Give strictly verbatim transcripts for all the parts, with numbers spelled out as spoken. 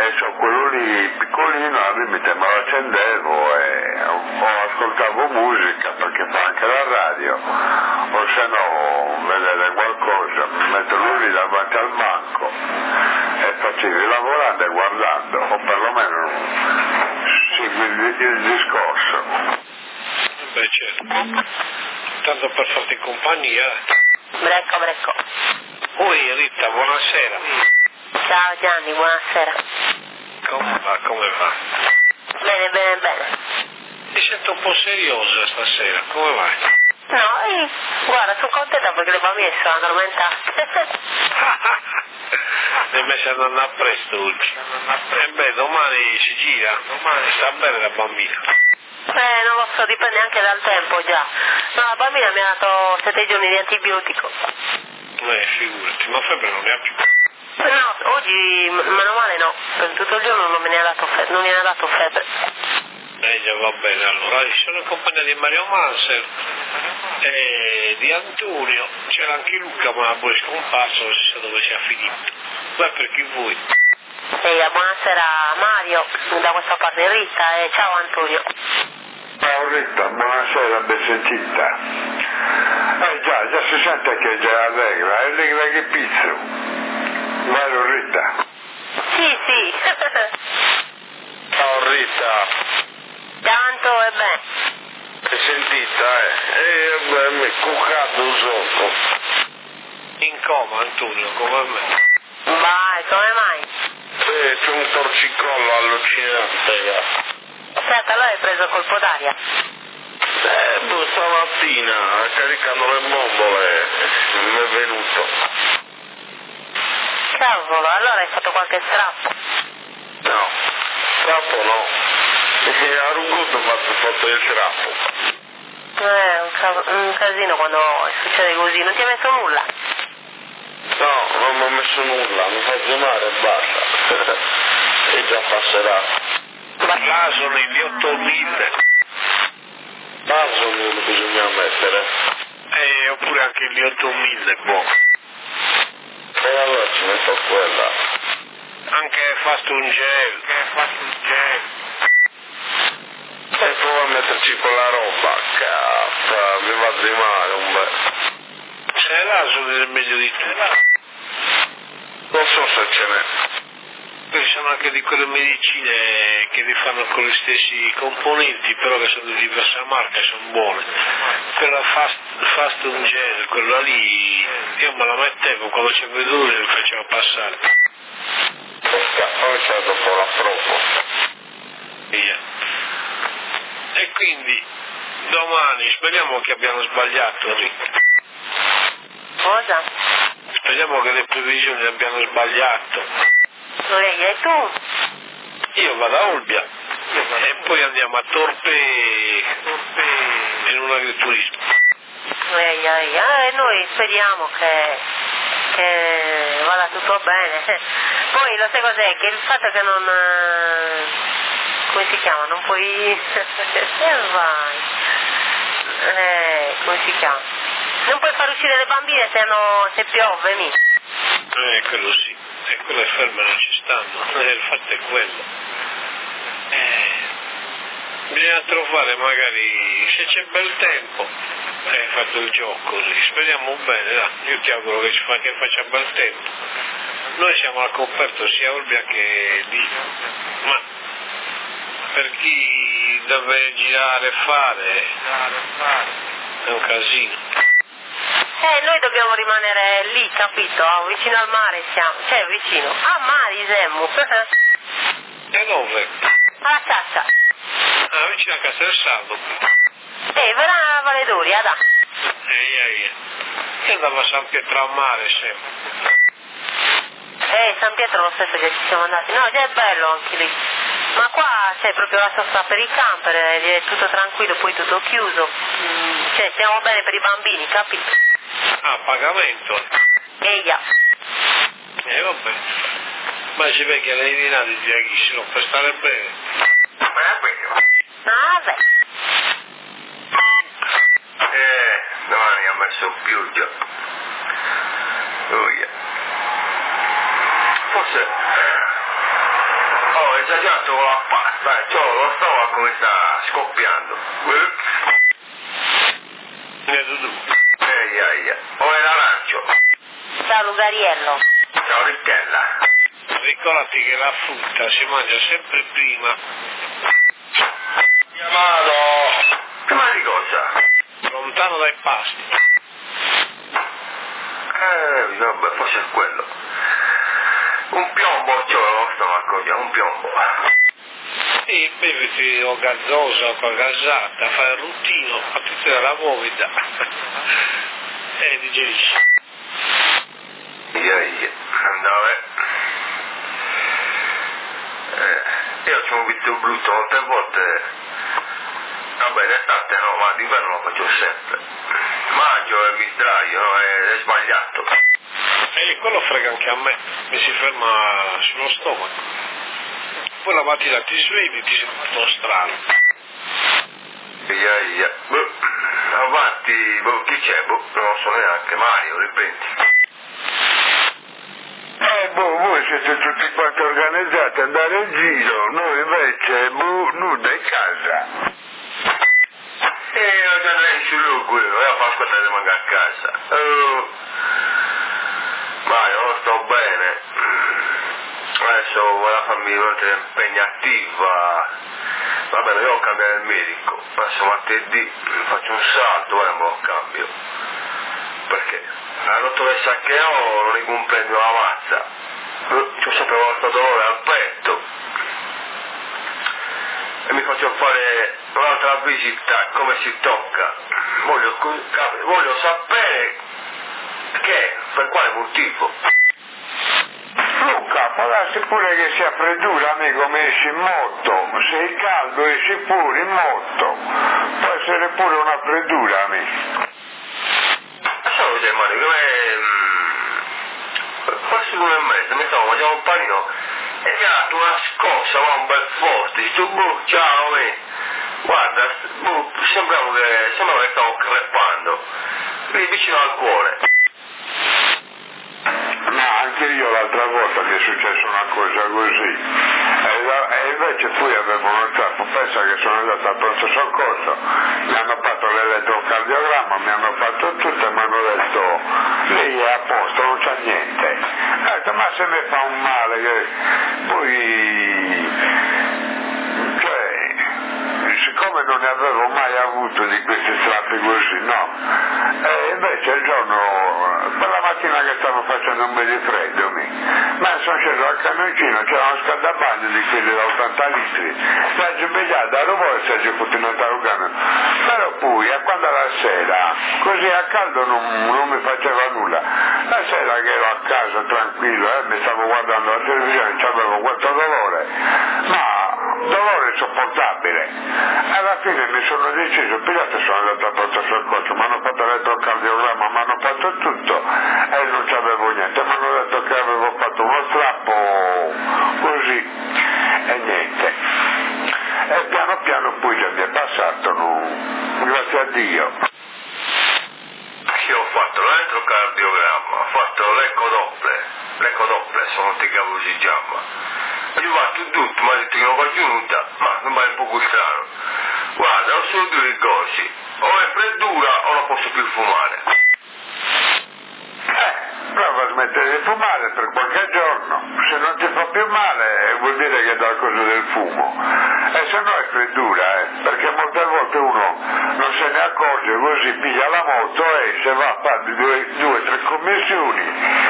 e so quello lì piccolino, al limite me lo accendevo e o ascoltavo musica perché fa anche la radio, o se no vedere qualcosa, mi metto lui davanti al banco e facevi lavorando e guardando, o perlomeno segui il, il discorso. Beh certo, tanto per farti compagnia. Brecco, brecco. Ui Rita, buonasera. Ciao Gianni, buonasera. Come va, come va? Bene, bene, bene. Ti sento un po' seriosa stasera, come vai? No, eh, guarda, sono contenta perché le bambine si sono addormentate. Ne mi stai andando a presto oggi. E beh, domani si gira, domani sta bene la bambina. Eh, non lo so, dipende anche dal tempo già. No, la bambina mi ha dato sette giorni di antibiotico. Eh, figurati, ma febbre non ne ha più. No, oggi, meno male no, per tutto il giorno non me ne ha dato febbre, non mi ha dato febbre. Eh già, va bene, allora sono in compagnia di Mario Mansell e di Antonio, c'era anche Luca ma poi è scomparso, non si sa dove sia finito. Ma per chi vuoi? Ehi, buonasera Mario, da questa parte Rita e ciao Antonio. Ciao Rita, buonasera, ben sentita. Eh già, già si sente che è già allegra, è allegra che pizzo. Vero Rita? Sì, sì. Ciao Rita. Tanto e bene. Hai sentita, eh? E beh, mi è cuccato sotto. In coma Antonio, come me. Vai, come mai? Eh, c'è un torcicollo allucinante. Aspetta, allora hai preso colpo d'aria? Eh, boh, stamattina, caricando le bombole, mi è venuto. Cavolo, allora hai fatto qualche strappo? No, strappo no. E a Rugotto ho fatto foto del strappo. Eh, un, ca- un casino quando succede così, non ti hai messo nulla? No, non mi ho messo nulla, mi faccio male e basta. E già passerà. Là sono i ottomila. Basoli bisogna mettere. Eh, oppure anche gli ottomila è buono. E allora ci metto quella. Anche fatto un gel. Anche fatto un gel. E prova a metterci quella roba, cazzo, mi va di male un bel. C'è l'aso nel meglio di tutto. Non so se ce n'è. Poi ci sono anche di quelle medicine che li fanno con gli stessi componenti, però che sono di diversa marca e sono buone. Quella fast, fast un gel, quella lì, io me la mettevo quando c'è veduto e lo facevo passare. Poi c'è dopo la troppo. Via. E quindi domani speriamo che abbiamo sbagliato, Rita. Cosa? Speriamo che le previsioni abbiano sbagliato. Lei e tu? Io vado a Olbia e poi andiamo a Torpe, Torpe in un agriturismo. Ehi, ehi, eh, noi speriamo che, che vada tutto bene. Poi lo sai cos'è? Che il fatto che non... come si chiama? Non puoi... e vai. Eh, come si chiama? Non puoi far uscire le bambine se, no, se piove, mi. Eh, quello sì. E quelle ferme non ci stanno. Eh, il fatto è quello. Eh, bisogna trovare magari, se c'è bel tempo, hai fatto il gioco lì. Speriamo bene, dai. Io ti auguro che, ci fa, che faccia bel tempo. Noi siamo al coperto sia a Olbia che lì. Ma per chi deve girare e fare è un casino. Eh, noi dobbiamo rimanere lì, capito? Vicino al mare siamo, cioè vicino. A mare siamo. E dove? Alla caccia. Ah, vicino a Castel Salvo. Eh, verrà a Valle d'Oria, dai. Ehi, ehi. Io andavo a San Pietro a mare sempre. Eh, San Pietro lo stesso che ci siamo andati. No, già è bello anche lì. Ma qua c'è proprio la sosta per i camper, è tutto tranquillo, poi tutto chiuso. Mm, cioè, stiamo bene per i bambini, capito? Ah, pagamento. Eia. Eh, vabbè. Ma ci vedi che lei viene di Diaghissimo per stare bene. Ma quello. Ah, beh. Eh, domani ha messo pioggia. Oh, yeah. Forse esagerato con la pasta, eh, cioè, lo stomaco mi sta scoppiando. Ehi, ehi, o è l'arancio. Ciao Lugariello. Ciao Ricchella. Ricordati che la frutta si mangia sempre prima. Chiamato. Prima di cosa? Lontano dai pasti. Eh, vabbè, forse è quello. Un piombo c'ho lo stomaco già, un piombo. Sì, beviti o gazzosa o gazzata, fai il ruttino, a tutti la vomita. E digerisci. Ia, ia, andava. Eh, io c'ho un vizio brutto, molte volte, vabbè, d'estate no, ma d'inverno lo faccio sempre. Mangio e mi sdraio, no, è, è sbagliato. E quello frega anche a me, mi si ferma sullo stomaco. Poi la mattina ti svegli e ti senti tutto strano. Ia, ia. Boh, avanti, boh, chi c'è? Boh, non lo so neanche, Mario, riprendi. Eh, boh, voi siete tutti quanti organizzati ad andare in giro, noi invece, boh, nuda in casa. E io già andrei su lui, io fa ascoltare di mangiare a casa. Oh. Mario, non sto bene. Adesso voglio farmi un'altra impegnativa. Va bene, io devo cambiare il medico. Adesso martedì faccio un salto, e me lo cambio. Perché? La dottoressa che ho non è un premio alla mazza. C'ho sempre questo dolore al petto. E mi faccio fare un'altra visita, come si tocca. Voglio, voglio sapere che, per quale motivo. Luca, può darsi pure che sia freddura, amico, mi esci in moto. Se è caldo esci pure in moto. Può essere pure una freddura, amico. Stavo dicendo, Mario, come... Forse l'una e mezza, mi stavo mangiando un panino e mi ha dato una scossa, ma un bel forte. Sto, boh, ciao, me. Guarda, boh, sembrava che, sembrava che stavo crepando. Lì vicino al cuore. No, anche io l'altra volta mi è successa una cosa così e, la, e invece poi avevo uno strappo, pensa che sono andato al pronto soccorso, mi hanno fatto l'elettrocardiogramma, mi hanno fatto tutto e mi hanno detto lei è a posto, non c'è niente. Ho detto ma se mi fa un male che poi, cioè, siccome non ne avevo mai avuto di questi strappi così, no, e invece il giorno, quella mattina che stavo facendo un bel di freddo, mi, ma sono sceso al camioncino, c'era uno scaldabagno di quelli da ottanta litri, la giubigliata da lavoro e si è continuato a rugare, però poi a quando la sera, così a caldo non, non mi faceva nulla, la sera che ero a casa tranquillo, eh, mi stavo guardando la televisione, avevo questo dolore, ma dolore insopportabile, alla fine mi sono deciso, pigliate, sono andato a pronto soccorso, mi hanno fatto l'elettrocardiogramma, mi hanno fatto tutto e non c'avevo niente, mi hanno detto che avevo fatto uno strappo così e niente, e piano piano poi già mi è passato, no? Grazie a Dio. Io ho fatto l'elettrocardiogramma, ho fatto l'ecodoppler, l'ecodoppler, sono tutti cavoli si chiama. Io ho fatto tutto, mi ha detto che non ho venuta, ma mi pare un po' strano. Guarda, ho solo due cose, o è freddura o non posso più fumare. Eh, prova a smettere di fumare per qualche giorno, se non ti fa più male vuol dire che è dal coso del fumo, e se no è freddura, eh, perché molte volte uno non se ne accorge, così piglia la moto e se va a fare due, due tre commissioni.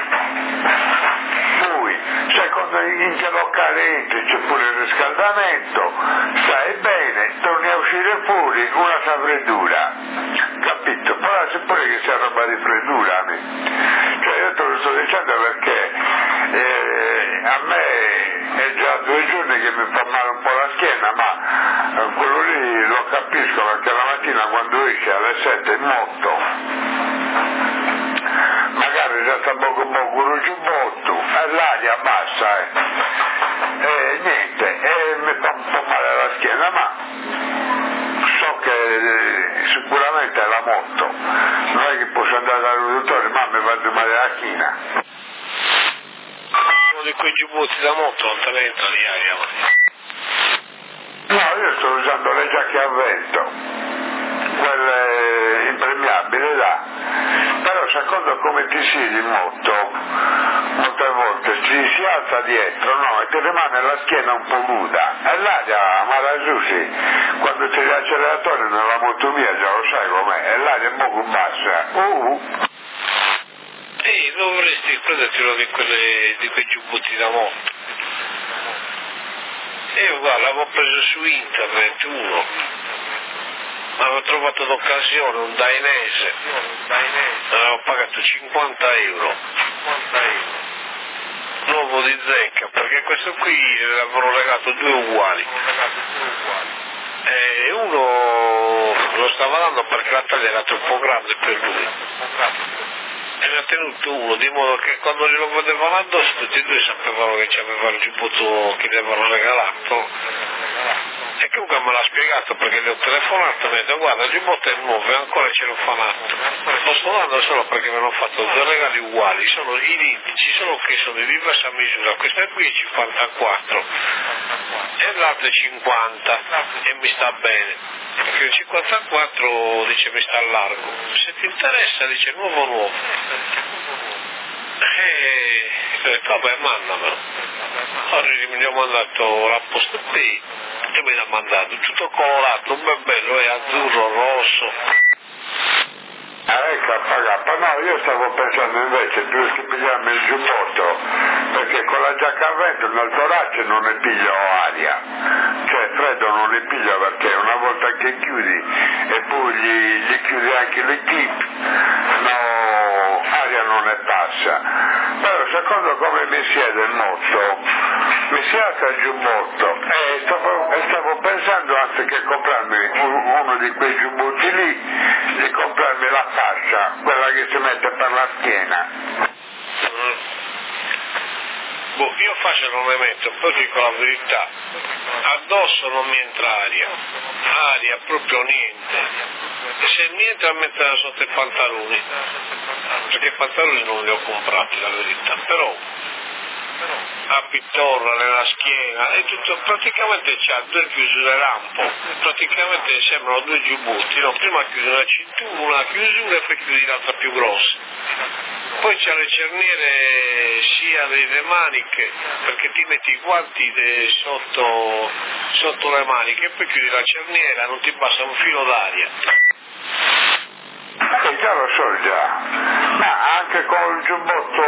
Se quando inizia locale entri c'è pure il riscaldamento, stai bene, torni a uscire fuori, una sa freddura, capito? Può essere pure che sia roba di freddura a me. Cioè io te lo sto dicendo perché eh, a me è già due giorni che mi fa male un po' la schiena, ma eh, quello lì lo capisco perché la mattina quando esce alle sette in moto, magari già sta poco poco giubbotto e l'aria bassa eh. E niente, e mi fa un po' male la schiena, ma so che eh, sicuramente è la moto, non è che posso andare dal dottore, ma mi va di male la china. uno di quei giubbotti da moto, non te ne entra di aria, ma... No, io sto usando le giacche a vento, quelle impermeabili là, però secondo come ti siedi molto, molte volte ci si alza dietro, no, e ti rimane la schiena un po' nuda, e l'aria, ma la Giussi, quando c'è l'acceleratore nella moto mia, già lo sai com'è, e l'aria è molto bassa, uh! Ehi, dovresti prenderti uno di, quelle, di quei giubbotti da moto. Io guarda, l'avevo preso su internet uno, avevo trovato d'occasione un dainese, avevo pagato cinquanta euro, nuovo di zecca, perché questo qui l'avevano regalato due uguali, e uno lo stava dando perché la taglia era troppo grande per lui, e ne ha tenuto uno, di modo che quando glielo vedevano addosso tutti e due sapevano che c'aveva il giubbotto che gli avevano regalato. E comunque me l'ha spiegato perché gli ho telefonato e mi ha detto guarda il giubbotto è nuovo e ancora c'è l'orfanato, lo sto dando solo perché mi hanno fatto due regali uguali, sono identici, solo che sono di diversa misura, questa qui è cinquantaquattro e l'altra è cinquanta e mi sta bene, perché il cinquantaquattro dice mi sta largo, se ti interessa dice nuovo nuovo, e ho detto vabbè mandamelo, oggi mi ho mandato la posta P e me l'ha mandato tutto colorato, ben bello, è azzurro, rosso. Eh, K K, no, io stavo pensando invece più che pigliarmi il giubbotto, perché con la giacca a vento nel torace non ne piglio aria, cioè freddo non ne piglio perché una volta che chiudi e poi gli, gli chiudi anche le clip, no, aria non ne passa. Però secondo come mi siede il mozzo, mi si alza il giubbotto e stavo, e stavo pensando anziché comprarmi un, uno di quei giubbotti lì, di comprarmi la fascia, quella che si mette per la schiena. Mm. Boh, io fascia non ne metto, poi dico la verità, addosso non mi entra aria, aria proprio niente, e se mi entra a mettere sotto i pantaloni, perché i pantaloni non li ho comprati la verità, però a pittorra nella schiena e tutto, praticamente c'ha due chiusure lampo, praticamente sembrano due giubbotti, no? Prima chiudi una cintura, una chiusura e poi chiudi l'altra più grossa, poi c'ha le cerniere sia delle maniche perché ti metti i guanti de, sotto, sotto le maniche e poi chiudi la cerniera, non ti passa un filo d'aria. Eh, già lo so già, ma anche con il giubbotto,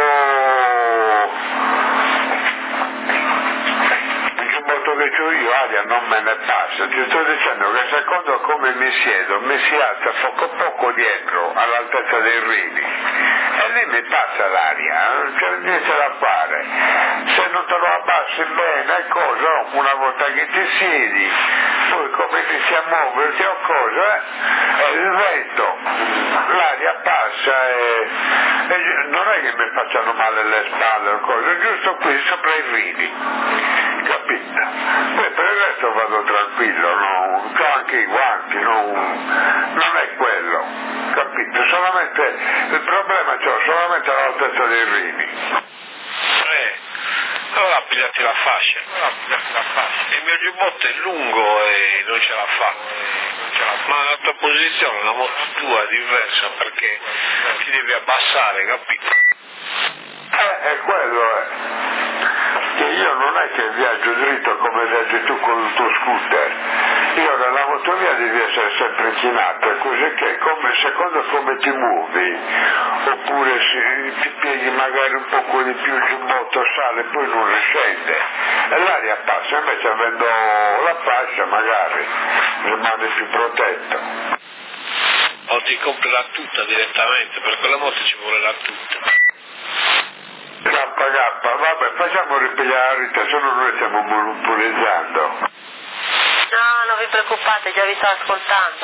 il giubbotto che ho io aria non me ne passa, ti sto dicendo che secondo come mi siedo mi si alza poco poco dietro all'altezza dei ridi e lì mi passa l'aria, non c'è niente da fare, se non te lo abbassi bene cosa, una volta che ti siedi, poi come inizi a muoverti o cosa, e il vento, l'aria passa e, e non è che mi facciano male le spalle o cose, giusto qui sopra i ridi, capito? Poi per il resto vado tranquillo, no? Ho anche i guanti, no? Non è quello, capito? Solamente il problema c'ho solamente all'altezza dei ridi. Eh, allora pigliati la fascia. Il mio giubbotto è lungo e non ce la fa. Ma la tua posizione, la moto tua è diversa perché ti devi abbassare, capito? Eh, è quello, eh. Che io non è che viaggio dritto come viaggi tu con il tuo scooter. Io nella moto mia devi essere sempre inchinato, così che come, secondo come ti muovi, oppure se ti pieghi magari un poco di più il giubbotto sale e poi non riscende e l'aria passa, invece avendo la fascia magari rimane più protetto. O ti compri la tuta direttamente, per quella moto ci vuole la tuta. K K, vabbè, facciamo ripigliare la Rita, se no noi stiamo monopolizzando. No, non vi preoccupate, già vi sto ascoltando.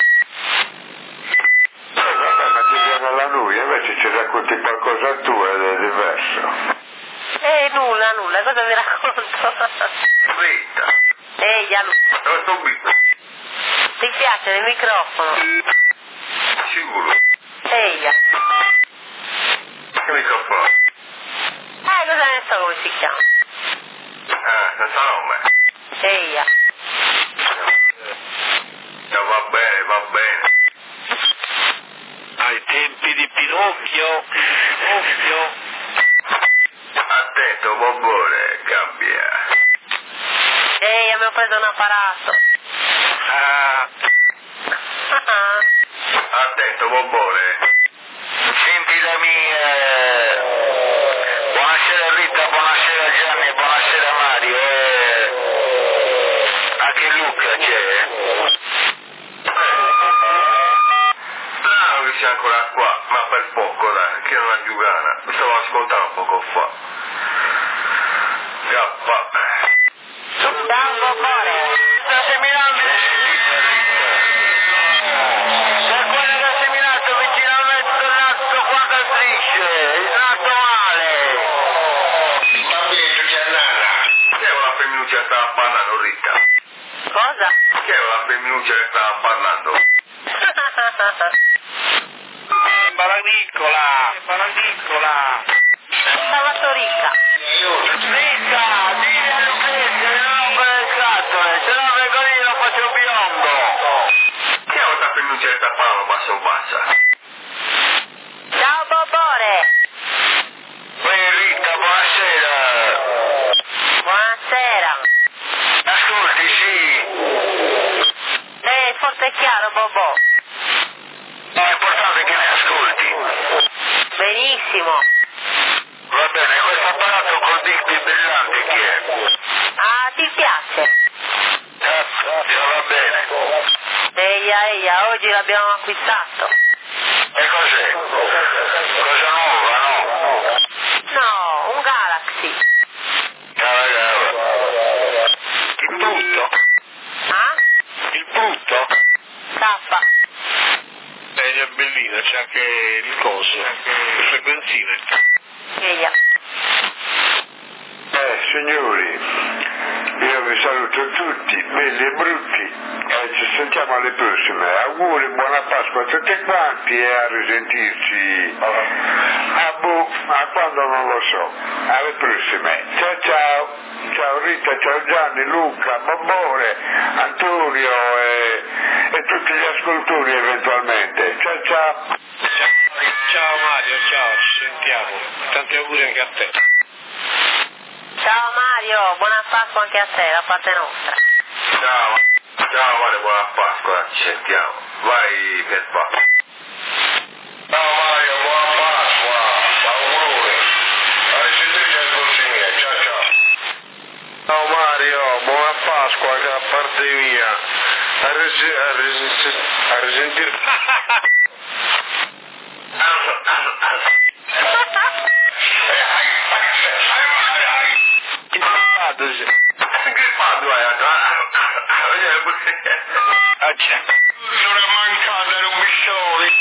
Eh, vabbè, ma ti viene alla nuia, invece ci racconti qualcosa tu ed è diverso. Eh, nulla, nulla, cosa vi racconto? Rita. Ehi, Gianlu. Dove sto qui? Ti piace il microfono? Sicuro. Ehi, Che microfono? eh, cosa ne so come si chiama? Eh, senza nome. Eia. No, va bene, va bene. Ai tempi di Pinocchio, Pinocchio. Attento, Bobone, cambia. Eia, mi ho preso un apparato. Ah, Attento, Bobone. Senti da mia. Buonasera Rita, buonasera Gianni, buonasera Mario. Eh... Anche Luca c'è? Strano che sia ancora qua, ma per poco dai, che è una giugana. Mi stavo ascoltando poco fa. Cappa. Ciao, Bobone. Da Seminante. Per quello da Seminato vicino al mezzo nato qua che strisce, il nato male. Bambino c'è nana. Che è una femminuccia che stava parlando, Rita? Cosa? Che è una femminuccia che stava parlando? Baranicola, Baranicola. Stava Torica. Rita, digli a Lucrezia che non rompe le scatole, se no vengo lì e lo faccio biondo. Che è una femminuccia che sta parlando basso bassa? Ciao, Bobone. Ehi Rita, buonasera. Buonasera. Ascolti, sì. Eh, forte e chiaro, Bobò. L'importante è che mi ascolti. Benissimo. Va bene, questo apparato col Bigby brillante chi è? Ah, ti piace? Eh, va bene. Eia, eia, oggi l'abbiamo acquistato. E cos'è? Cosa nuova, no? No, un Galaxy. Cava, cava. Il brutto, Ah? il brutto. K. È bellina, c'è anche il coso, le frequenzine. Eia. Eh, signori, io vi saluto tutti, belli e brutti, e ci sentiamo alle prossime. Auguri, buona Pasqua a tutti quanti e a risentirci. A, boh, a quando non lo so. Alle prossime. Ciao ciao. Ciao Rita, ciao Gianni, Luca, Bobone, Antonio e, e tutti gli ascoltatori eventualmente. Ciao ciao. Ciao Mario, ciao, ci sentiamo. Tanti auguri anche a te. Ciao Mario, buona Pasqua anche a te, da parte nostra. Ciao. Ciao, Mario, buona Pasqua, ci sentiamo. Vai, che fa? Ciao Mario, buona Pasqua. Auguri. A risentirci al consiglio, ciao ciao. Ciao Mario, buona Pasqua da parte mia. A, resi- a, resi- a risentire. Grippato hai Ah, c'è. non è mancata un biscione.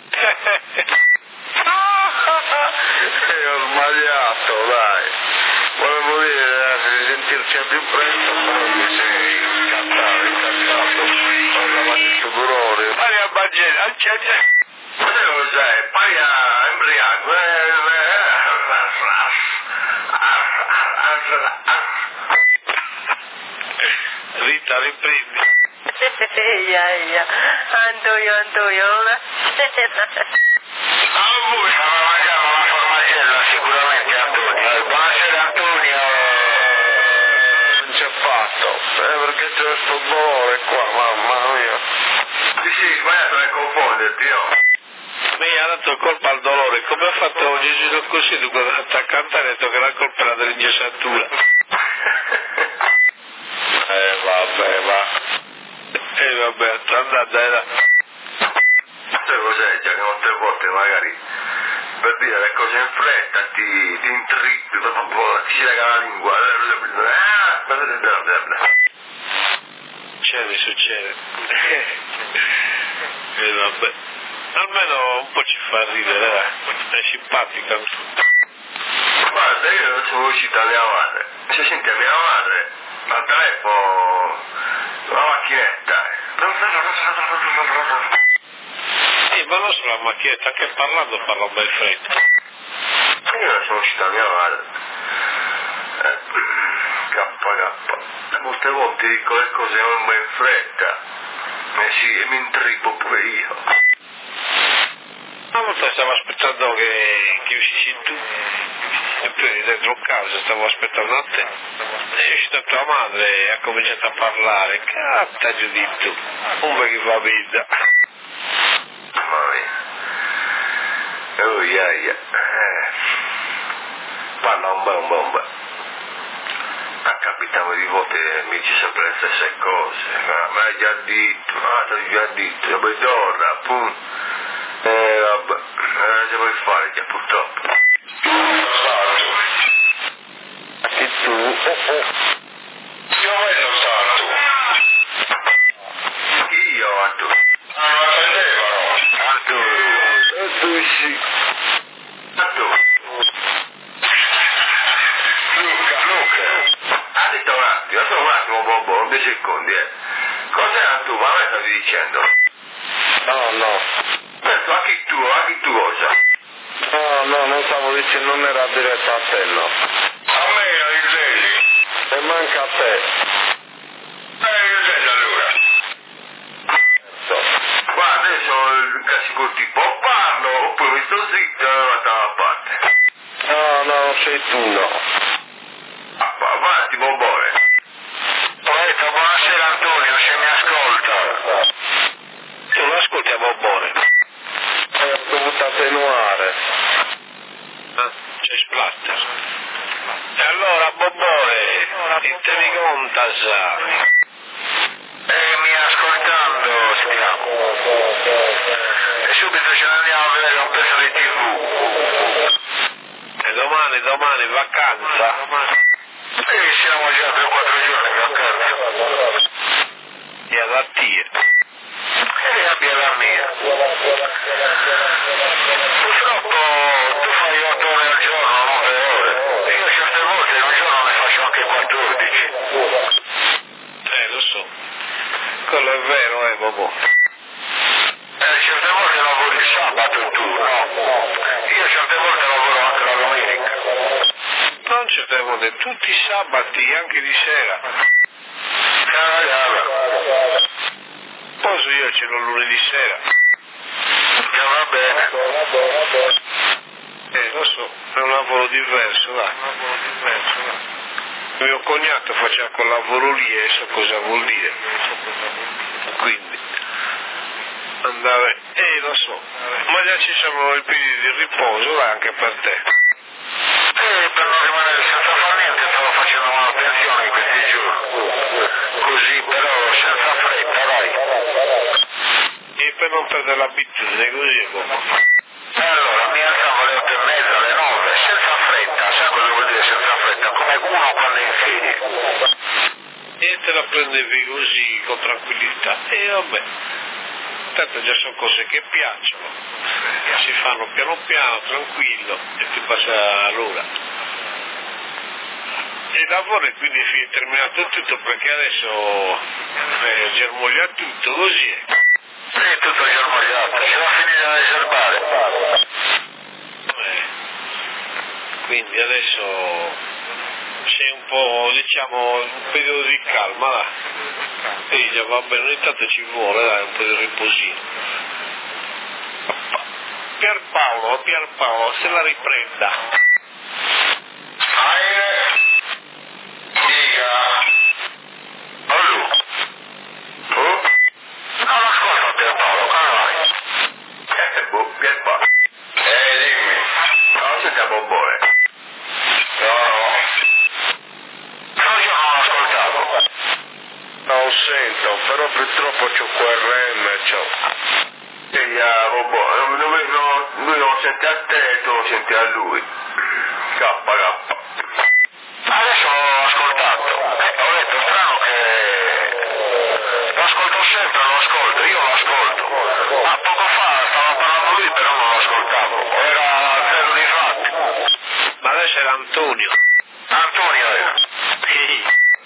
E ho sbagliato, dai. Volevo dire a risentirci al più presto, però mi sei incazzato, incazzato. Ho davanti il figurone. Mario Baggetta, al c'è. Ma te lo sai, poi a embriaco. Rita, riprendi. Eia, eia. Antonio, Antonio, non è... A voi, stiamo mangiando una formagella sicuramente, Antonio. Buonasera Antonio. Non c'è fatto. Eh, perché c'è sto dolore qua, mamma mia. Sì, sì, sbagliato nel confonderti, no? Lei ha dato colpa al dolore, come ha fatto Gesù così, tu quando sta a cantare ha detto che la colpa era dell'ingessatura. Eh, vabbè, va. E vabbè, andate, era. Sai cos'è, già che molte volte magari per dire le cose in fretta ti, ti intrippi, proprio ti si lega la lingua. C'è, mi succede. E vabbè. Almeno un po' ci fa ridere, dai. È simpatica. Guarda, io non sono uscito a mia madre. Si sente mia madre al telefono, la macchinetta. Sì, ma non solo la macchinetta, anche parlando parla un bel freddo. Io non sono uscito a mia madre. Eh, K K. Molte volte dico le cose non in fretta. Eh sì, e mi intrippo pure io. Una volta stavo aspettando che, che uscissi tu. E tu eri dentro casa, stavo aspettando a te. E è uscita tua madre e ha cominciato a parlare. Catta Giuditto, un bel che fa vita. Mamma mia. Oh, yeah, yeah. Eh. Parla un bel, un bel, un bel. Ma capitano di volte mi dice sempre le stesse cose. Ma mi hai già detto, ah, ti ho già detto, e poi torna, appunto. Eh, vabbè, eh, ce puoi fare già, purtroppo. Che tu? Oh, oh. Io vedo stato. Io, a tu. Ah, ma prendevano. A tu. E tu sì. A tu. Luca, Luca. Aspetta un attimo, aspetta un attimo, Bobo, due secondi, eh. Cos'era tu? Ma me stavi dicendo? No, no. Aspetta, a chi tu, a chi tu cosa? No, no, non stavo dicendo, non era diretto a te, no. A me era il Zelli. E manca a te. Eh, il Zelli allora. So. Guarda, adesso casi col tipo, o parlo, oppure mi sto zitto e vado da una parte. No, no, sei tu, no. Ah, va, guarda, Bobone. Ho detto, buonasera Antonio, se mi ascolta. Tu lo ascolti a Bobone? E ho dovuto attenuare. Ah, c'è splatter. E allora Bobone, ti tieni conto, sa? E mi ascoltando, stiamo. E subito ce ne andiamo a vedere un pezzo di tivù. E domani, domani vacanza? E siamo già tre o quattro giorni in vacanza. E ad Attia. E abbia la mia. Purtroppo tu fai otto ore al giorno, nove ore. Io certe volte in un giorno ne faccio anche quattordici. Eh, lo so. Quello è vero, eh, Bobo. Eh, certe volte lavori il sabato tu, no? Io certe volte lavoro anche la domenica. Non certe volte, tutti i sabati, anche di sera. Cagava. Poso io ce l'ho lunedì sera. Già va bene. Eh, lo so, è un lavoro diverso, dai. Un lavoro diverso, dai. Mio cognato faceva quel lavoro lì e so cosa vuol dire. Quindi, andare, eh, lo so. Ma già ci sono i periodi di riposo, dai, anche per te. E per non rimanere senza fare niente stavo facendo manutenzione in questi giorni. Così però senza fretta, dai. E per non perdere l'abitudine, così è come. E allora mi alzavo alle otto e mezza, alle nove, senza fretta, sai cosa vuol dire senza fretta? Come uno quando è in ferie. E te la prendevi così, con tranquillità. E vabbè, tanto già sono cose che piacciono. Si fanno piano piano, tranquillo, e ti passa l'ora. E il lavoro è quindi è terminato tutto perché adesso eh, germoglia tutto, così è. Sì, tutto germogliato, si va a finire da riservare. Eh, quindi adesso c'è un po', diciamo, un periodo di calma, dai. E già va bene, ogni tanto ci vuole, dai, un po' di riposino. Pierpaolo, Pierpaolo, se la riprenda. Dica. Allora. Oh? Non ascolta Pierpaolo, come vai? Eh, boh, Pierpaolo. Eh, dimmi. No, senta Bobone. No, no. No, io non ascoltavo. Non sento, però purtroppo c'ho Q R M, c'ho. E ya, Bobone, lui non sente a te, tu lo senti a lui. K, K. Adesso l'ho ascoltato. Eh, ho detto, strano che... Lo ascolto sempre, lo ascolto, io lo ascolto. Ma poco fa stava parlando lui, però non lo ascoltavo. Era zero di fatti. Ma adesso era Antonio. Antonio era. Sì.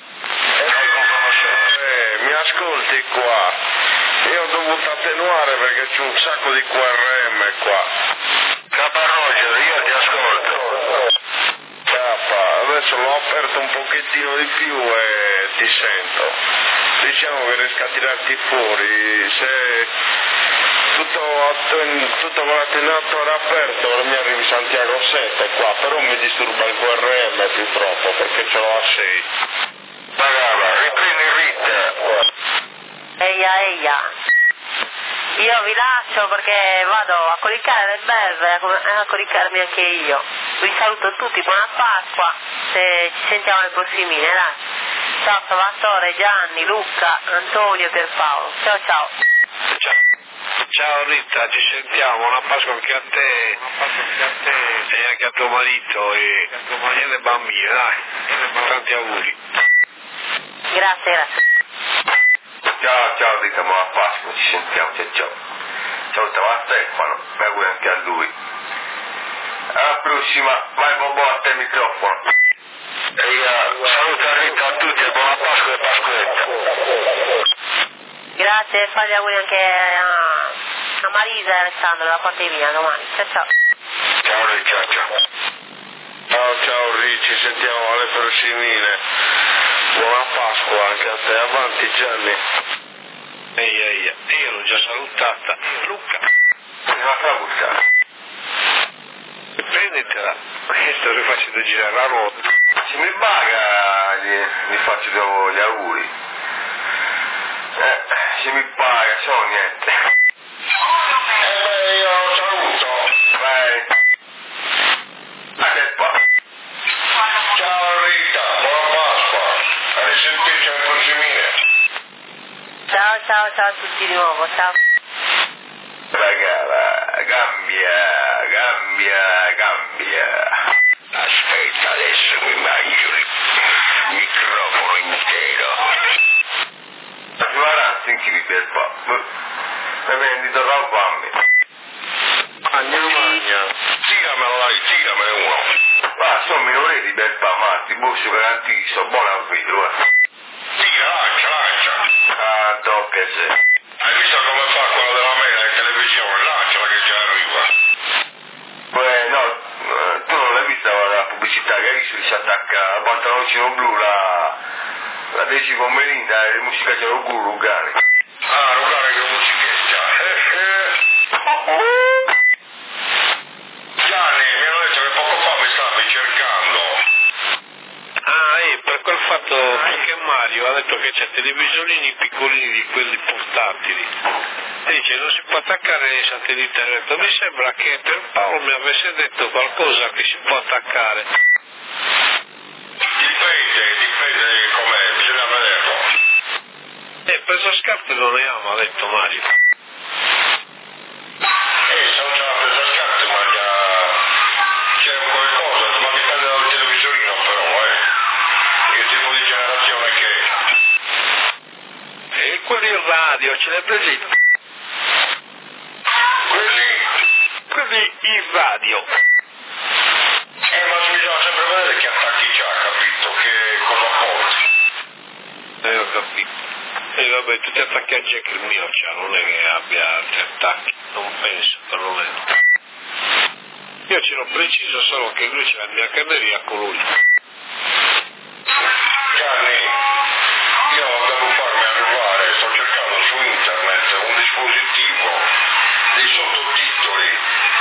Eh, mi ascolti qua. Io ho dovuto attenuare perché c'è un sacco di Q R M qua. Caparroger, io ti ascolto. K, adesso l'ho aperto un pochettino di più e ti sento. Diciamo che riesco a tirarti fuori, se tutto, tutto con l'attenuatore aperto ora mi arrivi Santiago sette qua, però mi disturba il Q R M purtroppo perché ce l'ho a sei. Brava, riprendi Rita. Eia, eia. Io vi lascio perché vado a coricare le belve e a coricarmi anche io. Vi saluto tutti, buona Pasqua, se ci sentiamo alle prossime, dai. Ciao Salvatore, Gianni, Luca, Antonio e Pierpaolo. Ciao ciao. Ciao. Ciao Rita, ci sentiamo, buona Pasqua anche a te, anche a te e anche a tuo marito e alle bambine, dai. Tanti auguri. Grazie, grazie. Ciao, ciao Rita, buona Pasqua, ci sentiamo, ciao ciao. Ciao a Stefano, mi auguro anche a lui. Alla prossima, vai Bobo a te il microfono. E uh, saluta Rita a tutti e buona Pasqua e Pasquetta. Grazie, fai gli auguri anche a, a Marisa e Alessandro da parte mia domani. Ciao ciao. Ciao Rita, ciao. Ciao ciao Ricci, ci sentiamo alle prossime. Buona Pasqua anche a te, avanti Gianni. Ehi ehi, io l'ho già salutata. Luca. Ma fa buttare. Prenditela, che sto rifacendo girare la ruota. Se mi paga gli, gli faccio gli auguri. Eh, se mi paga, so niente. Eh beh, io saluto. Vai. A te qua. Ciao Rita, buona Pasqua. A risentirci alle prossime. Ciao ciao ciao a tutti di nuovo, ciao. Raga, cambia, cambia, cambia. Aspetta, adesso mi mangio il microfono intero. Ma si va avanti, in chi mi per qua? Mi vendito la fammi. Magna magna. Tiramelo dai, tiramelo uno. Ma sono minoriti per pamati, buscio garantito, buona video, eh. Tira, lancia, lancia. Ah, doppia se. Hai visto come fa quello della mela in televisione? Lanciala che già arriva. Beh, no, tu non l'hai vista la pubblicità che hai visto che si attacca al pantaloncino blu, la, la Deci con Melinda e le musiche c'è lo guru, Rugani. Ah, Rugani che musichetta. Gianni, mi hanno detto che poco fa mi stavi cercando. Ah, e per quel fatto che Mario ha detto che c'è televisionini piccolini di quelli portatili. E dice non si può attaccare nei satelliti. Ha detto, mi sembra che per Paolo mi avesse detto qualcosa che si può attaccare. Dipende, dipende com'è, bisogna vederlo. E preso scarpe non ne ama, ha detto Mario. Eh, se non c'è la presa scarpe, ma già c'è qualcosa, ma dipende dal televisorino però, eh. Che tipo di generazione che è? E quelli in radio, ce l'hai presente? Quelli? Quelli in radio. Eh, ma bisogna sempre vedere che attacchi c'ha, capito? Che cosa porti. Eh, ho capito. E vabbè, tu ti attacchi a Jack il mio, cioè, non è che abbia altri attacchi, non penso, perlomeno. Io ce l'ho preciso, solo che lui c'è la mia canneria con lui. Gianni, io devo farmi arrivare, sto cercando su internet un dispositivo dei sottotitoli.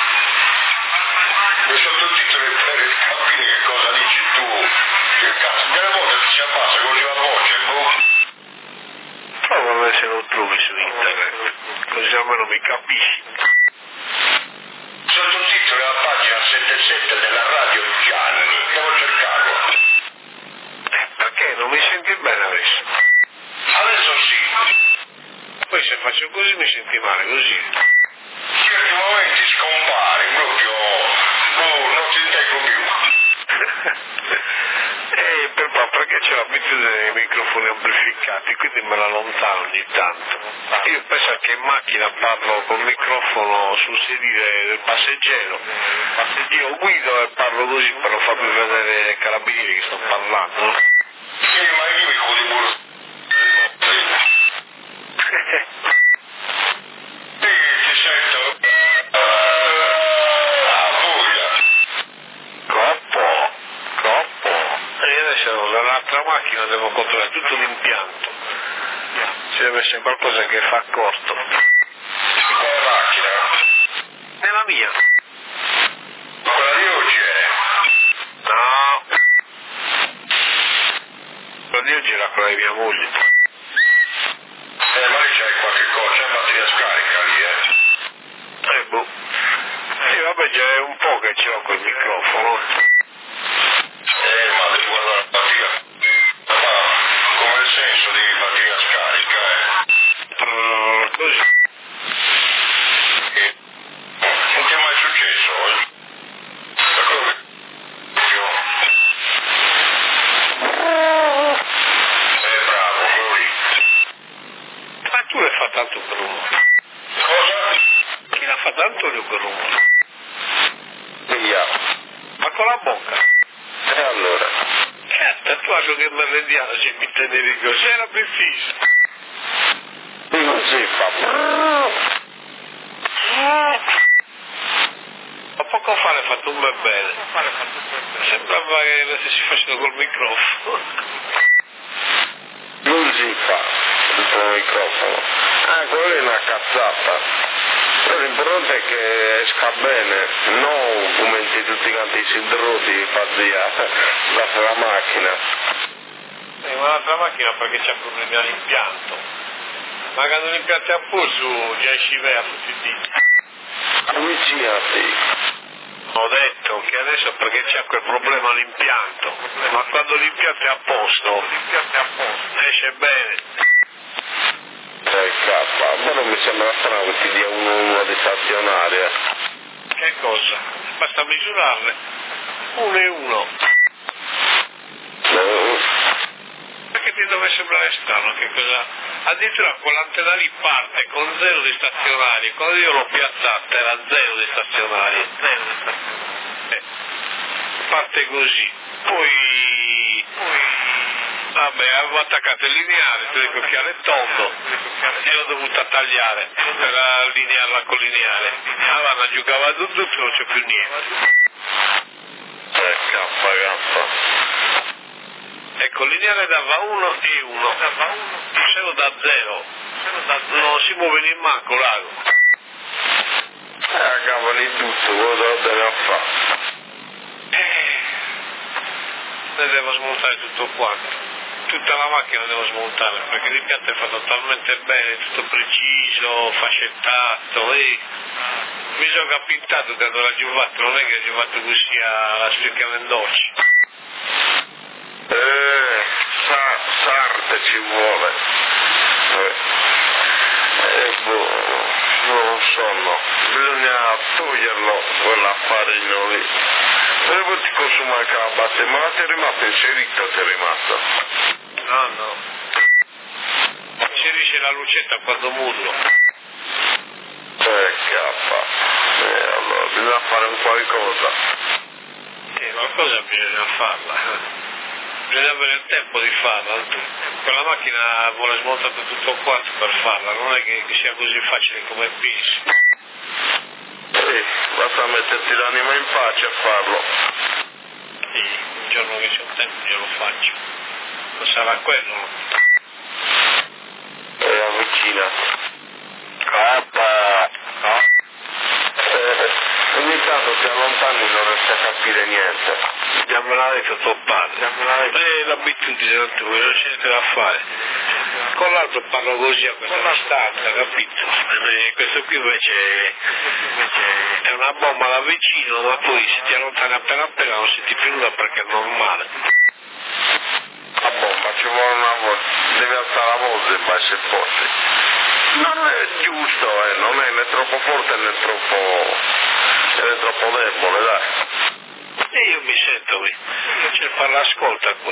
Dei sottotitoli per capire che cosa dici tu. Che cazzo, delle volte ti si abbassa così la voce, boh. Prova a vedere se lo trovi su internet, così almeno mi capisci. Sottotitoli alla pagina settantasette della radio Gianni, devo cercarlo. Eh, perché non mi senti bene adesso? Adesso sì. Poi se faccio così mi senti male, così. Certi momenti scompari, proprio, boh, non ti tengo più. Eh, per pa, perché c'è l'abitudine dei microfoni amplificati, quindi me la allontano ogni tanto. Io penso che in macchina parlo col microfono sul sedile del passeggero. Io guido e parlo così per non farmi vedere ai carabinieri che sto parlando. No? Sì, ma io mi con i burro. Sì, ti sento. Ah, voglia. Troppo, troppo. si deve essere qualcosa che fa corto. In quale macchina? Nella mia. Ma quella di oggi è? No. Quella di oggi era quella di mia moglie. Eh, ma lì c'è qualche cosa, c'è batteria scarica lì, eh? Eh, boh. Sì, vabbè, già è un po' che ce l'ho quel microfono. Eh, ma devi guardare la batteria. Ma come il senso di batteria scarica, eh? Uh, così. E non ti è mai successo, eh? Da come? Eh, bravo, quello lì. Ma tu ne fa tanto per rumore. Cosa? Chi la fa tanto per rumore? Via. Ma con la bocca. E allora? Eh, tatuaggio che merlendiano se mi tenevi così, era preciso. Non si fa. Ma poco fa l'hai fatto un bel bene. Sembrava che lo stessi facendo col microfono. Non si fa il tuo microfono. Ah, quello è una cazzata. Però l'importante è che esca bene, non come in tutti quanti i sidroti fa via la, la macchina. Eh, ma l'altra macchina perché c'ha problemi all'impianto. Ma quando l'impianto è a posto già ci vai a tutti i diti. Avvicinati. Ho detto che adesso perché c'è quel problema all'impianto, ma quando l'impianto è a posto, esce bene. Eh, cappa, ma non mi sembra strano che ti dia uno uno di stazionaria. Che cosa? Basta misurarle. Uno e uno. No. Perché ti deve sembrare strano che cosa? Addirittura quell'antenna lì parte con zero di stazionarie, quando io l'ho piazzata era zero di stazionarie. Zero di stazionarie. Eh, parte così. Poi, poi vabbè, avevo attaccato il lineare, telecocchiale tondo e l'ho dovuta tagliare per allinearla col lineare. Allora giocava tutto e non c'è più niente. Eh, cappa, cappa. Ecco, il lineare dava uno e uno, se lo dà zero, non si muove né manco l'ago. Eh, cavoli tutto, cosa deve a fare? Eh, ne devo smontare tutto quanto. Tutta la macchina devo smontare perché l'impianto è fatto talmente bene, tutto preciso, fascettato e mi sono capitato quando l'ha giuvato, non è che ha giuvato così alla spicca vendocci. Eh, sa, sarte ci vuole. Eh, eh boh, non so, no. Bisogna toglierlo, quell'affarino lì. E poi ti consuma anche la batteria, ma ti è rimasto inserito, ti è rimasto? No, no. Inserisce la lucetta quando murlo. Eh, cappa. Eh, allora, bisogna fare un qualcosa. Eh, qualcosa bisogna farla. Bisogna avere il tempo di farla. Quella macchina vuole smontato tutto quanto per farla, non è che, che sia così facile come pensi. Sì, basta metterti l'anima in pace a farlo. Sì, il giorno che c'è un tempo glielo faccio. Non sarà quello. E avvicina. Cappa. No? Eh, ogni tanto ti allontani e non riesci a capire niente. Già me l'ha detto tuo padre. Eh, l'abitudine non ti vuoi, non c'è niente da fare. Con l'altro parlo così a questa distanza, capito? E questo qui invece, invece è una bomba da vicino, ma poi se ti allontani appena appena non senti più nulla perché è normale. La bomba ci vuole una volta, devi alzare la voce e vai se forte. Non è giusto, eh, non è né troppo forte né troppo, né troppo debole, dai. E io mi sento qui, c'è il parlascolta qua.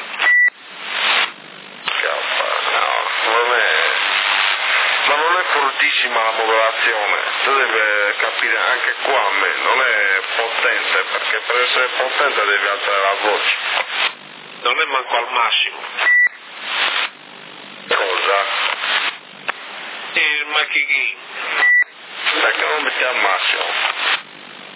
Cappa, no, non è, ma non è fortissima la modulazione, tu devi capire anche qua a me, non è potente, perché per essere potente devi alzare la voce. Non è manco al massimo. Cosa? Il machighino. Perché non metti al massimo?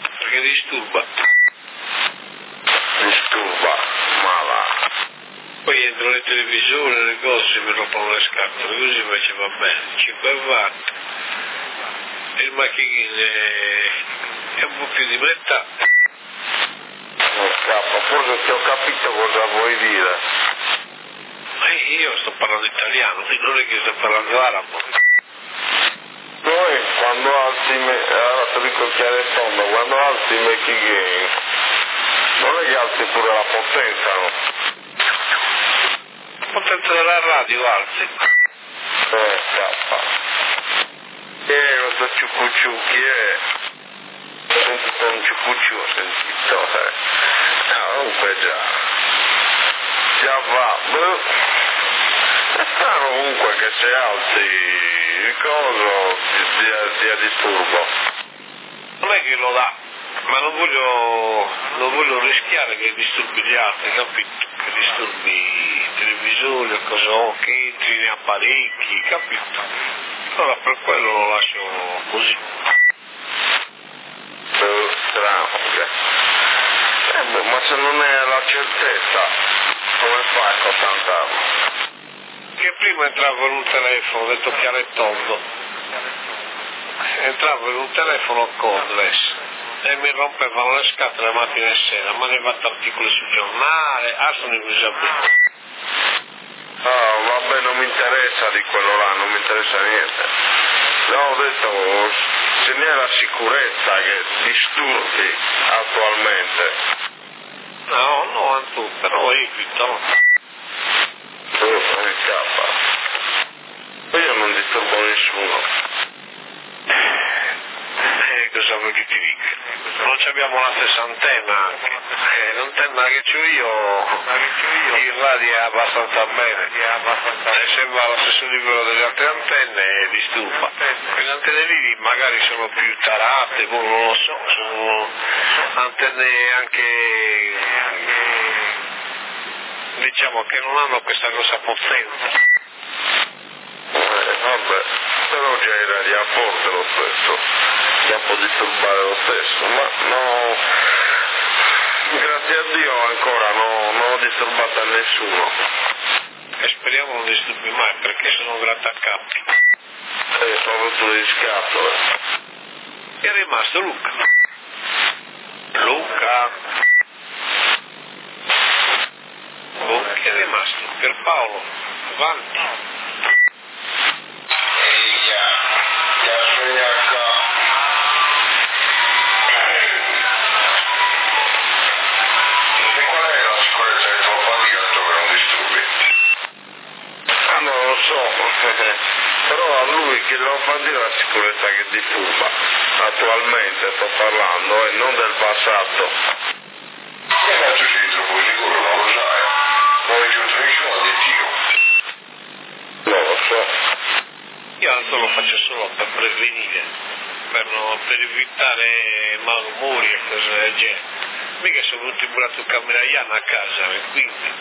Perché disturba. Disturba, ma va. poi entrano le televisioni, le cose, mi rompono le scatole, così invece va bene, cinque watt, il macchinino è un po' più di metà. Non scappa, forse ti ho capito cosa vuoi dire. Ma io sto parlando italiano, quindi non è che sto parlando arabo. Noi quando alzi, me... allora ti dico chiaro e tondo, quando alzi i Mackie Game, non è che alzi pure la potenza, no? La potenza della radio alzi. Eh, scappa. Eh, questo ciuccucciù, chi è? Ho sentito un ciuccucciù, ho sentito, eh. No, comunque già. Già va, beh. È strano comunque che se alzi il coso sia, sia disturbo. Non è che lo dà, ma non voglio, non voglio rischiare che disturbi gli altri, capito? Che disturbi televisori o cosa, che entri nei apparecchi, capito? Allora per quello lo lascio così. Eh, strano, cioè. Eh, boh, ma se non è la certezza, come fai con tanta... Che prima entravo in un telefono, ho detto chiaro e tondo, entravo in un telefono cordless e mi rompevano le scatole mattina e sera, ma ne ho fatto articoli sul giornale, ah sono in disabilità. Ah, vabbè, non mi interessa di quello là, non mi interessa niente. No, ho detto, ce n'è la sicurezza che disturbi attualmente. No, no, Antu, però evito, no? Oh, scappa. Io non disturbo nessuno. Eh, cosa vuoi che ti dica? Non abbiamo la stessa antenna anche. Eh, l'antenna che c'ho io, il radio è abbastanza bene. E se va allo stesso livello delle altre antenne disturba. Quelle antenne lì magari sono più tarate, boh, non lo so, sono antenne anche, diciamo che non hanno questa grossa potenza. Eh, vabbè, però già il radio a forte lo stesso, che può disturbare lo stesso, ma no, grazie a Dio ancora no, non ho disturbato a nessuno. E speriamo non disturbi mai perché sono grattacappi. Eh, sono avuto delle scatole. È rimasto Luca. Luca. Oh, che è rimasto? Pierpaolo, avanti. Eia, ya sognaca. E qual è la sicurezza che tuo fatica dove non disturbi? Ah, non lo so, però a lui che lo fa dire la sicurezza che disturba. Attualmente sto parlando e non del passato. Che cazzo sei troppo sicuro, non lo sai? Non è giusto nessuno di Dio. Non lo so. Io adesso lo faccio solo per prevenire, per, non, per evitare malumori e cose del genere. Mica sono venuti burato un cameragliano a casa, e quindi...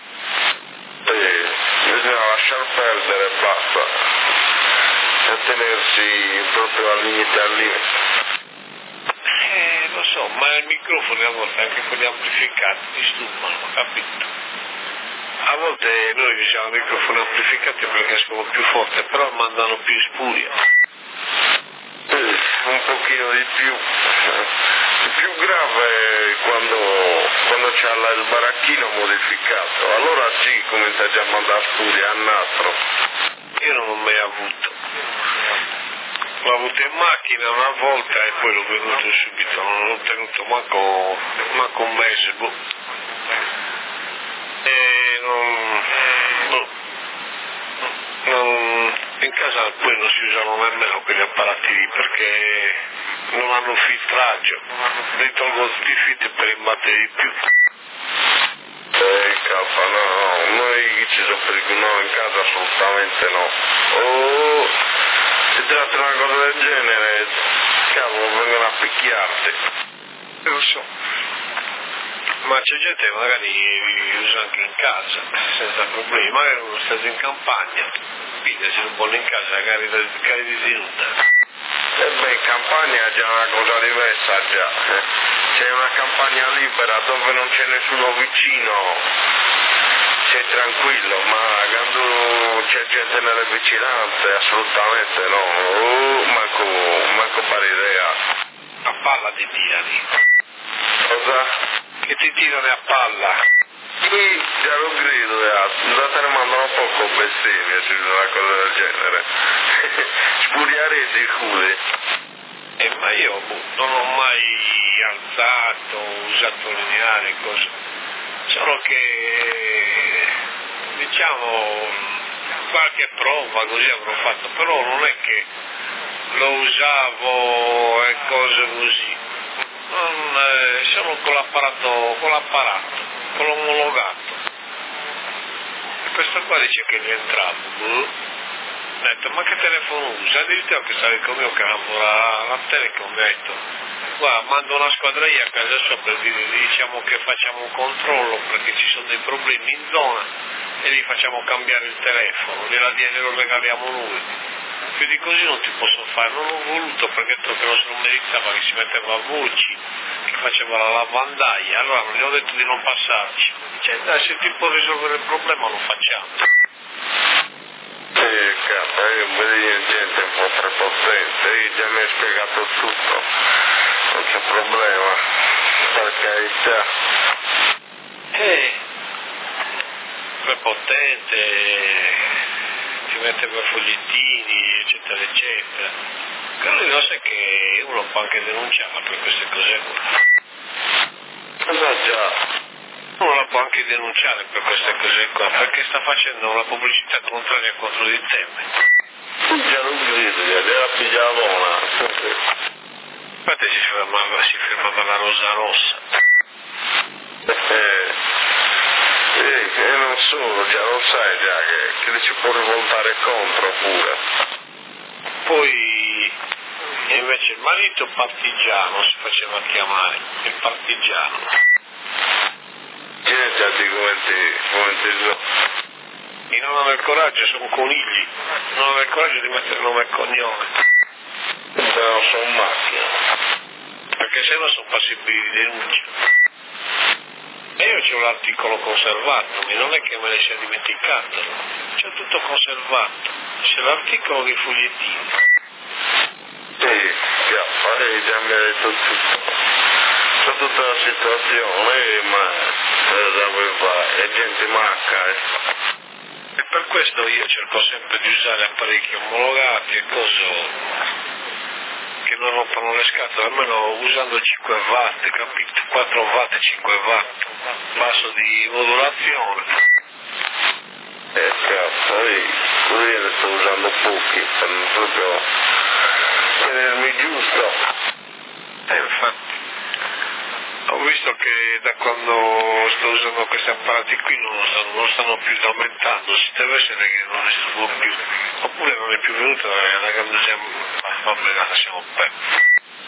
Sì, bisogna lasciar perdere e basta. E tenersi proprio al limite al limite. Eh, lo so, ma i microfoni a volte, anche quelli amplificati, disturbano, capito? A volte noi usiamo microfoni amplificati perché escono più forte, però mandano più spuria. Sì, un pochino di più. Il più grave è quando, quando c'è il baracchino modificato, allora sì, comincia già a mandare spuria a nastro. Io non l'ho mai avuto. L'ho avuto in macchina una volta e poi l'ho venuto subito, non ho tenuto manco, manco un mese, boh. E non, no, non, in casa poi non si usano nemmeno quegli apparati lì perché non hanno filtraggio, li tolgo tutti i filtri per imbattere di più. Eh, capa, no, no, noi ci soffriamo, no, in casa assolutamente no. Oh, si tratta di una cosa del genere, cavolo, vengono a picchiarti. Lo so, ma c'è gente che magari usa anche in casa, senza problemi, magari uno sta in campagna, quindi se non vuole in casa, magari cari di tenuta. E beh, in campagna è già una cosa diversa già. C'è una campagna libera dove non c'è nessuno vicino. sei tranquillo, ma quando c'è gente nelle vicinanze assolutamente no, oh, manco, manco pare idea. A palla ti tirano. Cosa? Che ti tirano a palla. Sì, già lo grido, da te ne mandano poco bestemmie su una cosa del genere. Spuriarete i culi. Eh, ma io boh, non ho mai alzato, usato lineare, cose. Solo che, diciamo, qualche prova così avrò fatto, però non è che lo usavo e cose così. Non, eh, solo con l'apparato, con l'apparato, con l'omologato. E questo qua dice che rientravo. Boh. Ho detto, ma che telefono usa? Addirittura che stava con mio capo, la, la Telecom, mi ha detto, guarda, mando una squadriglia a casa sua per dire, diciamo che facciamo un controllo perché ci sono dei problemi in zona e gli facciamo cambiare il telefono, gliela glielo regaliamo noi. Più di così non ti posso fare, non ho voluto perché che non se lo meritava, che si metteva a voci, che faceva la lavandaia, allora non gli ho detto di non passarci. Cioè dai, se ti può risolvere il problema lo facciamo. Sì, cazzo, io vedo gente un po' prepotente, io già mi hai spiegato tutto, non c'è problema, per carità. Eh, prepotente, ti metteva fogliettini, eccetera, eccetera. Però io sai che uno può anche denunciare per queste cose qua. Cosa già? Uno la può anche denunciare per queste cose qua, perché sta facendo una pubblicità contraria contro di te. Già non grido, era pigiavona. Infatti si firmava, si firmava la Rosa Rossa. Eh, eh, e non solo, già lo sai già che, che ci può rivoltare contro pure. Poi invece il marito partigiano si faceva chiamare, il partigiano. Gente a te come te, come te so. E non aveva il coraggio, sono conigli, non aveva il coraggio di mettere nome e cognome. No, sono macchina. Perché se no sono passibili di denuncia. E io c'ho l'articolo conservato, ma non è che me ne sia dimenticato, c'è tutto conservato, c'è l'articolo dei fogliettini. Sì, già, eh, già mi ha detto tutto. C'è tutta la situazione, ma cosa vuoi fare? È gente macca, eh. E per questo io cerco sempre di usare apparecchi omologati e cose che non rompono le scatole, almeno usando cinque watt, capito? quattro watt e cinque watt, basso di modulazione. Eh cazzo, io ne sto usando pochi, per proprio tenermi giusto. E infatti ho visto che da quando sto usando questi apparati qui non stanno, non stanno più aumentando, si deve essere che non ne stuvo più, oppure non è più venuta da quando siamo, vabbè, lasciamo perdere.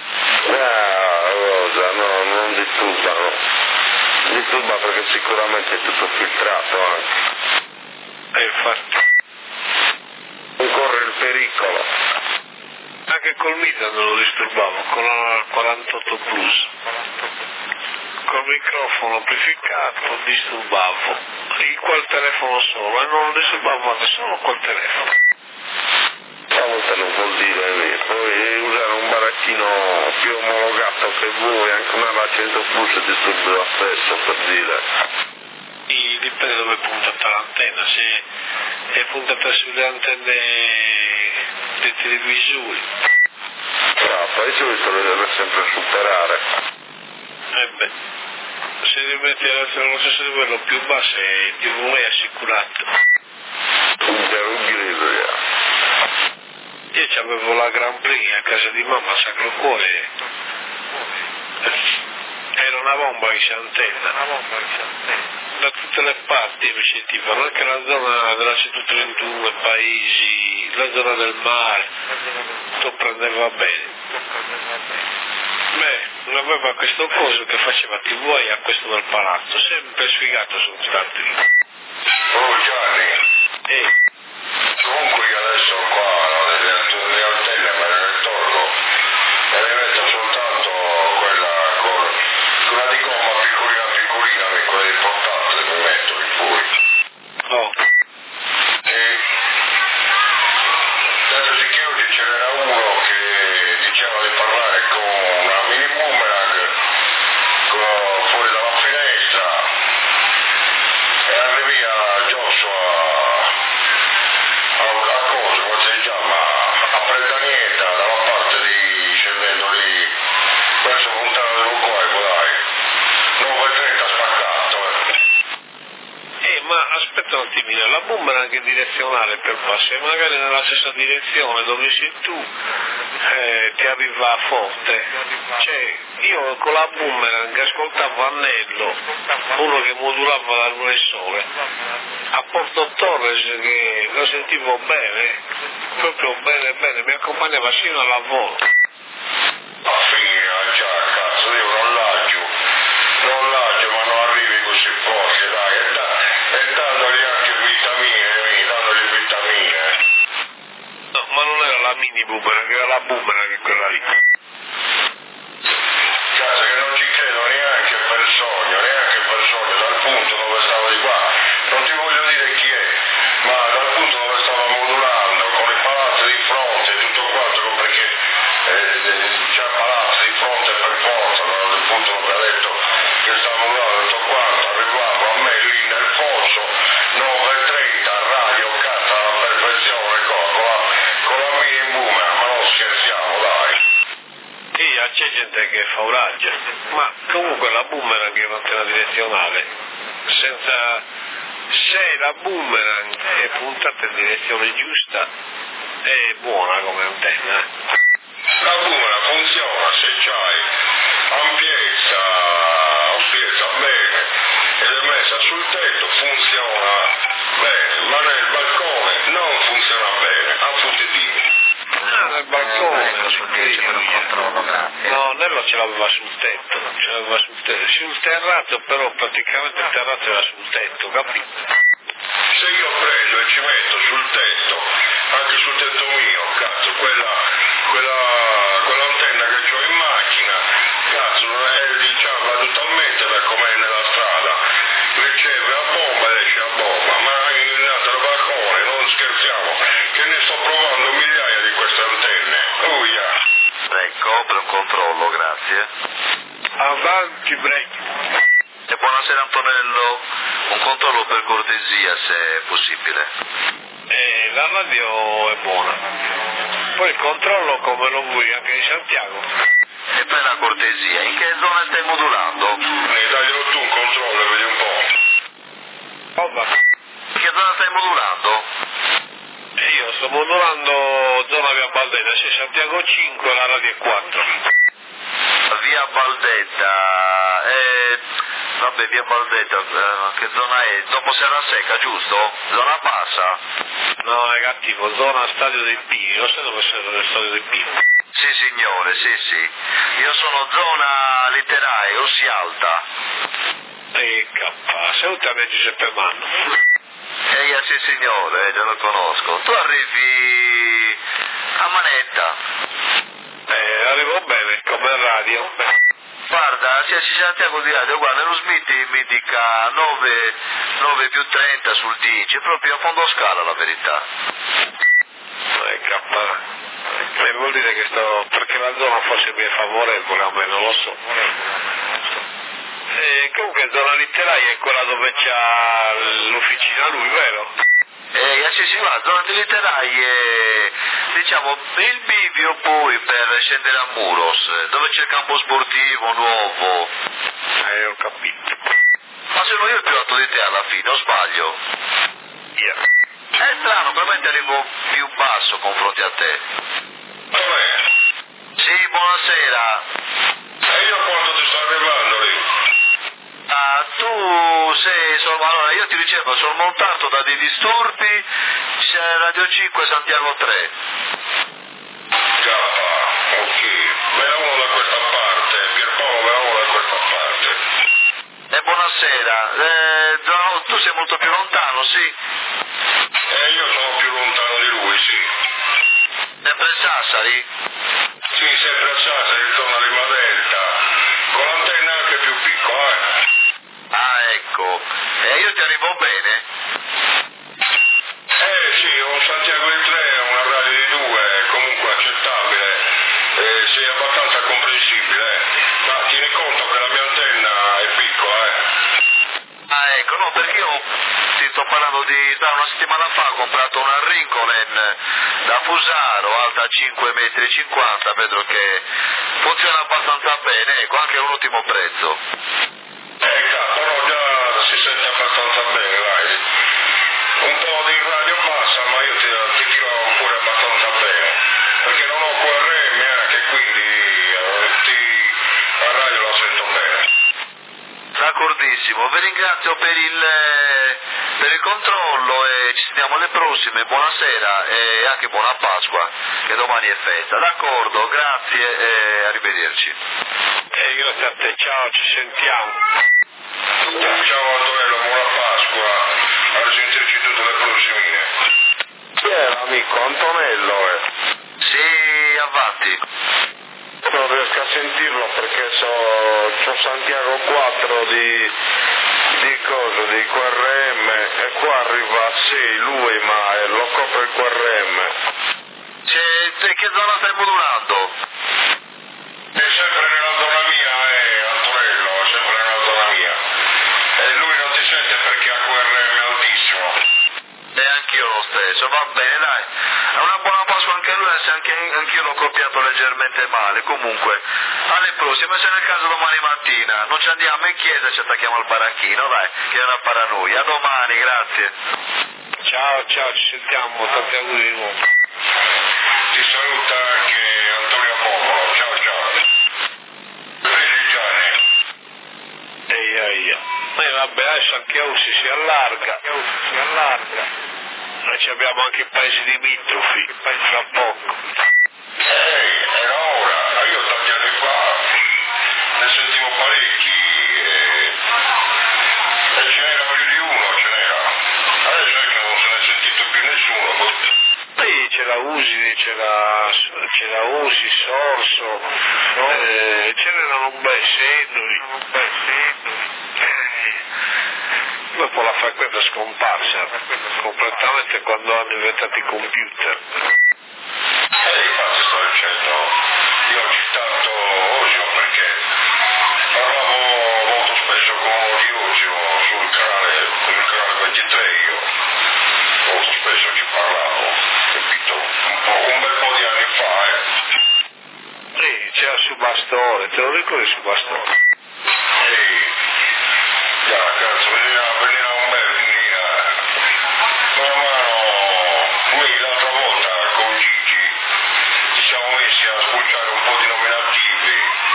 Ah, Rosa, no, non disturbano. Disturba perché sicuramente è tutto filtrato anche. E infatti. Non corre il pericolo. Anche col Mida non lo disturbavo, con la quarantotto plus. Col microfono amplificato disturbavo. Il qual telefono solo, e non lo disturbavo anche solo col telefono. Stavolta non vuol dire, poi usare un baracchino più omologato che voi, anche una da cento plus disturba lo stesso, per dire. E dipende dove è puntata l'antenna, se è puntata sulle antenne dei televisori. Ah, poi solito lo deve sempre superare. E beh, se rimetti allo stesso livello più basso il T V è assicurato. Già un grido, già. Io c'avevo la Grand Prix a casa di mamma a Sacro Cuore, era una bomba in antena, da tutte le parti mi sentivano, anche la zona della centotrentuno, i paesi, la zona del mare, tutto prendeva bene. Beh, non aveva questo coso che faceva T V e a questo del palazzo, sempre sfigato sono stato lì. Oh Gianni, E comunque io adesso qua le, le antenne me le tolgo e le metto soltanto quella con quella di gomma piccolina piccolina, quella di portatile mi metto lì fuori. boomerang è direzionale per basso e magari nella stessa direzione dove sei tu eh, ti arriva forte. Cioè, io con la boomerang ascoltavo Annello, uno che modulava la luna e il sole, a Porto Torres, che lo sentivo bene, proprio bene bene, mi accompagnava sino al lavoro. Ma figa, già, cazzo, io non laggio, non laggio, ma non arrivi così forte, dai, e, da, e dandogli anche vitamine, mi, dandogli vitamine. No, ma non era la mini boomerang, era la boomerang quella lì. Cazzo, che non ci credo neanche per sogno, neanche per sogno, dal punto dove stavo di qua, non ti voglio dire chi è, ma dal punto dove stava modulando, con i palazzi di fronte e tutto quanto, perché eh, c'è palazzi di fronte per forza, dal punto dove ha detto che stava modulando tutto quanto, arrivavo a me lì nel fosso, nove e trenta, radio, cazzo, alla perfezione, con la, con la mini boomerang, ma non scherziamo, dai. Sì, c'è gente che fa uraggia, ma comunque la boomerang è un'antenna direzionale, senza, se la boomerang è puntata in direzione giusta, è buona come antenna. La boomerang funziona se c'hai ampiezza, ampiezza bene, ed è messa sul tetto, funziona bene, ma nel balcone non funziona bene, a futtitini. Ah, nel balcone, invece per un controllo, grazie. no, Nello ce l'aveva sul tetto, ce l'aveva sul tetto, sul terrazzo, però praticamente il terrazzo era sul tetto, capito? Se io prendo e ci metto sul tetto, anche sul tetto mio, cazzo, quella, quella, quell'antenna che ho in macchina, cazzo, è, diciamo, totalmente da com'è nella strada, riceve a bomba ed esce a bomba, ma in altro balcone, non scherziamo, che ne sto provando migliaia di queste antenne, uia. Ecco, per un controllo, grazie. Avanti, break. E buonasera Antonello, un controllo per cortesia se è possibile. Eh, la radio è buona. Poi il controllo come lo vuoi anche di Santiago. E per la cortesia, in che zona stai modulando? Ne daglielo tu un controllo e vedi un po'. Oh, va. In che zona stai modulando? E io sto modulando zona via Baldetta, c'è Santiago cinque, la radio è quattro. Via Baldetta, eh, vabbè, via Baldetta, eh, che zona è? Dopo Serra Secca, giusto? Zona bassa? No, negativo, zona Stadio dei Pini, non so dove sei nel Stadio dei Pini. Sì signore, sì sì. Io sono zona litteraria, ossia alta. E K, salutami Giuseppe Manno. E io sì signore, eh, già lo conosco. Tu arrivi a Manetta. Eh, arrivo bene, come radio. Guarda, se ci Santiago di radio, guarda, lo Smith mi dica nove, nove più trenta sul dieci, proprio a fondo scala la verità. E K. E vuol dire che sto, perché la zona forse mi è favorevole, a me non lo so. E comunque zona litteraria è quella dove c'ha l'officina lui, vero? E sì, sì, va, zona di litterarie, diciamo, il bivio poi per scendere a Muros, dove c'è il campo sportivo nuovo. Eh, ho capito. Ma sono io il più alto di te alla fine, o sbaglio? Yeah. È strano, per me ti arrivo più basso confronti a te. Dov'è? Sì, buonasera. E io quando ti sto arrivando lì? Ah, tu sei, sor- allora io ti ricevo sormontato da dei disturbi, c'è Radio cinque Santiago tre. Già, ok, me la uno da questa parte, Pierpaolo me la uno da questa parte. E buonasera, eh, no, tu sei molto più lontano, sì? E io sono più lontano di lui, sì. Sempre Sassari? Sì, sempre a Sassari, zona Lima Delta, con l'antenna anche più piccola, eh. Ah, ecco, e io ti arrivo bene? Eh sì, un Santiago di tre, una radio di due, comunque accettabile, eh, sei abbastanza comprensibile, eh. Ma tieni conto che la mia antenna è piccola, eh. Ah, ecco, no, perché io ti sto parlando di, da una settimana fa ho comprato una Rinconen da Fusaro, alta cinque metri e cinquanta, vedo che funziona abbastanza bene, ecco, anche a un ottimo prezzo. Eh, cazzo, no, già si sente abbastanza bene, dai. un po' di radio bassa, ma io ti, ti tiro pure abbastanza bene, perché non ho Q R M anche, quindi eh, ti, la radio la sento bene. D'accordissimo, vi ringrazio per il, per il controllo e ci sentiamo alle prossime, buonasera e anche buona Pasqua, che domani è festa. D'accordo, grazie e arrivederci. E grazie a te, ciao, ci sentiamo. Ciao Antonello, buona Pasqua, a risentirci tutte le prossime. Chi è l'amico Antonello? Eh? Sì, avanti. Non riesco a sentirlo perché so, c'ho Santiago quattro di, di cosa, di Q R M e qua arriva sì, lui, ma eh, lo copre il Q R M. C'è, che zona stai modulando? È sempre nella zona mia, eh, Antonello, è sempre nella zona mia. E lui non ti sente perché ha Q R M altissimo. E anch'io lo stesso, va bene, dai. È una buona Pasqua anche lui, se anche anch'io l'ho copiato leggermente male. Comunque, alle prossime, se nel caso domani mattina non ci andiamo in chiesa e ci attacchiamo al baracchino, dai, che è una paranoia. A domani, grazie. Ciao, ciao, ci sentiamo, tanti auguri di nuovo. Ti saluta anche Antonio Popolo, ciao ciao. Vedi Gianni. Ehi, ehi. E vabbè, adesso anche Aussi si allarga, si allarga. Noi ci abbiamo anche i paesi limitrofi, tra poco. Ehi, era ora, io tanti anni fa ne sentivo parecchi e, e ce n'era più di uno, ce n'era. Adesso è che non se ne è sentito più nessuno. Sì, c'era Usini, c'era, c'era Usi, Sorso, eh, ce n'erano un bel Sendoli, un bel Sendoli. Dopo la frequenza è scomparsa completamente quando hanno inventato i computer. E infatti sto dicendo, io ho citato Osio perché parlavo molto spesso con di Osio sul canale, sul canale ventitré io, molto spesso ci parlavo, capito? Un, po', un bel po' di anni fa, eh. Sì, c'era su Bastone, te lo ricordi su Bastone? Ehi, già cazzo, veniva, veniva un bel, veniva, man mano, lui l'altra volta con Gigi ci siamo messi a spulciare un po' di nominativi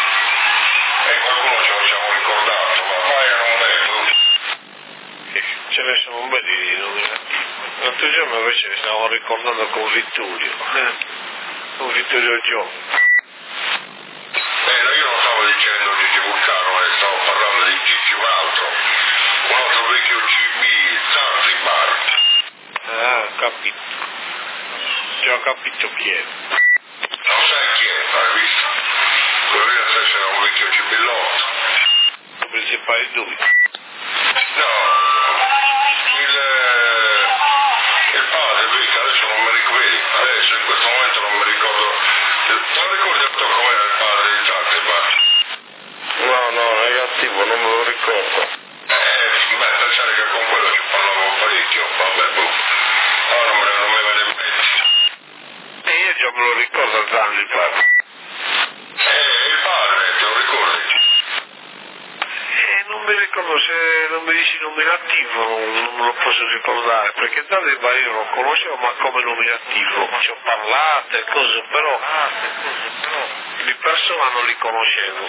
e qualcuno ce lo siamo ricordato, ma poi era un bello. Sì, ce ne sono un bel di nominativi. L'altro giorno invece ne stavamo ricordando con Vittorio, eh? con Vittorio Gio. Eh, no, io non stavo dicendo Gigi Vulcano, eh, stavo parlando di Gigi un altro, un altro vecchio C B, Zanzibar. Ah, capito. Già ho capito chi è. Non sai chi è, hai visto? Quello lì adesso era un vecchio cibillotto. Il principale lui. No, il, il padre, vedi, adesso non mi ricordo, adesso in questo momento non mi ricordo. Te lo ricordi com'era il padre di Zanzibar? No, no, negativo, non me lo ricordo. Eh, beh, pensare che con quello ci parlavo parecchio, vabbè, boh. Ora non me non mi viene in mente. E io già me lo ricordo a Zanzibar. Eh, il padre, te lo ricordi? E non mi ricordo, se non mi dici nominativo non, non me lo posso ricordare, perché Zanzibar io lo conoscevo ma come nominativo, ci ho parlato e cose, però di persona non li conoscevo.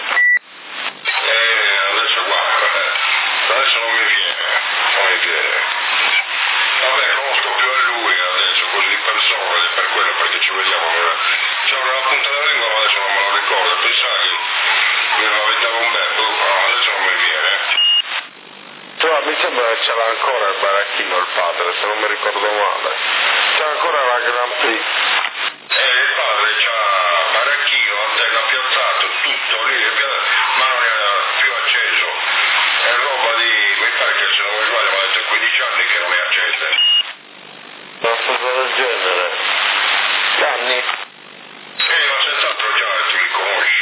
Eh, adesso guarda, eh, adesso non mi viene, non mi viene. Vabbè, conosco più a lui adesso, così di persona, ed è per quello, perché ci vediamo. C'era una punta della lingua, ma adesso non me lo ricordo, pensavo che mi avevamo un bel, no, adesso non mi viene. Cioè, mi sembra che c'era ancora il baracchino il padre, se non mi ricordo male. C'era ancora la Grand Prix. Eh, il padre c'ha baracchino, antenna piazzato, tutto lì, ma non era più acceso. È roba di, mi pare che se non mi sbaglio mi ha detto quindici anni che non è accesa. Una cosa del genere. Anni? Eh, ma senz'altro già tu li conosci.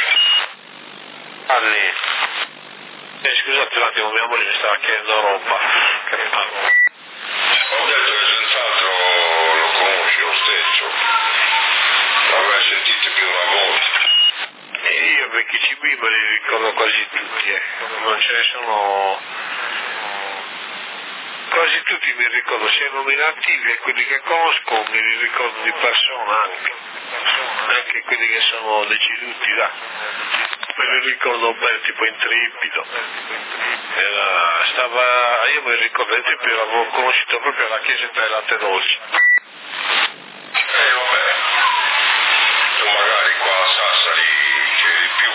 Anni. Eh, scusate un attimo, mia moglie mi stava chiedendo roba. Che fanno? Ho detto che senz'altro lo conosci lo stesso. L'avrei sentito più una volta. E io vecchi C B me li ricordo quasi tutti, eh. Non ce ne sono quasi tutti mi ricordo, sia nominativi e quelli che conosco mi li ricordo di persona anche, anche quelli che sono deceduti là, me li ricordo bene, tipo Intrepido, era, stava, io mi ricordo Intrepido, l'avevo conosciuto proprio alla chiesa delle Latte Dolci. Eh vabbè, tu magari qua a Sassari c'è di più.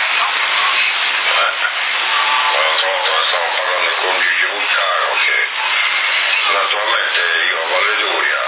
L'altra volta stavo parlando con Gigi Vulcano che naturalmente io a Valle d'Uria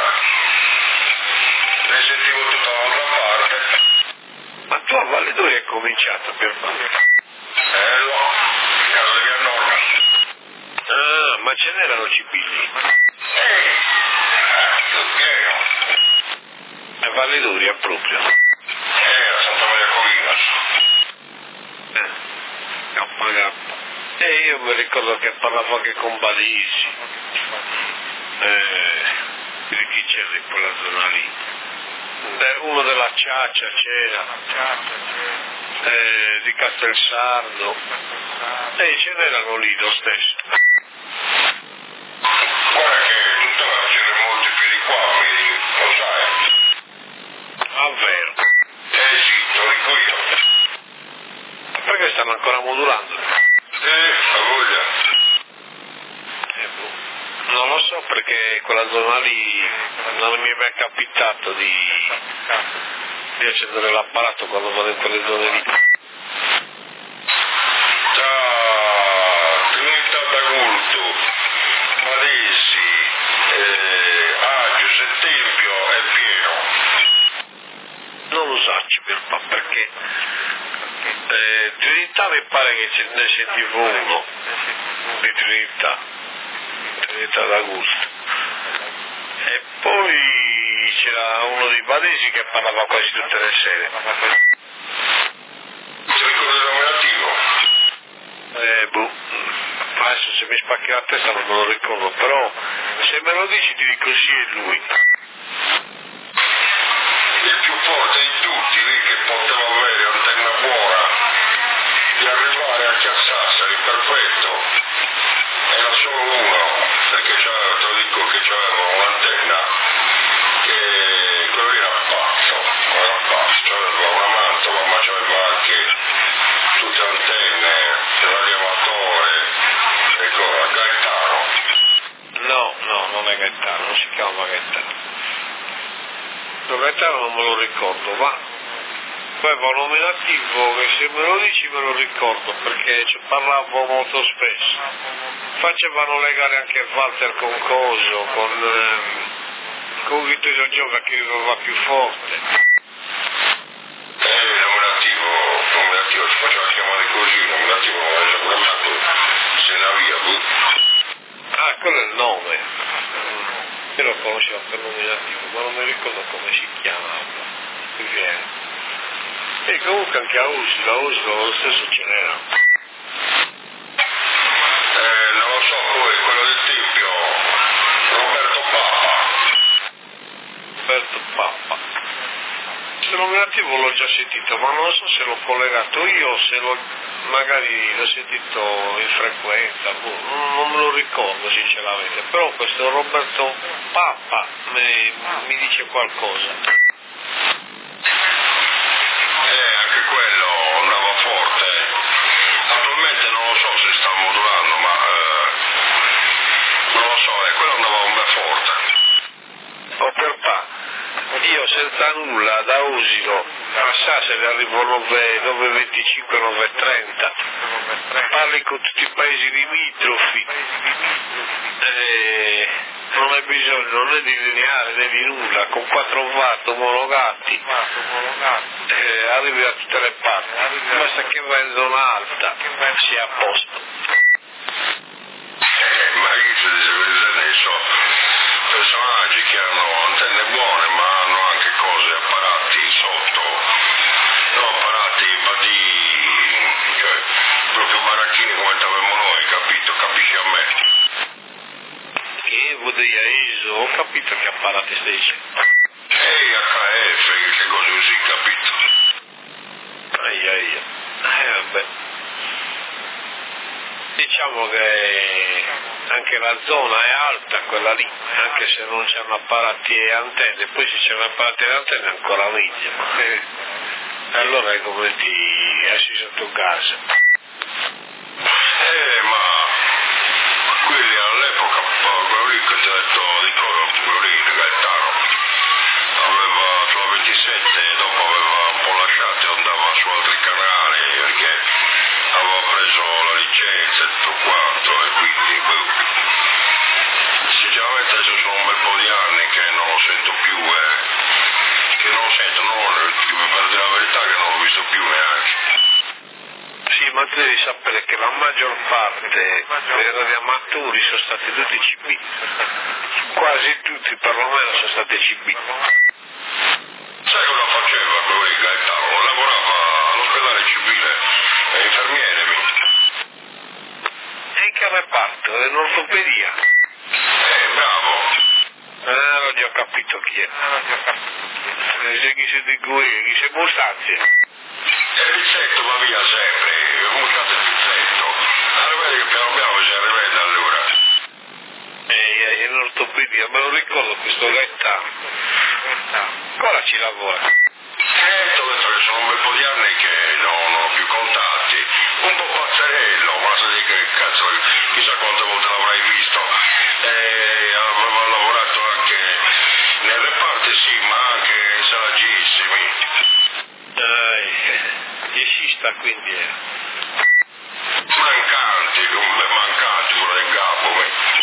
ne sentivo tutta l'altra parte. Ma tu a Valle d'Uria hai cominciato per fare? Eh no, in casa di mia nonna. Ah, ma ce n'erano cipilli? Eh, eh, pieno. A Valle d'Uria proprio? Eh, a Santa Maria Colinas. Eh, no, magari. E io mi ricordo che parlavo anche con Balisi, eh, di chi c'era in quella zona lì? Eh, uno della Ciaccia c'era, eh, di Castelsardo, e ce n'erano lì lo stesso. Guarda che tuttora ce ne molti più di qua, mi, lo sai. Ah, vero? Eh sì, te lo dico io. Perché stanno ancora modulando? Eh, a voglia. Eh, boh. Non lo so, perché quella zona lì non mi è mai capitato di, di accendere l'apparato quando vado in quelle zone lì. Tra Trinità d'Agurto, Maresi, eh, Agio, Settempio è pieno. Non lo so, Pierpa, perché eh, Trinità mi pare che ce ne sentivo uno di Trinità, Trinità d'Augusto, e poi c'era uno di Badesi che parlava quasi tutte le sere. Ti ricordi il nominativo? Eh, boh, adesso se mi spacchi la testa non me lo ricordo, però se me lo dici ti dico sì, è lui. Il più forte di tutti lì che poteva avere antenna buona di arrivare anche a Sassari, perfetto, era solo uno, perché c'aveva, te lo dico che c'aveva un'antenna che quello lì era pazzo, era pazzo, c'aveva una mantova ma c'aveva anche tutte antenne, l'allevatore, ecco, Gaetano. No, no, non è Gaetano, non si chiama Gaetano. No, Gaetano non me lo ricordo, ma poi va un nominativo che se me lo dici me lo ricordo, perché ci parlavo molto spesso. Facevano legare anche Walter con Coso, con, ehm, con Vittorio Gioca che va più forte. Eh, il nominativo, il nominativo si faceva chiamare così, il nominativo non era programmato, se ne via, boh. Ah, quello è il nome. Io lo conoscevo per nominativo, ma non mi ricordo come si chiamava. Qui viene. E comunque anche a Usula, a Usula lo stesso ce n'era. Eh, non lo so, poi quello del Tempio, Roberto Papa. Roberto Papa. Questo nominativo l'ho già sentito, ma non so se l'ho collegato io o se l'ho magari l'ho sentito in frequenza, boh, non me lo ricordo sinceramente, però questo Roberto Papa mi, mi dice qualcosa. Eh, anche quello andava forte. Attualmente non lo so se sta modulando, ma eh, non lo so, e quello andava un bel forte. O per pa, io senza nulla da Usilo a Sassari arrivo nove venticinque nove trenta, parli con tutti i paesi limitrofi, eh, non hai bisogno non è di lineare né di nulla, con quattro watt omologati eh, arrivi da tutte le parti, basta che vai in zona alta, sia a posto. Eh, ma chi si dice, ne so, personaggi che hanno antenne buone ma hanno anche cose, apparati sotto, no, apparati badì, cioè proprio baracchini come avevamo noi, capito? Capisci a me? Che vuol dire I S O, ho capito che apparati stai dicendo. E H F, che cose così, capito? Aia aia, eh vabbè. diciamo che anche la zona è alta, quella lì, anche se non c'erano apparati e antenne, poi se c'erano apparati e antenne è ancora meglio. E allora è come ti esci sotto casa. Eh, ma quelli all'epoca, quello lì che ti ho detto di cosa, quello lì di Gaetano, aveva sulla ventisette, dopo aveva un po' lasciato e andava su altri canali perché aveva preso la licenza e tutto quanto e quindi sinceramente adesso sono un bel po' di anni che non lo sento più, eh, che non lo sento, no, per dire la verità che non l'ho visto più neanche. Sì, ma tu devi sapere che la maggior parte dei radioamatori sono stati tutti C B, quasi tutti perlomeno sono stati C B. Sai cosa faceva quello lì Gaetano? Lavorava all'ospedale civile, è infermiere. E in che reparto? Nell'ortopedia? Eh, bravo. Ah, non ho capito chi è. Eh, chi sei di cui, chi sei Mustazzi? E Pizzetto va via sempre, Mustazzi e Pizzetto. Arrivati che piano piano si rivede allora. E in ortopedia, me lo ricordo questo Gaetano. Ancora ci lavora. Eh, ti ho detto che sono un bel po' di anni che non ho più contatti. Un po' pazzerello, ma se dico che cazzo, chissà quante volte l'avrai visto. Eh, aveva lavorato anche nei reparti, sì, ma anche in salagissimi. Dai, yeshista quindi è. Mancanti, come mancanti, quello del capo.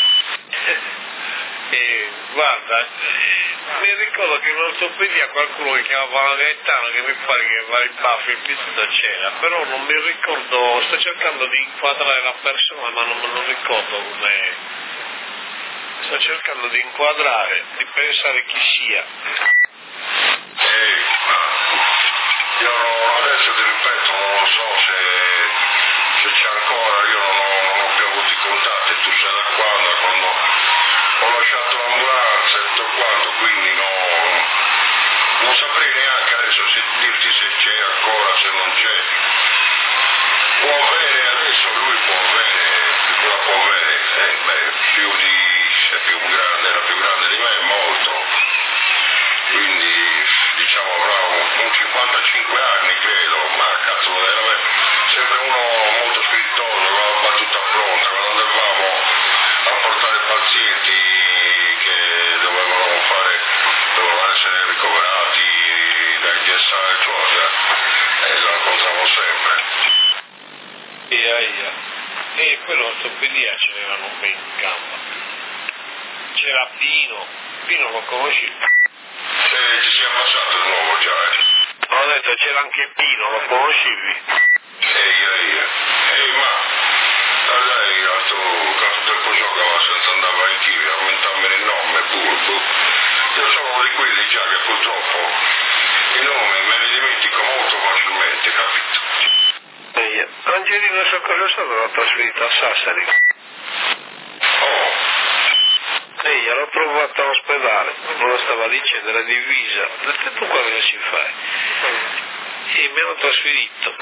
E guarda, eh, mi ricordo che in ortopedia qualcuno che chiamava Gaetano, che mi pare che aveva il baffo in piazza c'era, però non mi ricordo, sto cercando di inquadrare la persona ma non me lo ricordo come, sto cercando di inquadrare, di pensare chi sia. Eh, ma io non, adesso ti ripeto, non lo so se, se c'è ancora, io non ho, non ho più avuto i contatti, tu sai da quando, da quando ho lasciato l'ambulanza e tutto quanto, quindi no, non saprei neanche adesso se dirti se c'è ancora, se non c'è. Può avere adesso, lui può avere, cosa può avere? Eh, beh, più di, è più grande, era più grande di me, molto. Quindi diciamo avrà un cinquantacinque anni credo, ma cazzo era sempre uno molto spiritoso, con la battuta pronta, quando andavamo a portare pazienti che dovevano fare, dovevano essere ricoverati da ingessare cose, e lo incontravo sempre. E aia, e poi l'ortopedia ce n'erano ben in gamba. C'era Pino, Pino lo conosci? Eh, ti sei ammazzato di nuovo già, eh? Ho detto c'era anche Pino, lo conoscevi? Ehi, ehi, ehi, ma lei a sto caso del giocava senza andare in Chile, aumentarmi il nome, pure, io sono uno di quelli già che purtroppo i nomi me li dimentico molto facilmente, capito? Ehi, Angelino so cosa sono, l'ho trasferito a Sassari. Oh! Ehi, l'ho trovato all'ospedale, non lo stava dicendo, era divisa, ho detto tu qua cosa ci fai? E mi hanno trasferito.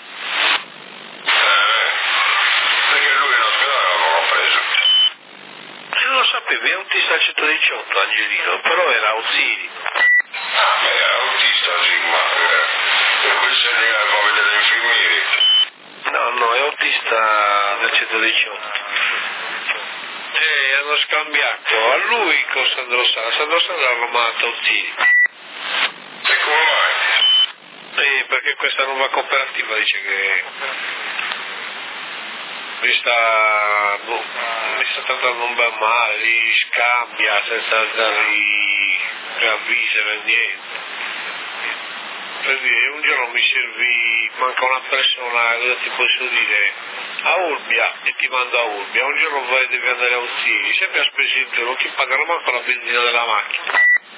Eh, perché lui in ospedale l'aveva preso. E non lo sapevi, è autista al centodiciotto Angelino, però era ausili. Ah, beh, è autista, sì, ma eh, per questo è legato a vedere gli infermieri. No, no, è autista del centodiciotto. E hanno scambiato a lui con Sandro Sala, Sandro Sala l'hanno mandato ausili. E come mai? E perché questa nuova cooperativa dice che mi sta, boh, mi sta trattando un bel male, li scambia senza dargli avviso né niente. Per dire, un giorno mi servì, manca una persona, cosa ti posso dire, a Urbia e ti mando a Urbia, un giorno vai devi andare a Uzzini, sempre a spese in più, non ti pagano manco la benzina della macchina.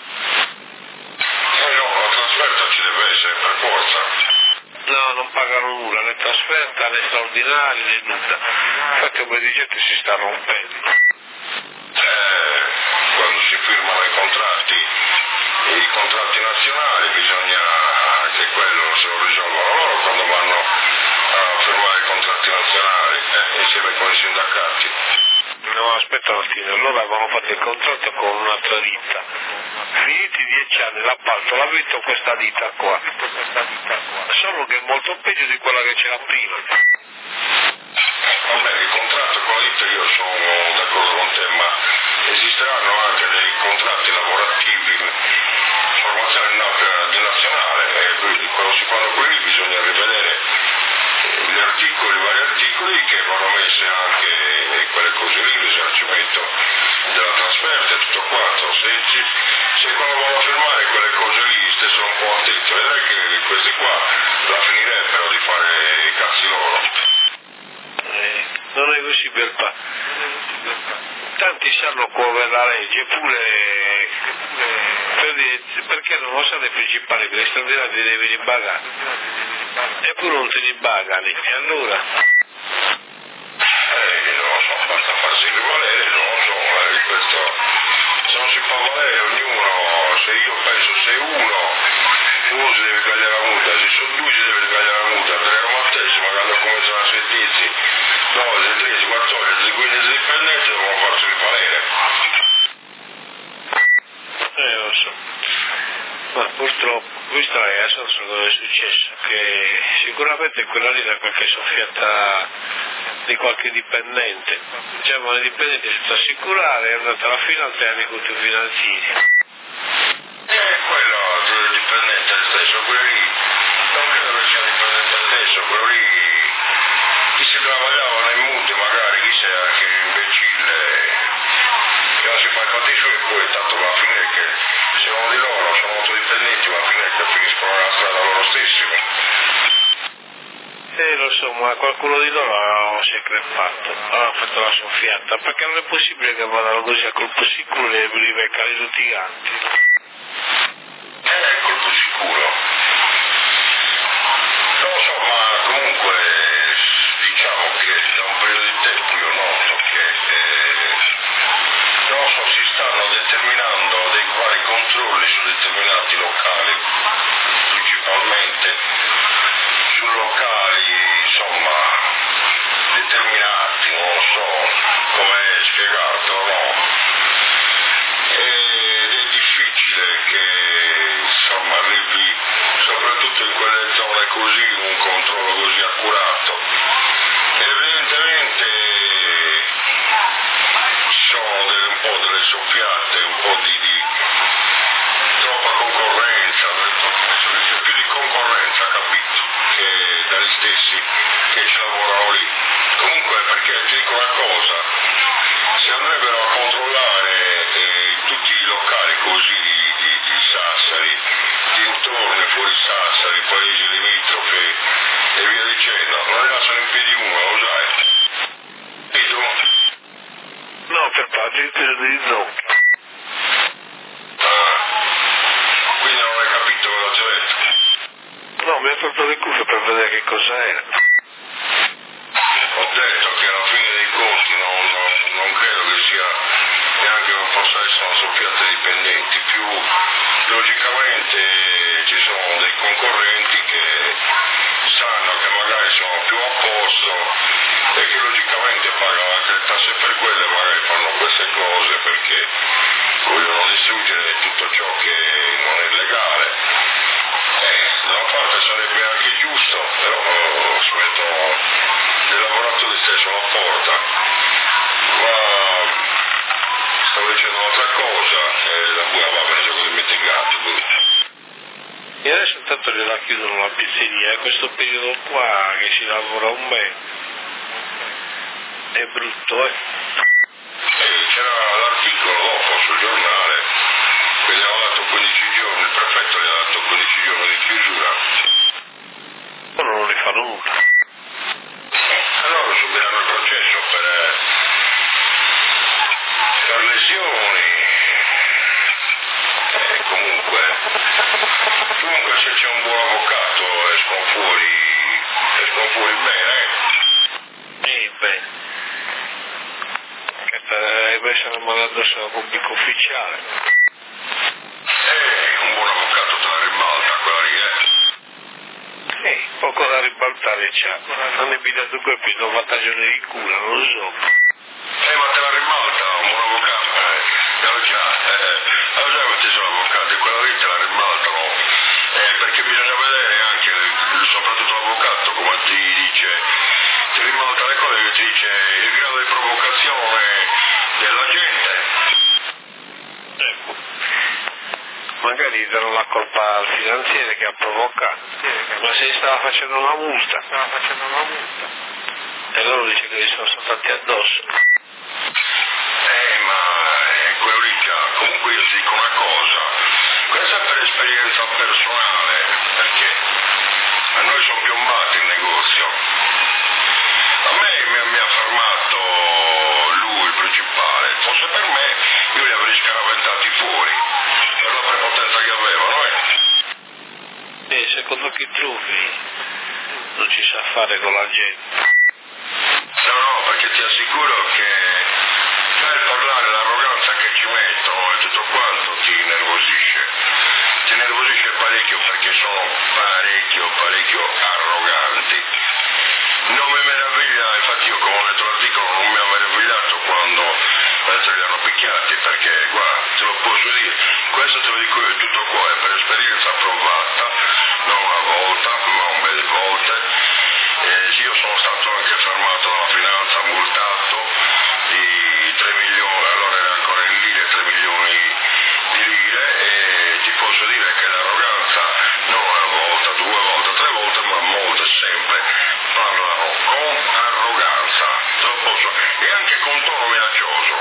Eh no, la trasferta ci deve essere per forza. No, non pagano nulla, né trasferta, né straordinari, né nulla. Infatti un po' di gente si sta rompendo. Eh, quando si firmano i contratti, i contratti nazionali bisogna che quello se lo risolvano loro quando vanno a firmare i contratti nazionali eh, insieme con i sindacati. No, aspetta Martino, allora avevamo fatto il contratto con un'altra ditta. Finiti dieci anni l'appalto l'ha vinto questa ditta qua. Solo che è molto peggio di quella che c'era prima. Vabbè, il contratto con la ditta io sono d'accordo con te, ma esisteranno anche dei contratti lavorativi, formazione di nazionale, e quindi quando si fanno quelli bisogna rivedere gli articoli, i vari articoli che vanno messi anche quelle cose lì, l'esercimento della trasferta e tutto quanto. Se, se quando vanno a firmare quelle cose lì stessero un po' attenti, vedrai che questi qua la finirebbero di fare i cazzi loro. Eh, non è così per pa. Tanti sanno come la legge, pure per, perché non lo sa il principale che gli straordinari devi ribagare. Eppure non te li bagano, e allora? Eh, non lo so, basta farsi rivalere, non lo so, eh, questo, se non si fa valere ognuno, se io penso se uno, uno si deve tagliare la multa, se sono due si deve tagliare la multa, tre a mattesima, quando cominciano a sentirsi, no, le tredici, quattordici, quindici dipendenze devono farsi rivalere. Eh, lo so. Ma purtroppo, questa ragazza non so cosa è successo, che sicuramente quella lì da qualche soffiata di qualche dipendente. Diciamo, le dipendenti si fa assicurare, è andata alla fine al tecnico finanziario. E quello del dipendente stesso, quello lì, non credo che sia dipendente stesso, quello lì, chi si travagliava nei muti magari, chi sia anche imbecille, che non si fa i fatti suoi e poi tanto va a finire che se uno di loro sono molto dipendenti va a finire che finiscono nella strada loro stessi. Eh, lo so, ma qualcuno di loro si è crepato, ha fatto la soffiata, perché non è possibile che vadano così a colpo sicuro e li beccano tutti i ganti. Eh, colpo sicuro. Non lo so, ma comunque diciamo che da un periodo di tempo io noto che eh, non lo so, si stanno determinando dei vari controlli su determinati locali, principalmente su locali insomma determinati, non so come spiegartelo, no? Ed è difficile che insomma arrivi soprattutto in quelle zone così un controllo così accurato. Evidentemente ci sono delle, un po' delle soffiate, un po' di, di troppa concorrenza, c'è più di concorrenza, capito, che dagli stessi che ci lavorano lì. Comunque, perché ti dico una cosa, se andrebbero a controllare eh, tutti i locali così di, di, di Sassari, dintorni, fuori Sassari, paesi limitrofi e via dicendo, non ne lasciano in piedi uno, lo sai? E tu? No, per padre di no. Ah, quindi non hai capito cosa ti ho detto? No, mi ha fatto le cuffie per vedere che cosa era. Ho detto che alla fine dei conti non, non, non credo che sia neanche che possa essere una soffiata di dipendenti, più logicamente ci sono dei concorrenti che sanno che magari sono più a posto e che logicamente pagano anche le tasse per quelle, magari fanno queste cose perché vogliono distruggere tutto ciò che non è legale. Eh, da una parte sarebbe anche giusto, però oh, si mettono dei lavoratori stesso alla porta, ma stavo dicendo un'altra cosa e la buia va bene, sono dimenticati. E adesso intanto gliela chiudono la pizzeria, è questo periodo qua che si lavora un bene. È brutto, eh? E c'era l'articolo dopo sul giornale, che gli hanno dato quindici giorni, il prefetto gli ha dato quindici giorni di chiusura. Loro non ne fanno nulla. Allora subiranno il processo per, per lesioni. E comunque, comunque se c'è un buon avvocato escono fuori, escono fuori bene. Eh, bene. Che deve essere mandato al pubblico ufficiale. Eh, un buon avvocato te la ribalta, quella lì, eh. Eh, poco da ribaltare c'ha? Non è pigliato qui più da vantagione di cura, non lo so. Eh, ma te la rimalta, un avvocato, eh, lo già, eh, lo già che ci sono avvocati, quella lì te la rimaltano, eh, perché bisogna vedere anche, soprattutto l'avvocato, come ti dice, ti rimalta le cose che ti dice il grado di provocazione della gente. Ecco. Magari danno la colpa al finanziere che ha provocato, ma se gli stava facendo una multa, stava facendo una multa, e loro dice che gli sono saltati addosso. Eh, ma eh, quello lì già, comunque io ti dico una cosa, questa è per esperienza personale, perché a noi sono piombati il negozio. A me mi, mi ha fermato lui, il principale, fosse per me io li avrei scaraventati fuori, per la prepotenza che avevano, eh. E secondo chi trufi non ci sa fare con la gente. No, no, perché ti assicuro che già il parlare, l'arroganza che ci mettono e tutto quanto ti nervosisce. Ti nervosisce parecchio perché sono parecchio, parecchio arroganti. Non mi meraviglia, infatti io come ho letto l'articolo non mi ha meravigliato quando adesso li hanno picchiati, perché guarda, te lo posso dire, questo te lo dico io tutto qua, è per esperienza provata, non una volta, ma un bel di volte. Eh, io sono stato anche fermato dalla finanza, multato di tre milioni, allora era ancora in lire, tre milioni di lire, e ti posso dire che l'arroganza non una volta, due volte, tre volte, ma molte sempre parlano con arroganza, te lo posso, e anche con tono minaccioso.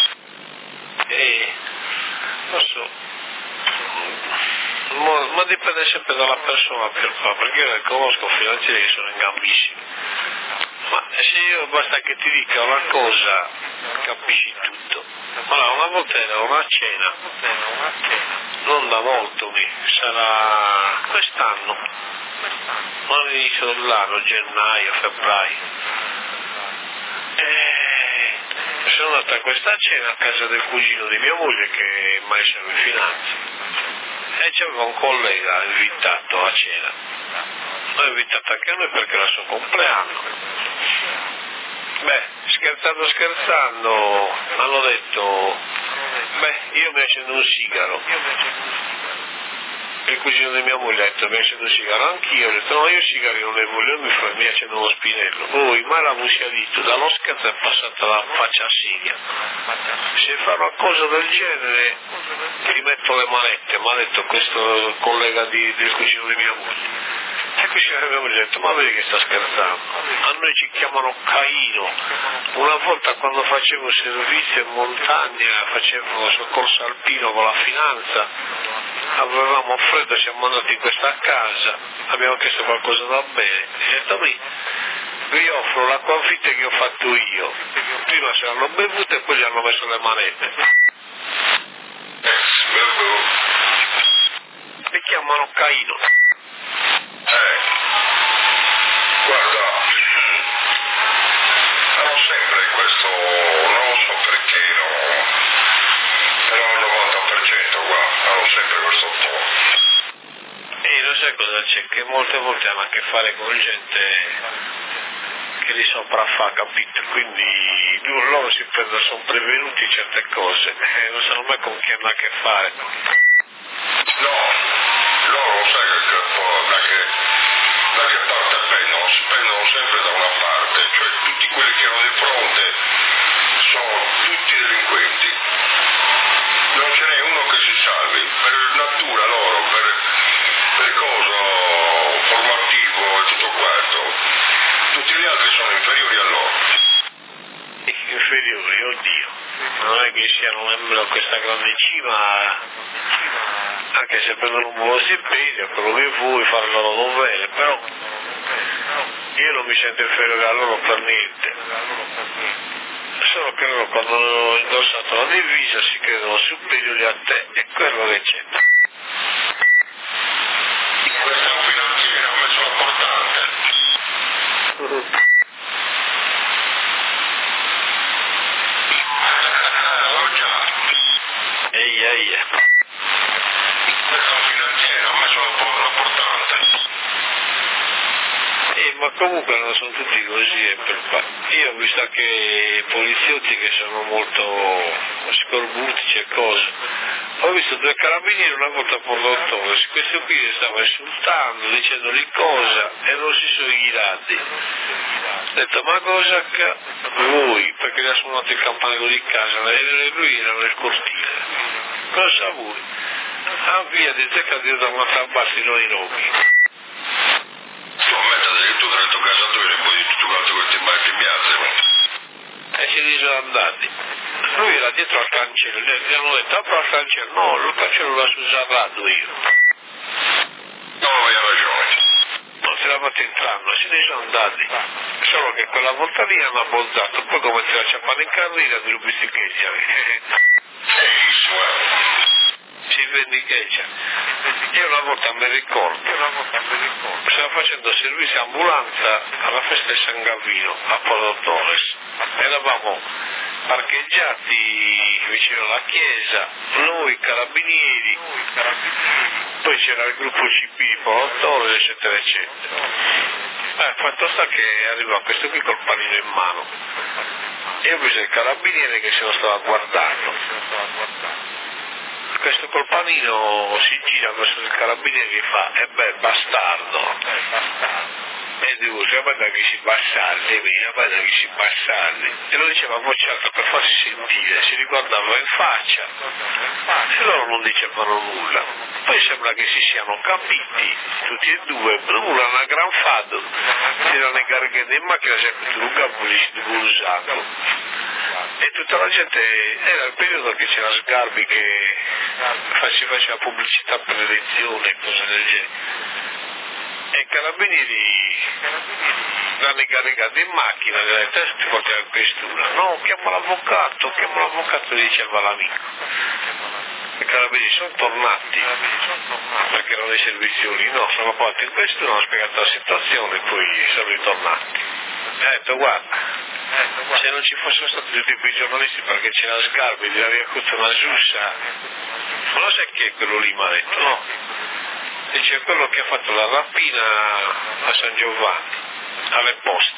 E non so, ma, ma dipende sempre dalla persona per fa, perché io conosco finanzieri che sono in gambissimi, ma se io basta che ti dica una cosa capisci tutto. Allora una volta era una cena, non da molto mi, sarà quest'anno, ma all'inizio dell'anno, gennaio, febbraio. E sono andato a questa cena a casa del cugino di mia moglie che è maestro di finanza. E c'aveva un collega invitato a cena, l'ho invitato anche a noi perché era il suo compleanno. Beh, scherzando scherzando hanno detto, beh, io mi accendo un sigaro. Il cugino di mia moglie ha detto mi accendo un sigaro anch'io, ho detto no, io sigari non ne voglio, mi, fa, mi accendo uno spinello. Poi mai la musica dito, dallo scherzo è passata la faccia a Siria. Se fa una cosa del genere ti metto le manette, mi ha detto questo collega di, del cugino di mia moglie. E qui ci abbiamo detto, ma vedi che sta scherzando, a noi ci chiamano Caino. Una volta quando facevo servizio in montagna, facevo soccorso alpino con la finanza, avevamo freddo, siamo andati in questa casa, abbiamo chiesto qualcosa da bere, e ho detto vi offro l'acquavite che ho fatto io. Prima se l'hanno bevuta e poi gli hanno messo le manette. Mi chiamano Caino. Eh, guarda, hanno sempre questo, non lo so perché, no, però al novanta per cento qua, hanno sempre questo tono. E lo sai cosa c'è? Che molte volte hanno a che fare con gente che li sopraffa, capito? Quindi loro si prendono, sono prevenuti certe cose, e non sanno mai con chi hanno a che fare. No, loro lo sai che, da che, da che parte prendono, si prendono sempre da una parte, cioè tutti quelli che erano di fronte sono tutti delinquenti, non ce n'è uno che si salvi, per natura loro, per, per coso formativo e tutto questo, tutti gli altri sono inferiori a loro. Inferiori, oddio, non è che siano nemmeno questa grande cima, anche se prendono un buono stipendio, quello che vuoi, fare le loro novelle, però io non mi sento inferiore a loro per niente, solo che loro quando hanno indossato la divisa si credono superiori a te, e quello che c'è. Questo è un finanziere, ha messo la portante. Ehi, ehi. Questo è un finanziere, ha messo la portante. Eh, ma comunque non sono tutti così, eh, per fa- io ho visto anche poliziotti che sono molto scorbutici e cose. Ho visto due carabinieri una volta a Portotone, questo qui li stava insultando, dicendogli cosa e non si sono girati. Ho detto ma cosa accade? Voi, perché gli ha suonato il campanello di casa e lui era nel cortile. Cosa vuoi? Ah via, di te che ha detto a Matabassi noi nomi. Mettere tu dentro casa tua e poi tutto quanto questi barchi in piazza. E se ne sono andati. Lui era dietro al cancello, gli hanno detto apro al cancello, no, il cancello l'ho sussurrato io. No, hai ragione. Non se l'ha fatto entrando, se ne sono andati. Solo che quella volta lì hanno abbozzato, poi come si lasciavano in carriera di rubisticheggia. Benissimo, eh. Si vendicheggia. Io una volta mi ricordo, stavo facendo servizio ambulanza alla festa di San Gavino a Portotores. Eravamo parcheggiati vicino alla chiesa, noi carabinieri, poi c'era il gruppo C P di Portotores, eccetera, eccetera. Eh, fatto sta che arriva questo qui col panino in mano. Io ho visto il carabiniere che se lo stava guardando. Questo col panino si gira verso il carabiniere e fa, e beh, bastardo. E dico, guarda che si bastardi, guarda che si bastardi. E lo diceva a voce alta per farsi sentire, si riguardava in faccia e loro non dicevano nulla. Poi sembra che si siano capiti, tutti e due, nulla, una gran fado. Si erano caricati in macchina, sempre tu capulisci di Busato. E tutta la gente, era il periodo che c'era Sgarbi che si faceva pubblicità per le elezioni e cose del genere. E i carabinieri l'hanno caricati in macchina e gli hanno detto ti porti la questura. No, chiama l'avvocato, chiama l'avvocato, diceva l'amico. I carabinieri sono tornati perché erano dei servizioli, no, sono portati in questura, hanno spiegato la situazione e poi sono ritornati. E ha detto guarda, se non ci fossero stati tutti quei giornalisti perché c'era Sgarbi, gli aveva avuto una giussa, ma non sai chi è quello lì, mi ha detto, no, dice quello che ha fatto la rapina a San Giovanni, alle poste.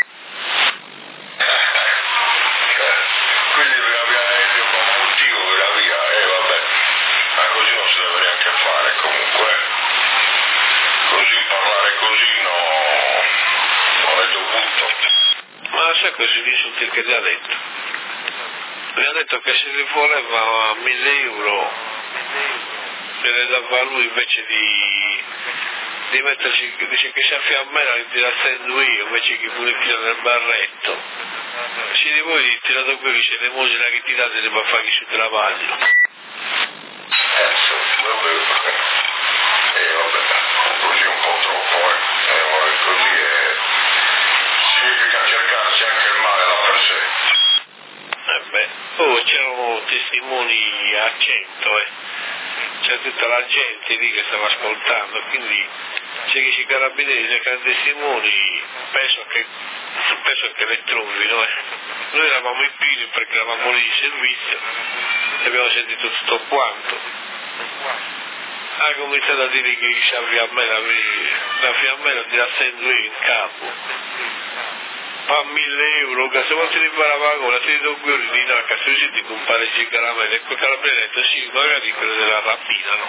Quindi per avere un buon motivo per la via, e eh, vabbè, ma così non si deve neanche fare comunque, così parlare così no, non è dovuto. Ma sai questi insulti che gli ha detto? Mi ha detto che se gli voleva mille euro se ne dava a lui invece di, di metterci, dice che se a fiammella li tirassendo io invece che pure tira nel barretto. Se di voi tirato quelli c'è l'emosina che tirate ne va a fare su della pagina. Eh, vabbè, eh, vabbè, così un po' troppo, eh, eh così è, significa cercarsi anche il male da per sé. Eh beh, oh, c'erano testimoni a cento, eh. C'è tutta la gente lì che stava ascoltando, quindi c'è che i carabinieri cercano testimoni, penso che, penso che le trovino, eh. Noi eravamo in piedi perché eravamo lì in servizio e abbiamo sentito tutto quanto. Ha cominciato a dire che la fiammella, la fiammella ti la sento io in capo. Fa mille euro, che se vuoi ti riparava ancora, ti do due ore di nacca, se ci ti compare i caramelle, e quel carabiniere ha detto sì, magari quello della rapina, no?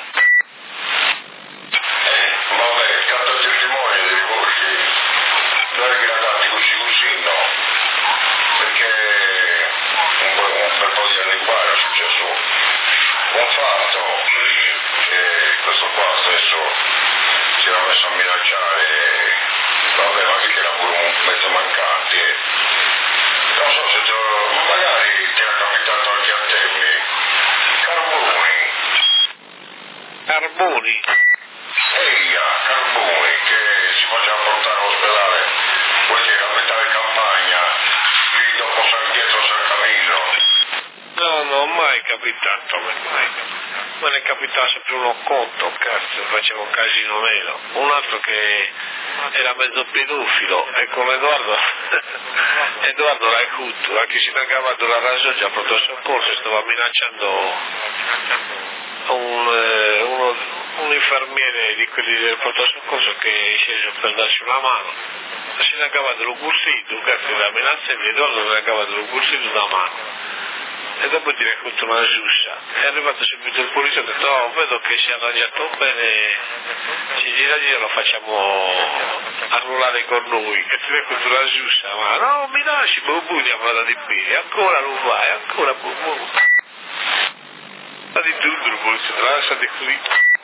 Eh, vabbè, tanto testimoni delle voci, non è che ragazzi così così, no? Perché un, po', un bel po' di anni fa era successo un fatto, che questo qua stesso si era messo a minacciare, vabbè, ma che era pure un mezzo mancante, non so se te lo, magari ti era capitato anche a te, Carboni. Carboni? Eia, Carboni, che si faceva portare all'ospedale, poi che era a metà di campagna, lì dopo San dietro San Camillo. No, non mai capitato, mai. Me ne capitava sempre uno cotto, cazzo, facevo un casino nero. Un altro che era mezzo pedofilo, e con Edoardo, Edoardo Raicuto, anche si negava la ragione, già pronto soccorso, stava minacciando un, eh, uno, un infermiere di quelli del pronto soccorso che è sceso per darsi una mano. se ne acaba dello cursito, cazzo la minaccia e Edoardo se ne acaba dello cursito da mano. E dopo ti racconto una giusta. È arrivato subito il poliziotto e ha detto, oh, vedo che si è arrangiato bene, ci gira gira lo facciamo annullare con noi. E ti racconto una giusta, ma no, mi lasci, bubu, andiamo da di bene, ancora lo fai, ancora bubu. Ma di tutto il poliziotto, lasciate così.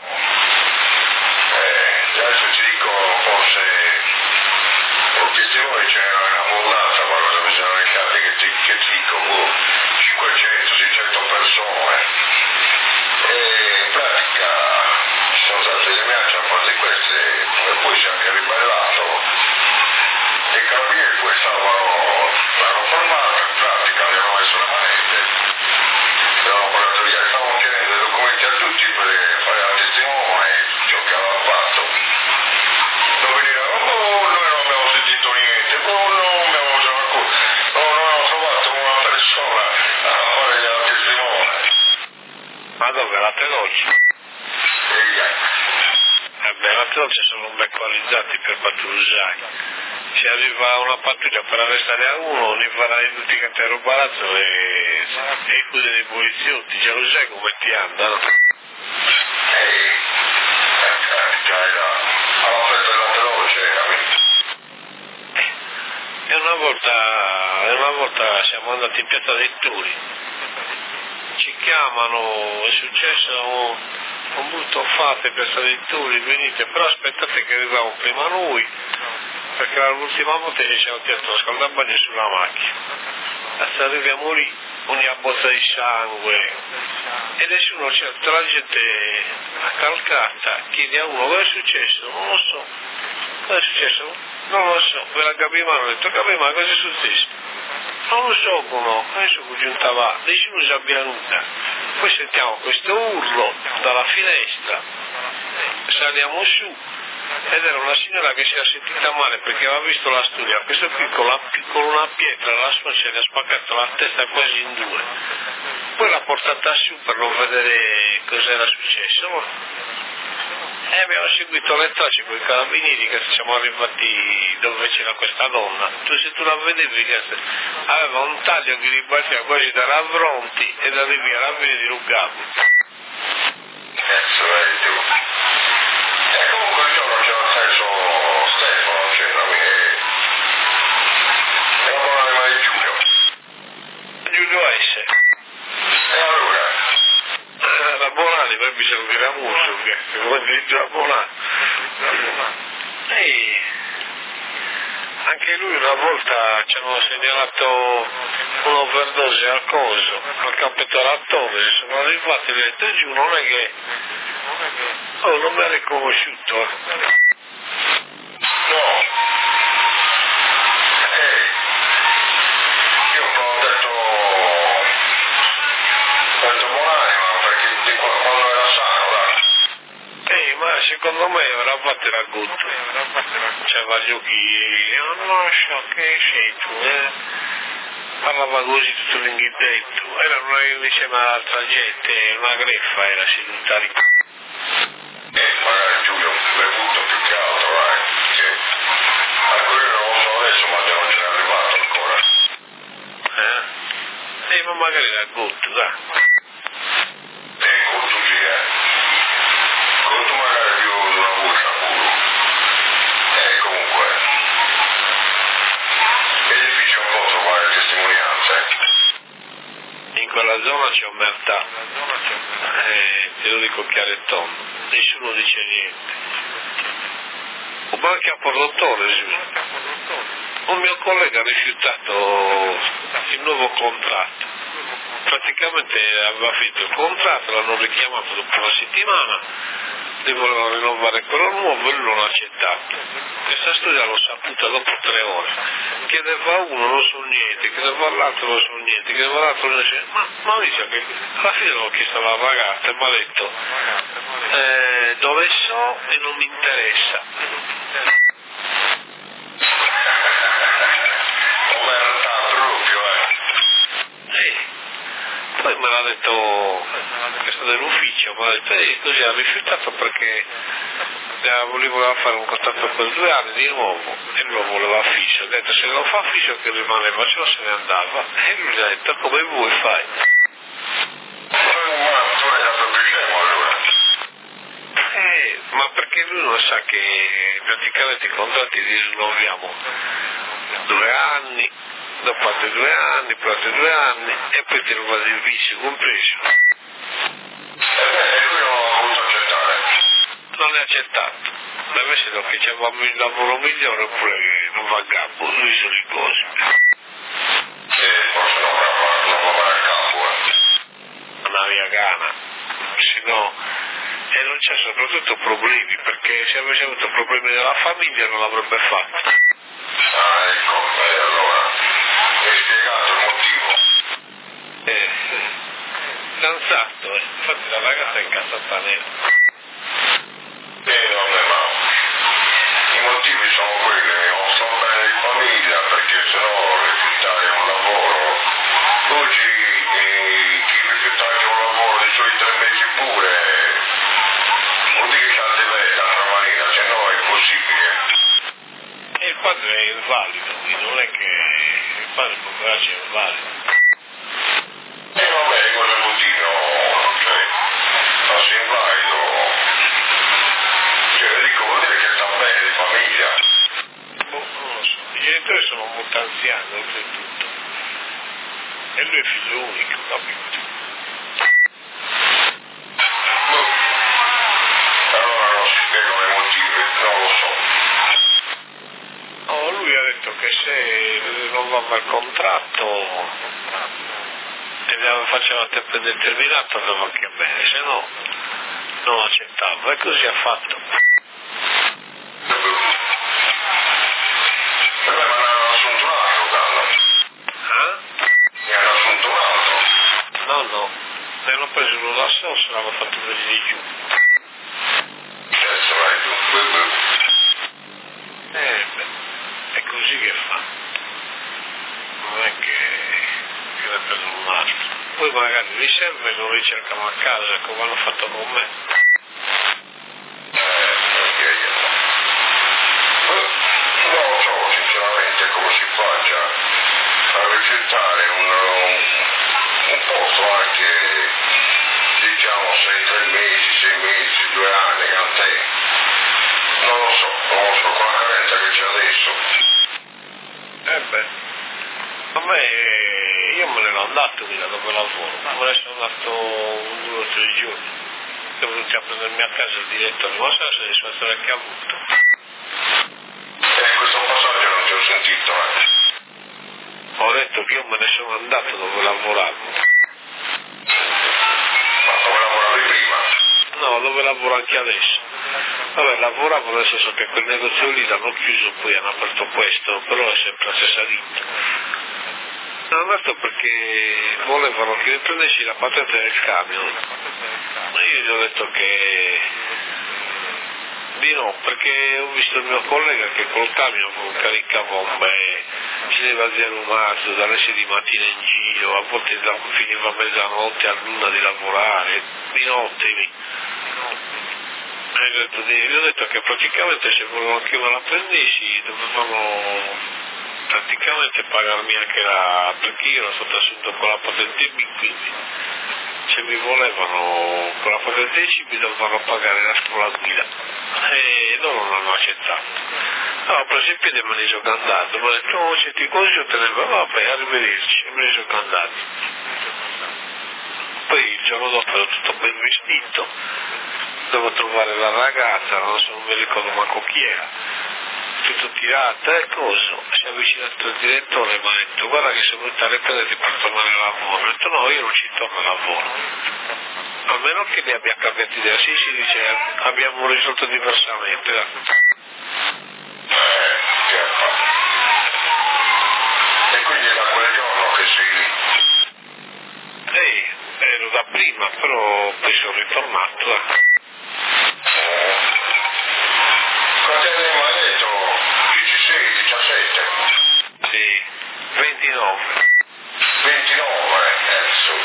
Eh, adesso ti dico, forse, il testimone c'era una mollata, qualcosa mi sono ricato, che ti, che ti dico, boh, cinquecento seicento persone. E in pratica ci sono state delle minacce a parte di queste, e poi si è anche ribelato. E i carabinieri poi stavano, l'hanno fermato, in pratica gli hanno messo le manette, l'hanno portato via, stavano chiedendo i documenti a tutti per fare la testimone e ciò che aveva fatto. Dove dicono, oh, noi non abbiamo sentito niente, oh, no, abbiamo no, non ho trovato una persona a fare la testimone. Ma dove? La Telocci? E Eh beh, la Telocci sono ben qualizzati per patrugliare. Se arriva una pattuglia per arrestare a uno, li farà in tutti quanti al palazzo e, e chiude dei poliziotti, già lo sai come ti andano. Ehi, già era alla festa della Telocci, capito? E una volta, e una volta siamo andati in piazza dei Turi, ci chiamano, è successo un, un brutto fatto in piazza dei Turi, venite, però aspettate che arriviamo prima noi, perché l'ultima volta ci siamo tirati lo scaldabagno sulla macchina, adesso arriviamo lì, una botta di sangue, e nessuno c'è, tutta la gente accalcata, chiede a uno, cosa è successo? Non lo so, cosa è successo? Non lo so, ve la capima, hanno detto, capima, cosa è successo? Non lo so come, adesso che giuntava, nessuno si abbia nulla. Poi sentiamo questo urlo dalla finestra, saliamo su, ed era una signora che si era sentita male perché aveva visto la studia, questo qui con, la, con una pietra alla sua se le ha spaccato la testa quasi in due. Poi l'ha portata su per non vedere cos'era successo. E abbiamo seguito le tracce con i carabinieri che siamo arrivati dove c'era questa donna. Tu se tu la vedevi che aveva un taglio che ripartiva quasi da Ravronti e da lì via la vedi Lugano. Cazzo è tu. E comunque il giorno c'era stesso Stefano, c'era mi e la buona anima di Giulio. Giulio S. E allora? La Bonani, poi bisogna dire a Musso, che come dice la Bonani. E anche lui una volta ci hanno segnalato un'overdose al coso, al campetto Rattone, sono arrivati e gli ho detto giù, non è che... Oh, non mi ha riconosciuto. No. Ehi, io ho detto, ho detto buonanima perché di qua- quando era sano, là. Eh, ma secondo me avrà fatto la gutta. C'aveva gli occhi, oh, non so che sei tu, eh. Parlava così tutto l'inghidetto, era una insieme ad altra gente, una greffa era seduta lì. E magari Giulio bevuto più che altro, eh, che ecco io non lo so adesso ma non ce n'è arrivato ancora. Eh? Eh, ma magari la gutta, dai. E conto sì, eh. Conto magari più di una buccia pure. E comunque è difficile un po' trovare testimonianze, eh. In quella zona c'è omertà, eh, te lo dico chiaro e tondo, nessuno dice niente. Ma anche a Portotore, un mio collega ha rifiutato il nuovo contratto, praticamente aveva finito il contratto, l'hanno richiamato dopo una settimana, li volevano rinnovare quello nuovo e lui non ha accettato. Questa storia l'ho saputa dopo tre ore. Chiedeva a uno non so niente, chiedeva all'altro non so niente, chiedeva all'altro non so niente. Ma Maurizio che alla fine l'ho chiesto alla ragazza e mi ha detto eh, dove so e non mi interessa. Omertà proprio, eh. Sì. Poi me l'ha detto questo dell'ufficio, mi ha detto eh, così ha rifiutato perché voleva fare un contratto per due anni di nuovo e lo voleva fisso. Ha detto se lo fa fisso che rimaneva, se no se ne andava. E lui ha detto come vuoi fai? Eh, ma perché lui non sa che praticamente i contratti li rinnoviamo due anni, dopo altri due anni, poi altri due anni e poi ti rinnovano il vice compreso. E lui non ha voluto accettare. Non è accettato. Invece no, che c'avevamo il lavoro migliore oppure che non va a capo, lui sono le cose. E forse non va, non va a capo, eh. Una via gana, se no, e non c'è soprattutto problemi, perché se avesse avuto problemi nella famiglia non l'avrebbe fatto. Ah, ecco, e allora mi hai spiegato il motivo? Eh, danzato, eh. Infatti la ragazza è incazzata nera. Eh, vabbè, ma i motivi sono quelli, non sto bene di famiglia, perché sennò rifiutare un lavoro. Oggi eh, chi rifiutare un lavoro dei suoi tre mesi pure vuol dire che c'ha di vetta una manina, se no è impossibile. E il padre è invalido, quindi non è che il padre poveraccio è invalido. E vabbè, cosa vuol dire? No, cioè, farsi invalido, cioè, dico, vuol dire che sta bene di famiglia. Boh, non lo so, i genitori sono molto anziani, oltretutto. E lui è figlio unico, capito? Boh. Allora non si spiegano i motivi, non lo so. No, lui ha detto che se rinnovava il contratto e ne faceva a tempo indeterminato andava anche bene, se no non accettava e così ha fatto. Vabbè, ma ne hanno assunto un altro, Carlo. Ah? Ne hanno assunto un altro. No, no, ne hanno preso uno da sé o se l'aveva fatto venire di giù. Cazzo, vai tu. Eh beh, è così che fa. Non è che, che ne prendono un altro. Poi magari li serve e lo ricercano a casa come hanno fatto con me. Eh, perché io no. Non lo so sinceramente come si faccia a rifiutare un, un, un posto anche, diciamo, sei, tre mesi, sei mesi, due anni, a te. Non lo so, non lo so, con la carenza che c'è adesso. Eh beh, a me, io me ne ero andato via dove lavoro, me ne sono andato un due o tre giorni. È venuto a prendermi a casa il direttore, ma sa la soddisfazione che ha avuto. Eh, questo passaggio non ti ho sentito, eh. Ho detto che io me ne sono andato dove lavoravo. Ma come lavoravi prima? No, dove lavoro anche adesso. Vabbè, lavoravo nel senso che quel negozio lì l'hanno chiuso, poi hanno aperto questo, però è sempre la stessa ditta. Sono andato perché volevano che mi prendessi la patente del camion. Ma io gli ho detto che di no, perché ho visto il mio collega che col camion caricava bombe, si deve alzare un mazzo, dalle sei di mattina in giro, a volte finiva a mezzanotte, a luna di lavorare, di notte. E gli ho detto, gli ho detto che praticamente se volevano che me la prendessi dovevano praticamente pagarmi anche la, perché io ero stato assunto con la patente B, quindi se mi volevano con la patente C mi dovevano pagare la scuola guida e loro non hanno accettato. Allora ho preso il piede e me ne sono andato, mi ho detto oh senti così io te ne vado, vabbè arrivederci, e me ne sono andato. Poi il giorno dopo ero tutto ben vestito, devo trovare la ragazza, non so, non mi ricordo manco chi era, tutto tirato e coso, si è avvicinato il direttore e mi ha detto guarda che sono venuta a riprenderti per tornare a lavoro. Ho detto no, io non ci torno a lavoro, a meno che ne abbia cambiato idea. Sì, si dice abbiamo risolto diversamente. Eh, che ha fatto? E quindi è da quel giorno che sei lì? Ehi, ero da prima, però poi sono ritornato. Eh. Quanti anni mi hai detto? diciassei, diciassette? Sì, ventinove. ventinove, adesso.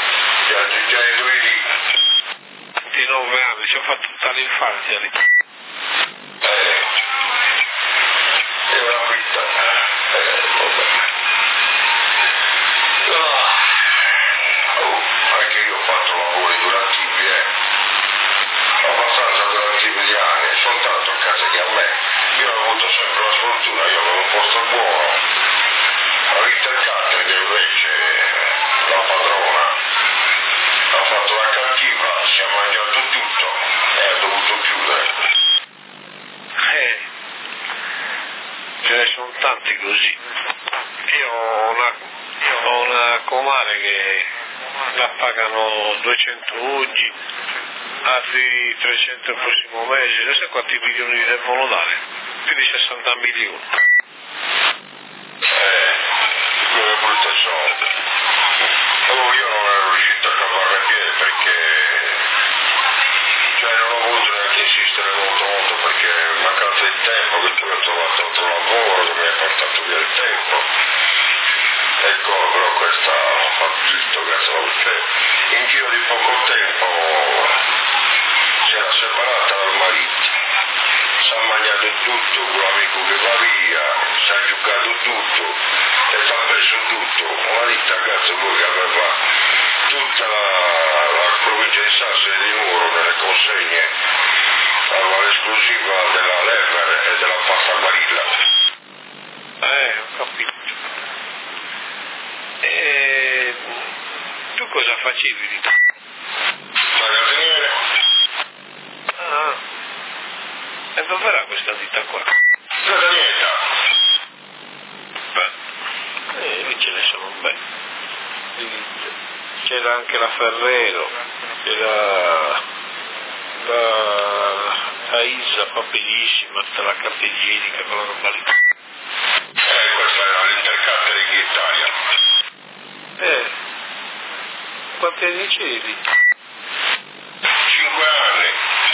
Già, già i due lì. ventinove anni, ci ho fatto tutta l'infanzia lì. fatti così. Io ho una, io ho una comare che la pagano duecento oggi, altri trecento il prossimo mese, non so quanti milioni gli devono dare, più di sessanta milioni. Eh, quello brutto soldi. Oh, io non ero riuscito a cavarne piede perché, cioè non ho voluto neanche insistere molto molto perché mancanza di tempo, che poi ho trovato altro lavoro che mi ha portato via il tempo. Ecco, però questa ha fatto tutto cazzo, perché in giro di poco tempo si era separata dal marito, si è mangiato tutto con l'amico che va via, si è giocato tutto e si ha perso tutto. Una ditta cazzo poi che aveva tutta la, la provincia di Sassari di Muro nelle consegne, aveva l'esclusiva della Lever e della pasta Barilla. Eh, ho capito. E tu cosa facevi lì? Magazziniere? Ah, e dov'era questa ditta qua? La Danieta. Beh, eh, lì ce ne sono un bel. C'era anche la Ferrero, c'era la, la Isa papirissima, tutta la carta igienica, quella roba lì. Eh, questa era l'Intercatering Italia. Eh, quanti anni c'eri lì? Cinque anni.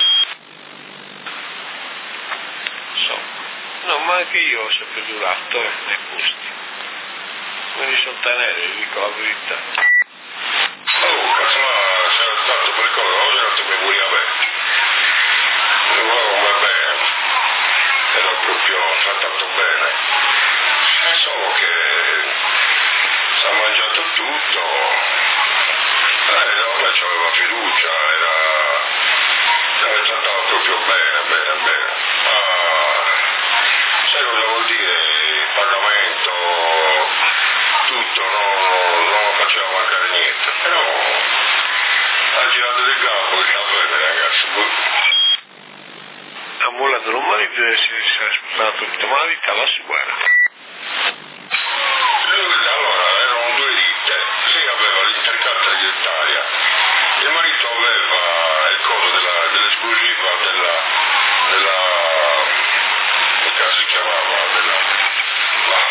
Insomma, no, ma anche io ho sempre durato eh, nei posti. Me li sono tenere, vi dico la verità. Oh, cazzo, ma sei stato per cosa? Oggi non ti mi vuoi avere. Mi volevo come bene. Era proprio trattato bene. È solo che si è mangiato tutto. Eh, no, me c'aveva fiducia, era... mi trattava proprio bene, bene, bene. Ah, sai cosa vuol dire? Il pagamento, tutto, no, non lo faceva mancare niente. Però ha girato di capo che sta bene, ragazzi. Ha mollato un marito e si è sposato tutta una vita alla sua. Allora, erano due ditte, lei aveva l'Intercatering Italia, il marito aveva il coso della, dell'esclusiva della, della, che cazzo si chiamava, della, ma,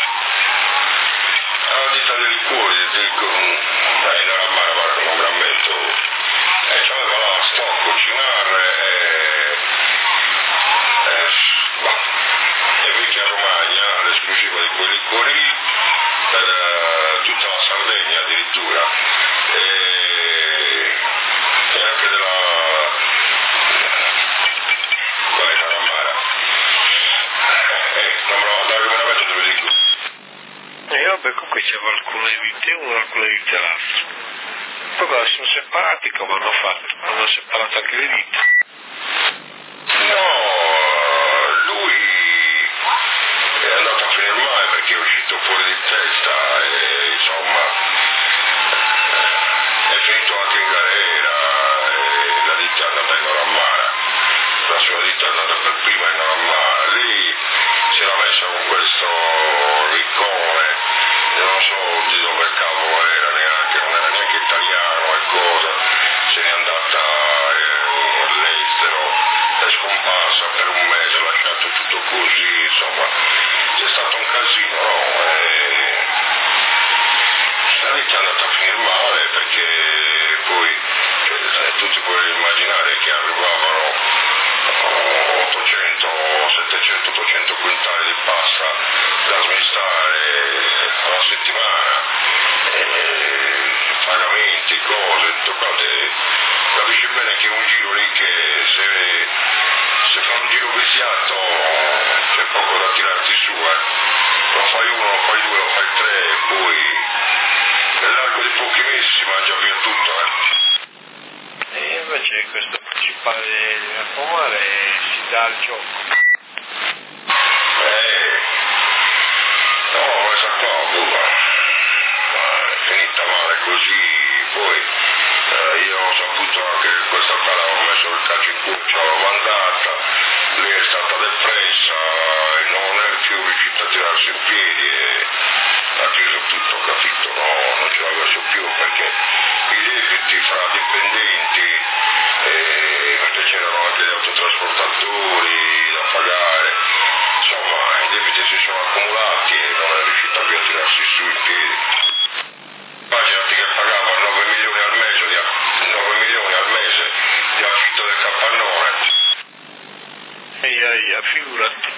la ditta dei liquori, dico, dai, da Rammara, guarda, non grammetto, e c'aveva là stock, cucinare, e, e, bah, e Vecchia Romagna, l'esclusiva di quei liquori lì, per uh, tutta la Sardegna addirittura e, e anche della qual è la Rammara eh, non me lo andare come la metto te lo dico E vabbè, comunque c'era alcune vite uno e alcune vite l'altro. Poi quando sono separati come hanno fatto? Hanno separato anche le vite. no, lui è andato a finire male perché è uscito fuori di testa e insomma è finito anche in galera e la ditta è andata in Noramara, la sua ditta è andata per prima in Noramara, lì si era messa con questo riccone e non so di dove cavolo era neanche, non era neanche italiano e cosa, se n'è andata eh, all'estero, è scomparsa per un mese, ha lasciato tutto così, insomma è stato un casino, no? E la vita è andata a finire male perché poi eh, tutti puoi immaginare che arrivavano ottocento, settecento, ottocento quintali di pasta da smistare alla settimana, e pagamenti, cose, tutto quanto, capisci bene che un giro lì che se, se fa un giro viziato c'è poco da tirarti su, eh. Lo fai uno, lo fai due, lo fai tre e poi nell'arco di pochi mesi si mangia via tutto, eh. E invece questo principale della comare si dà al gioco. Eh, no, questa qua, buca, è finita male così, poi eh, io ho saputo anche che questa qua l'aveva messo il calcio in culo, ce l'aveva mandata, lei è stata depressa, non è più riuscita a tirarsi in piedi e ha chiuso tutto, capito? No, non ce l'aveva su più perché i debiti fra dipendenti, eh, perché c'erano anche gli autotrasportatori da pagare, insomma i debiti si sono accumulati e non è riuscita più a tirarsi su in piedi. Immaginati che pagava nove milioni al mese di, nove milioni al mese di affitto del capannone. Eia, eia, figurati.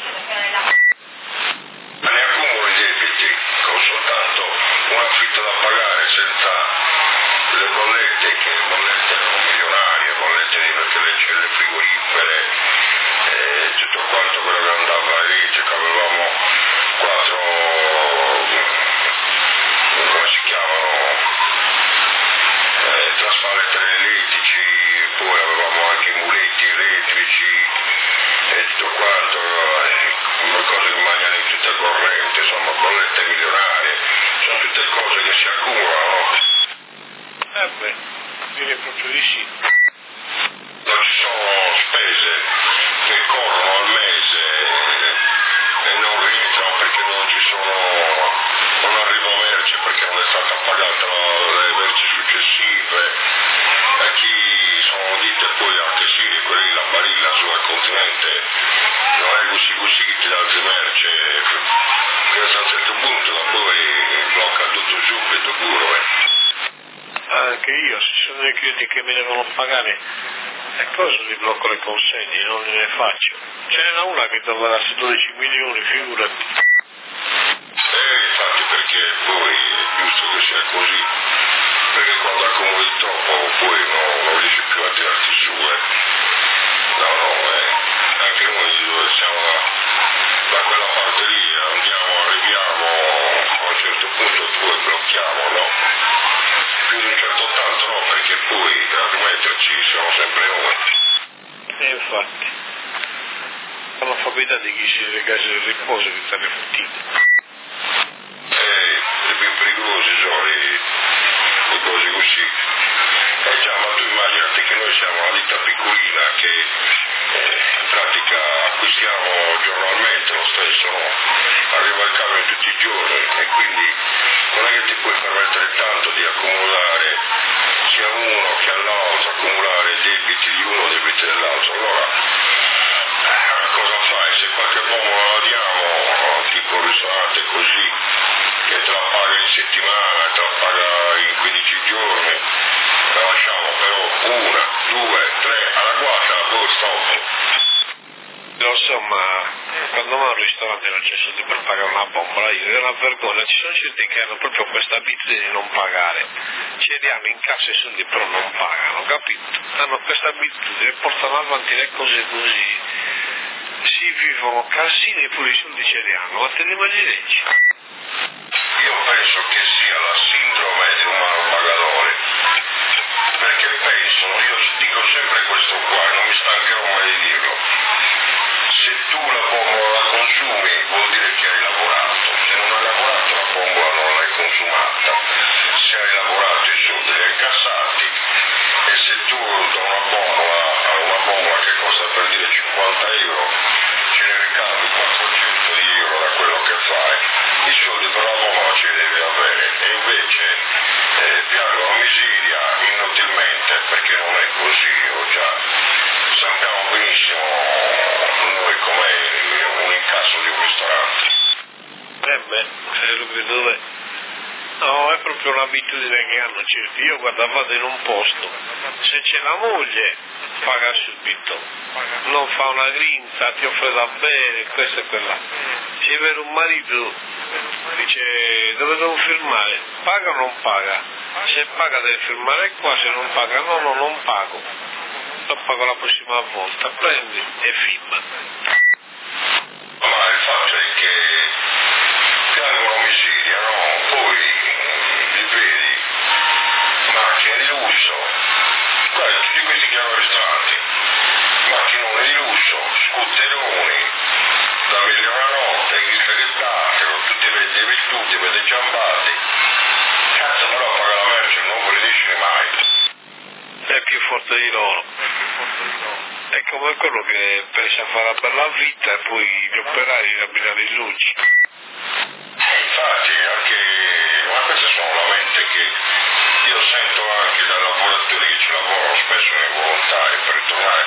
Ma ne accumulo i debiti con soltanto un affitto da pagare senza le bollette, che bollette erano milionarie, bollette di perché le celle frigorifere, eh, tutto quanto quello che andava lì, che avevamo quattro, come si chiamano, eh, trasferenti elettrici, poi avevamo anche i muletti elettrici e tutto quanto, eh, cose che mangiano in tutta corrente, insomma bollette milionarie, sono tutte cose che si accumulano. Eh beh, direi proprio di sì. Non ci sono spese che corrono al mese e non rientrano perché non ci sono, non arriva merce perché non è stata pagata le merci successive, e chi sono dite poi anche sì, quelli la barilla sul continente non è così così che ti dà le merce, fino a un certo punto da poi blocca tutto subito pure. Eh. Anche io, se ci sono dei clienti che mi devono pagare, e cosa li blocco le consegne, non ne faccio. Ce n'era una che doveva darsi dodici milioni, figurati. Eh, infatti perché poi è giusto che sia così, perché quando accumuli troppo poi no, non riesci più a tirarti su, eh. No, no, eh. Anche noi dove siamo da, da quella parte lì, andiamo, arriviamo, a un certo punto poi blocchiamo, no? Più di un certo tanto no, perché poi a rimetterci siamo sempre noi. E infatti, l'analfabetà di chi si regage del riposo che sta fottite. Eh, le più pericolose sono le, le cose così. Eh già, ma tu immaginati che noi siamo una ditta piccolina che eh, in pratica acquistiamo giornalmente lo stesso, no? Arriva il camion tutti i giorni e quindi non è che ti puoi permettere tanto di accumulare sia uno che all'altro, accumulare debiti di uno, debiti dell'altro. Allora, eh, cosa fai? Se qualche bombola la diamo, tipo un ristorante così, che te la paga in settimana, te la paga in quindici giorni, la lasciamo però una, due, tre, alla quarta, poi stop. Lo so, ma quando va al ristorante non c'è soldi per pagare una bombola, io è una vergogna, ci sono certi che hanno proprio questa abitudine di non pagare, ce li hanno in cassa i soldi però non pagano, capito? Hanno questa abitudine, portano avanti le cose così, si vivono casini e pure i soldi ce li hanno, ma te ne immagini? Io penso che sia la sindrome di un malopagatore, perché penso, io dico sempre questo qua, non mi stancherò mai di dirlo, se tu la bombola la consumi vuol dire che hai lavorato, se non hai lavorato la bombola non l'hai consumata, se hai lavorato i soldi li hai incassati e se tu da una bombola a una bombola che costa per dire cinquanta euro ce ne ricavi quattrocento euro da quello che fai, i soldi per la bombola ce li devi avere e invece eh, piango la miseria inutilmente perché non è così, o già sappiamo benissimo noi com'è un incasso di un ristorante. Eh beh, se lo vedo dov'è. No, è proprio un'abitudine che hanno certi. Io guarda, vado in un posto, se c'è la moglie paga subito, non fa una grinza, ti offre da bere, questo e quella. Se vede un marito, dice dove devo firmare, paga o non paga? Se paga deve firmare qua, se non paga no, no, non pago. Lo pago la prossima volta, prendi e firma. Ma il fatto è che piangono miseria, no? Poi li vedi, macchine di lusso, guarda, tutti questi che hanno ristoranti, macchinone di lusso, scooteroni, da milione a notte, in segretate, con tutti i vestuti, vedi giambati, cazzo però paga la merce, non ve le dici mai. È più forte di loro. È come quello che pensa a fare la bella vita e poi gli operai riabbinare i luci. Infatti, anche, ma queste sono lamente che io sento anche dai lavoratori che ci lavorano spesso nei volontari per ritornare,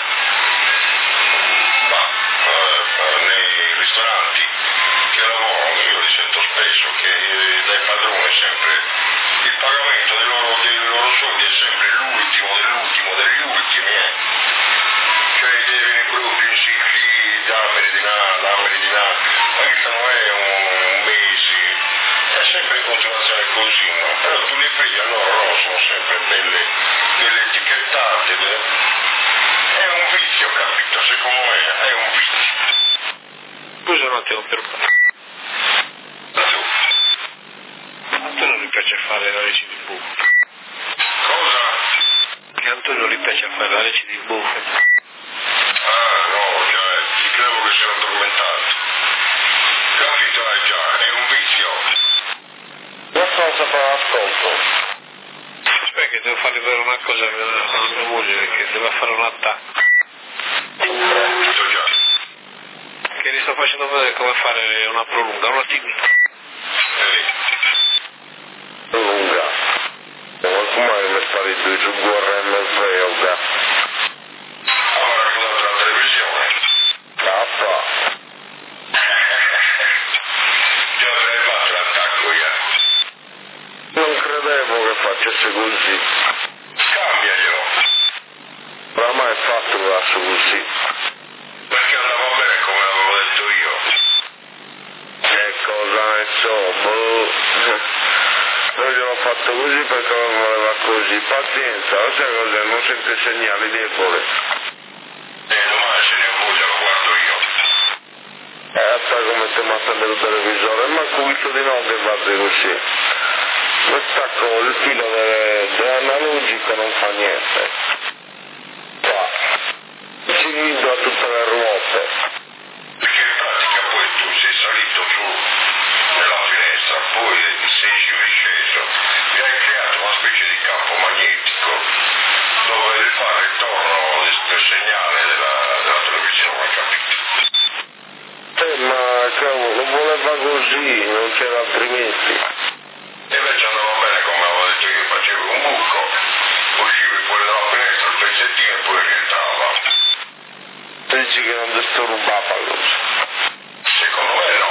ma eh, nei ristoranti che lavorano, io li sento spesso che eh, dai padroni sempre il pagamento dei loro, dei loro soldi è sempre l'ultimo dell'ultimo degli ultimi, eh. Cioè devi proprio insistere, dammeli di là, dammeli di là, ma che non è un mese, è sempre in continuazione così, no? Però tu li vedi, allora no, sono sempre belle, belle etichettate, beh. È un vizio, capito? Secondo me è un vizio. Scusa un attimo per Da tu. Antonio gli piace fare la legge di buffe. Cosa? Che Antonio gli piace fare la legge di buffe. Ah, no, cioè, ti credo che sia addormentato. Capito, eh, già, è un vizio. Non so se fa ascolto. Aspetta che devo fargli vedere una cosa alla mia moglie che deve fare un attacco. Tutto già. Che gli sto facendo vedere come fare una prolunga, una tigre. Ehi. Lunga. Qualcuno mi sta di giù guarda e mi frega. Allora, cosa della televisione? Caffa. Già avrei fatto l'attacco io. Non credevo che facesse così. Cambiaglielo. Oramai è fatto che faccio così. Perché andava bene come avevo detto io. Che cosa ne so, boh. Noi gliel'ho fatto così perché non voleva così. Pazienza, lo sai cosa? Non sente segnali deboli. E domani se ne voglia lo guardo io. Eh, sai come ti manda il televisore? Ma questo di no che fate così. Mi stacco il filo dell'analogico non fa niente. Qua. Ci guido a tutte le ruote. Perché in pratica poi tu sei salito giù nella finestra, poi sei giù e sceso e hai creato una specie di campo magnetico dove fa il ritorno del segnale della, della televisione, capito? Eh, ma cavolo, voleva così, non c'era altrimenti. E invece andava bene come avevo detto io, facevi un buco, uscivi fuori dalla finestra il pezzettino e poi rientrava. Dici che non disturbava così. Secondo me no.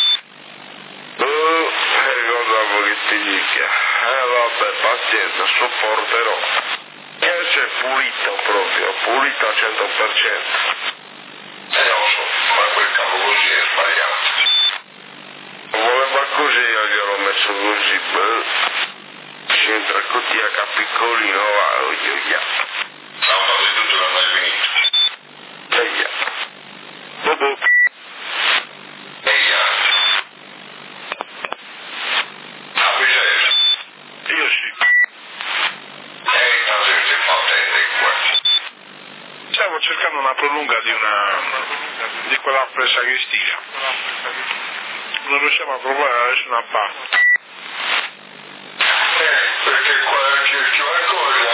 Oh, ricordavo che ti dica. Eh vabbè, pazienza, sopporterò. E c'è pulito proprio, pulito al cento per cento. E non so, ma quel capo così è sbagliato. Voleva così, io gliel'ho messo così, beh. C'entra così a capiccolino, va, lo io, Lampada di tutto non hai finito. Eia. Bobo. Eia. Ah, miseria. Io sì. Ehi, tanto ti fa attendere qua. Stavo cercando una prolunga di una di quella presa Cristina. Non riusciamo a trovare nessuna parte. Eh, perché qua c'è il Q R code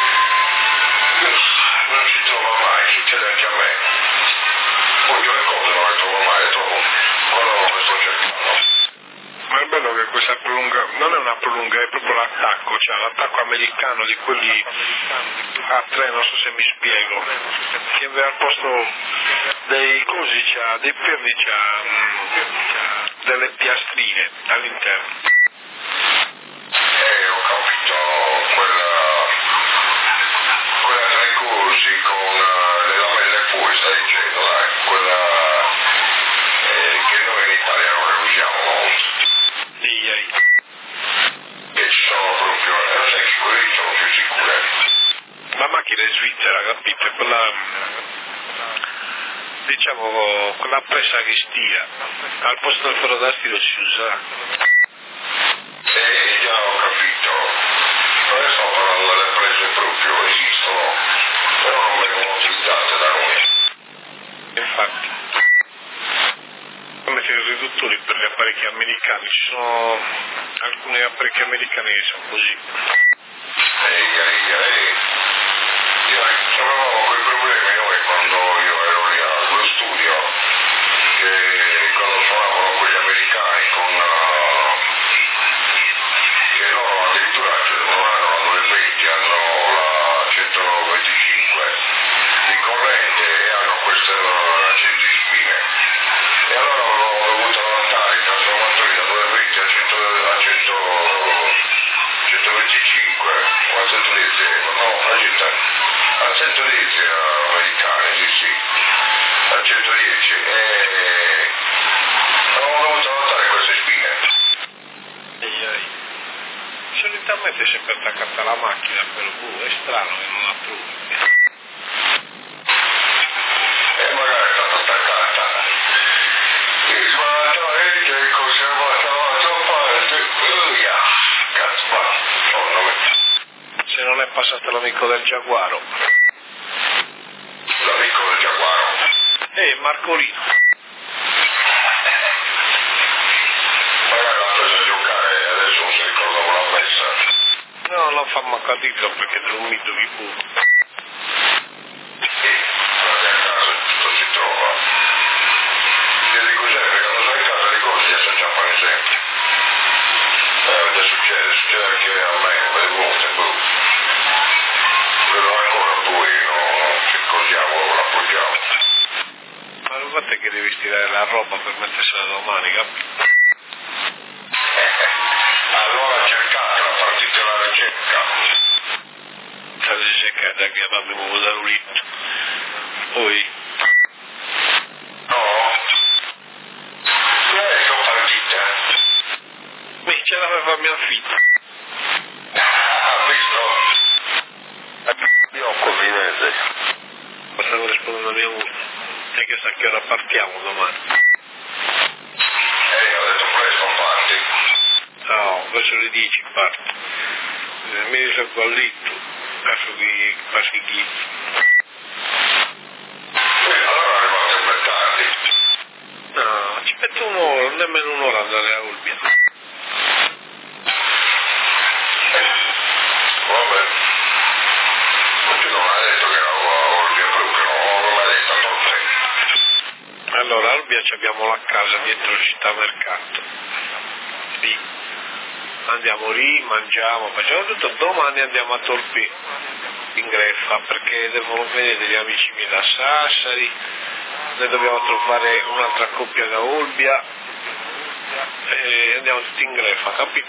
non si trova mai, succede anche a me. Poi io le cose non le trovo mai, le trovo quando non le sto cercando. Ma è bello che questa prolunga non è una prolunga, è proprio l'attacco, cioè l'attacco americano di quelli a tre, non so se mi spiego, che al posto dei cosi c'ha, dei ferri c'ha, c'ha delle piastrine all'interno. Eh, ho capito, quella, quella tra i corsi con uh, le lamelle fuori, stai dicendo, dai, quella eh, che noi in Italia non le usiamo molto. Ehi, ehi. Che ci sono proprio, eh, sai che quelle lì sono più sicure. La macchina è svizzera, capite? Quella, diciamo, quella presa che stia, al posto del ferro da stiro si usa. Eh, già ho capito. Noi stiamo parlando delle prese proprio, esistono, però non vengono utilizzate da noi. Infatti. Come i riduttori per gli apparecchi americani, ci sono alcuni apparecchi americani che sono così. Ehi, ehi, ehi. Io avevamo quei problemi noi quando io ero lì allo studio, che quando suonavano quegli americani con uh, che loro addirittura non hanno la duecentoventi, hanno la centoventicinque di corrente e hanno queste cento spine, e allora avevo dovuto adattare i trasformatori da duecentoventi a cento, a cento, centoventicinque o a centodieci, no, a centodieci americani, sì sì, a centodieci, e avevo dovuto adattare queste spine. Ehi, ehi. Solitamente sempre attaccata alla macchina, però boh, è strano che non la provi. E magari è stata attaccata. Il smaltamento, il conservatorio, parte, via. Cazzo, ma no, non è. Se non è passato l'amico del Giaguaro. L'amico del Giaguaro. Eh, Marcolino. Magari l'ha preso a giocare e adesso non si ricordava la messa. No, non fa manco a dirlo perché te lo mito di pure. Sì, guarda a casa tutto si trova. Io dico sempre che quando sono in casa le cose gli assaggiamo sempre. Eh, già succede, succede anche a me, le volte, boh. Vedo ancora poi, no, ci accorgiamo, lo appoggiamo. Ma non fate che devi stirare la roba per mettersela domani, capito? Allora cercate la partita della ricerca. State cercando che abbiamo da un litro. Poi, No? Eh, sono partite. mi ce l'aveva mia figlia. Ah, visto? Io ho convinente. Ma stavo rispondendo a mia moglie. E che sa che ora partiamo domani. Eh, ho detto presto parti. No, verso le dieci parto. Eh, mi risolvo al litro. Caso che quasi chi. Eh, allora arrivate un po' tardi. No, ci metto un'ora, nemmeno un'ora andare a Olbia. Vabbè. Ma tu non hai detto che ero a Olbia proprio, no? Non l'hai detto, non sei. Allora, a Olbia abbiamo la casa dietro città mercato. Lì. Andiamo lì, mangiamo, facciamo tutto. Domani andiamo a Tolpi, in Greffa, perché devono venire degli amici miei da Sassari. Noi dobbiamo trovare un'altra coppia da Olbia. E andiamo tutti in Greffa, capito?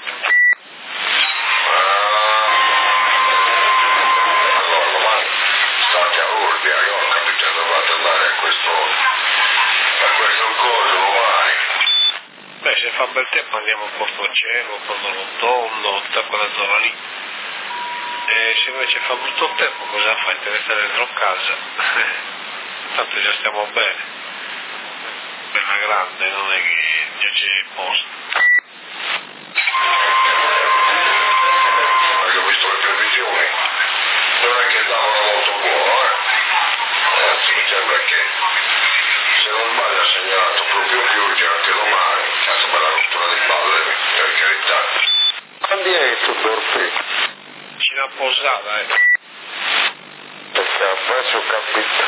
Allora domani state a Olbia, io ho capito che dovete andare a questo a questo coso domani. Beh, se fa bel tempo andiamo a Portocello, Porto Tondo, tutta quella zona lì. E se invece fa brutto tempo cosa fai? Te ne stai dentro casa. Tanto già stiamo bene. Bella grande, non è che già c'è posto. Perché ho visto le previsioni, non è che davano molto buono, eh? Anzi, mi sembra che se non sbaglio ha segnalato proprio pioggia anche domani, cazzo bella rottura di balle, per carità. Quando è tu Dorfi? C'è una posata, eh. Perché adesso ho capito.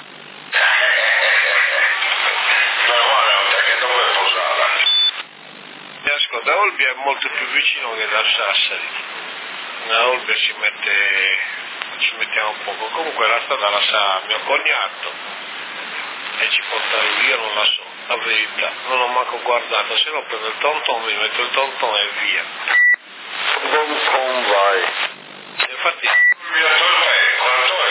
Ma guarda, non è che dove è posata? E ascolta, Olbia è molto più vicino che da Sassari. Da Olbia ci mette, ci mettiamo un poco. Comunque la strada la sa mio cognato e ci porta via, non la so, la verità. Non ho manco guardato, se no prendo il tonton, mi metto il tonton e via. Tonton vai. E infatti, Via Torre, quanto è?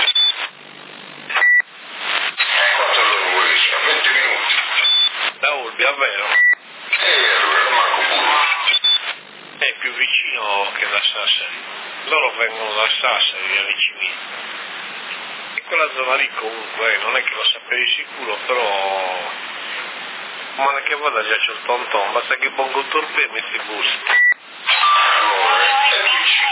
Eh, quanto è lunghissimo? venti minuti. da Olbia, vero? Eh, allora non manco pure. È più vicino che da Sassari. Loro vengono da Sassari, gli amici miei. E quella zona lì comunque, non è che lo sapevi sicuro, però... Ma che vada già c'è il tonton, basta che pongo il torpe e metti i bus. Allora, è vicino.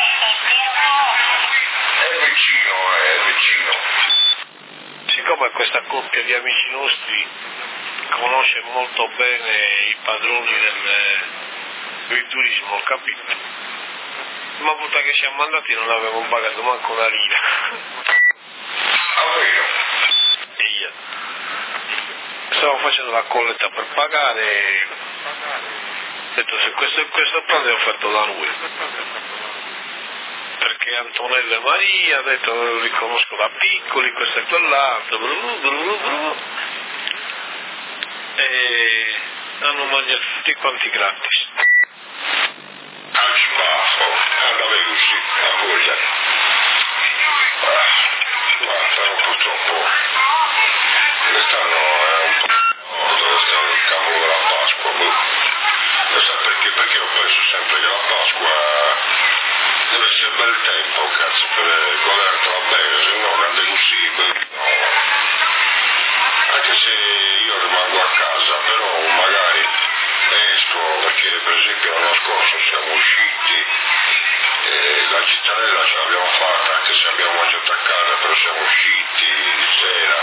È vicino, è vicino. Siccome questa coppia di amici nostri conosce molto bene i padroni del, del turismo, capito? Ma volta che siamo andati non avevamo pagato manco una lira. Ah, vero? stavo facendo la colletta per pagare, ho detto se questo, questo plano è offerto da lui, perché Antonello e Maria, ha detto lo riconosco da piccoli, questo e quell'altro, e hanno mangiato tutti quanti gratis. Anche baffo, andava così, a voglia. Ma sono purtroppo, quest'anno è un po' dove stiamo il cavolo della Pasqua, boh. Lo sa perché? Perché ho penso sempre che la Pasqua deve essere bel tempo, cazzo, per godertela bene, se no cade così, no. Anche se io rimango a casa, però magari esco, perché per esempio l'anno scorso siamo usciti, eh, la cittadella ce l'abbiamo fatta, anche se abbiamo mangiato a casa, però siamo usciti di sera,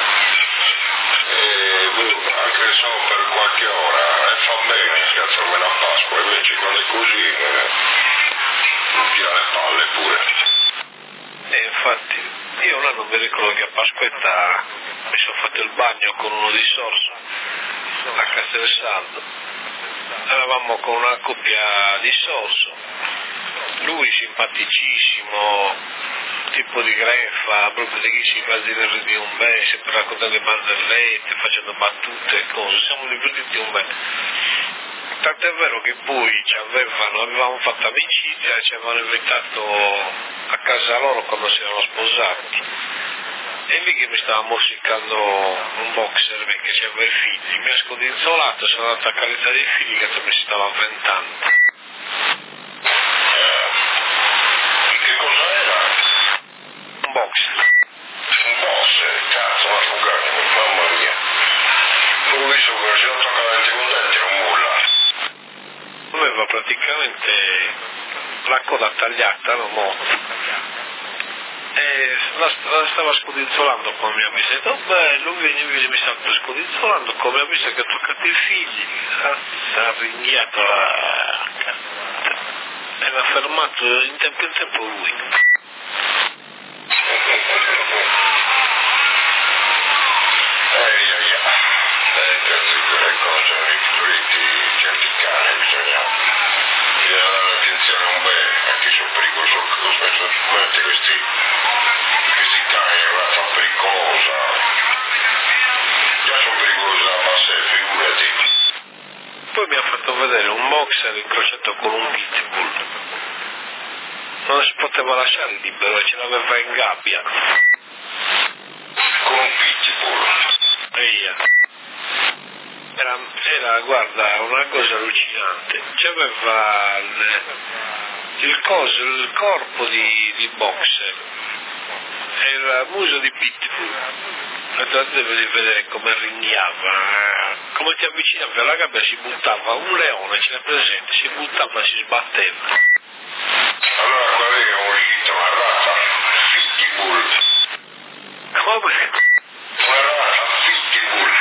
e, anche solo per qualche ora, e fa bene, cazzo, almeno a Pasqua, invece quando è così eh, mi tira le palle pure. E infatti, io un anno mi ricordo che a Pasquetta mi sono fatto il bagno con uno di Sorso a Castelsaldo, eravamo con una coppia di Sorso, lui simpaticissimo, tipo di greffa, proprio di chi si immagina di un bene, sempre raccontando le barzellette, facendo battute e cose, siamo divertiti un bene. Tant'è vero che poi ci avevano, avevamo fatto amicizia e ci avevano invitato a casa loro quando si erano sposati. E lì che mi stava morsicando un boxer perché c'aveva i figli, mi ha scodinzolato, sono andato a carezzare i figli che mi si stava avventando. Che cosa era? Un boxer. Un boxer, cazzo, ma fugare, mamma mia. Non ho visto che si non tocca davanti con denti, non molla. Aveva praticamente la coda tagliata, no, morta. E la, la stava scodinzolando come mi ha visto, detto, bello, vieni, vieni, mi sta scodinzolando come ha visto che ha toccato i figli, ha ringhiato la cazzo, e l'ha fermato in tempo in tempo lui. Ehi, ehi, eh, cazzo, quelle cose, i fluidi, certi cani, bisogna, bisogna dare attenzione un bene, anche sul pericoloso, metti questi, questi cani, è una razza pericolosa, già sono pericolosi da bassa, figurati. Poi mi ha fatto vedere un boxer incrociato con un pitbull, non si poteva lasciare libero, ce l'aveva in gabbia. Con un pitbull? Eia. Era, era, guarda, una cosa allucinante. C'aveva il, il coso, il corpo di, di boxer e il muso di pitbull. Devi vedere come ringhiava, come ti avvicinavi alla gabbia, si buttava un leone, ce l'hai presente, si buttava, si sbatteva. Allora qual è che è uscita una razza? Pitbull. Come? Una razza pitbull.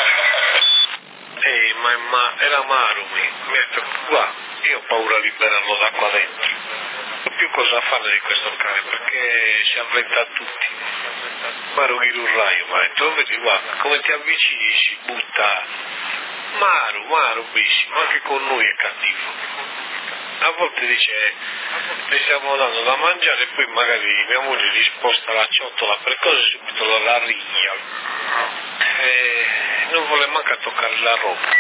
Ehi, ma, ma era Marumi, mi ha detto, guarda, io ho paura di liberarlo da qua dentro. Non più cosa fare di questo cane, perché si avventa a tutti. Maru Ghirurraio mi ha detto, vedi, guarda, come ti avvicini si butta. Maru, Maru, bellissimo, anche con noi è cattivo. A volte dice, le stiamo dando da mangiare e poi magari mia moglie gli sposta la ciotola per cose subito la rigna. E non vuole manco toccare la roba.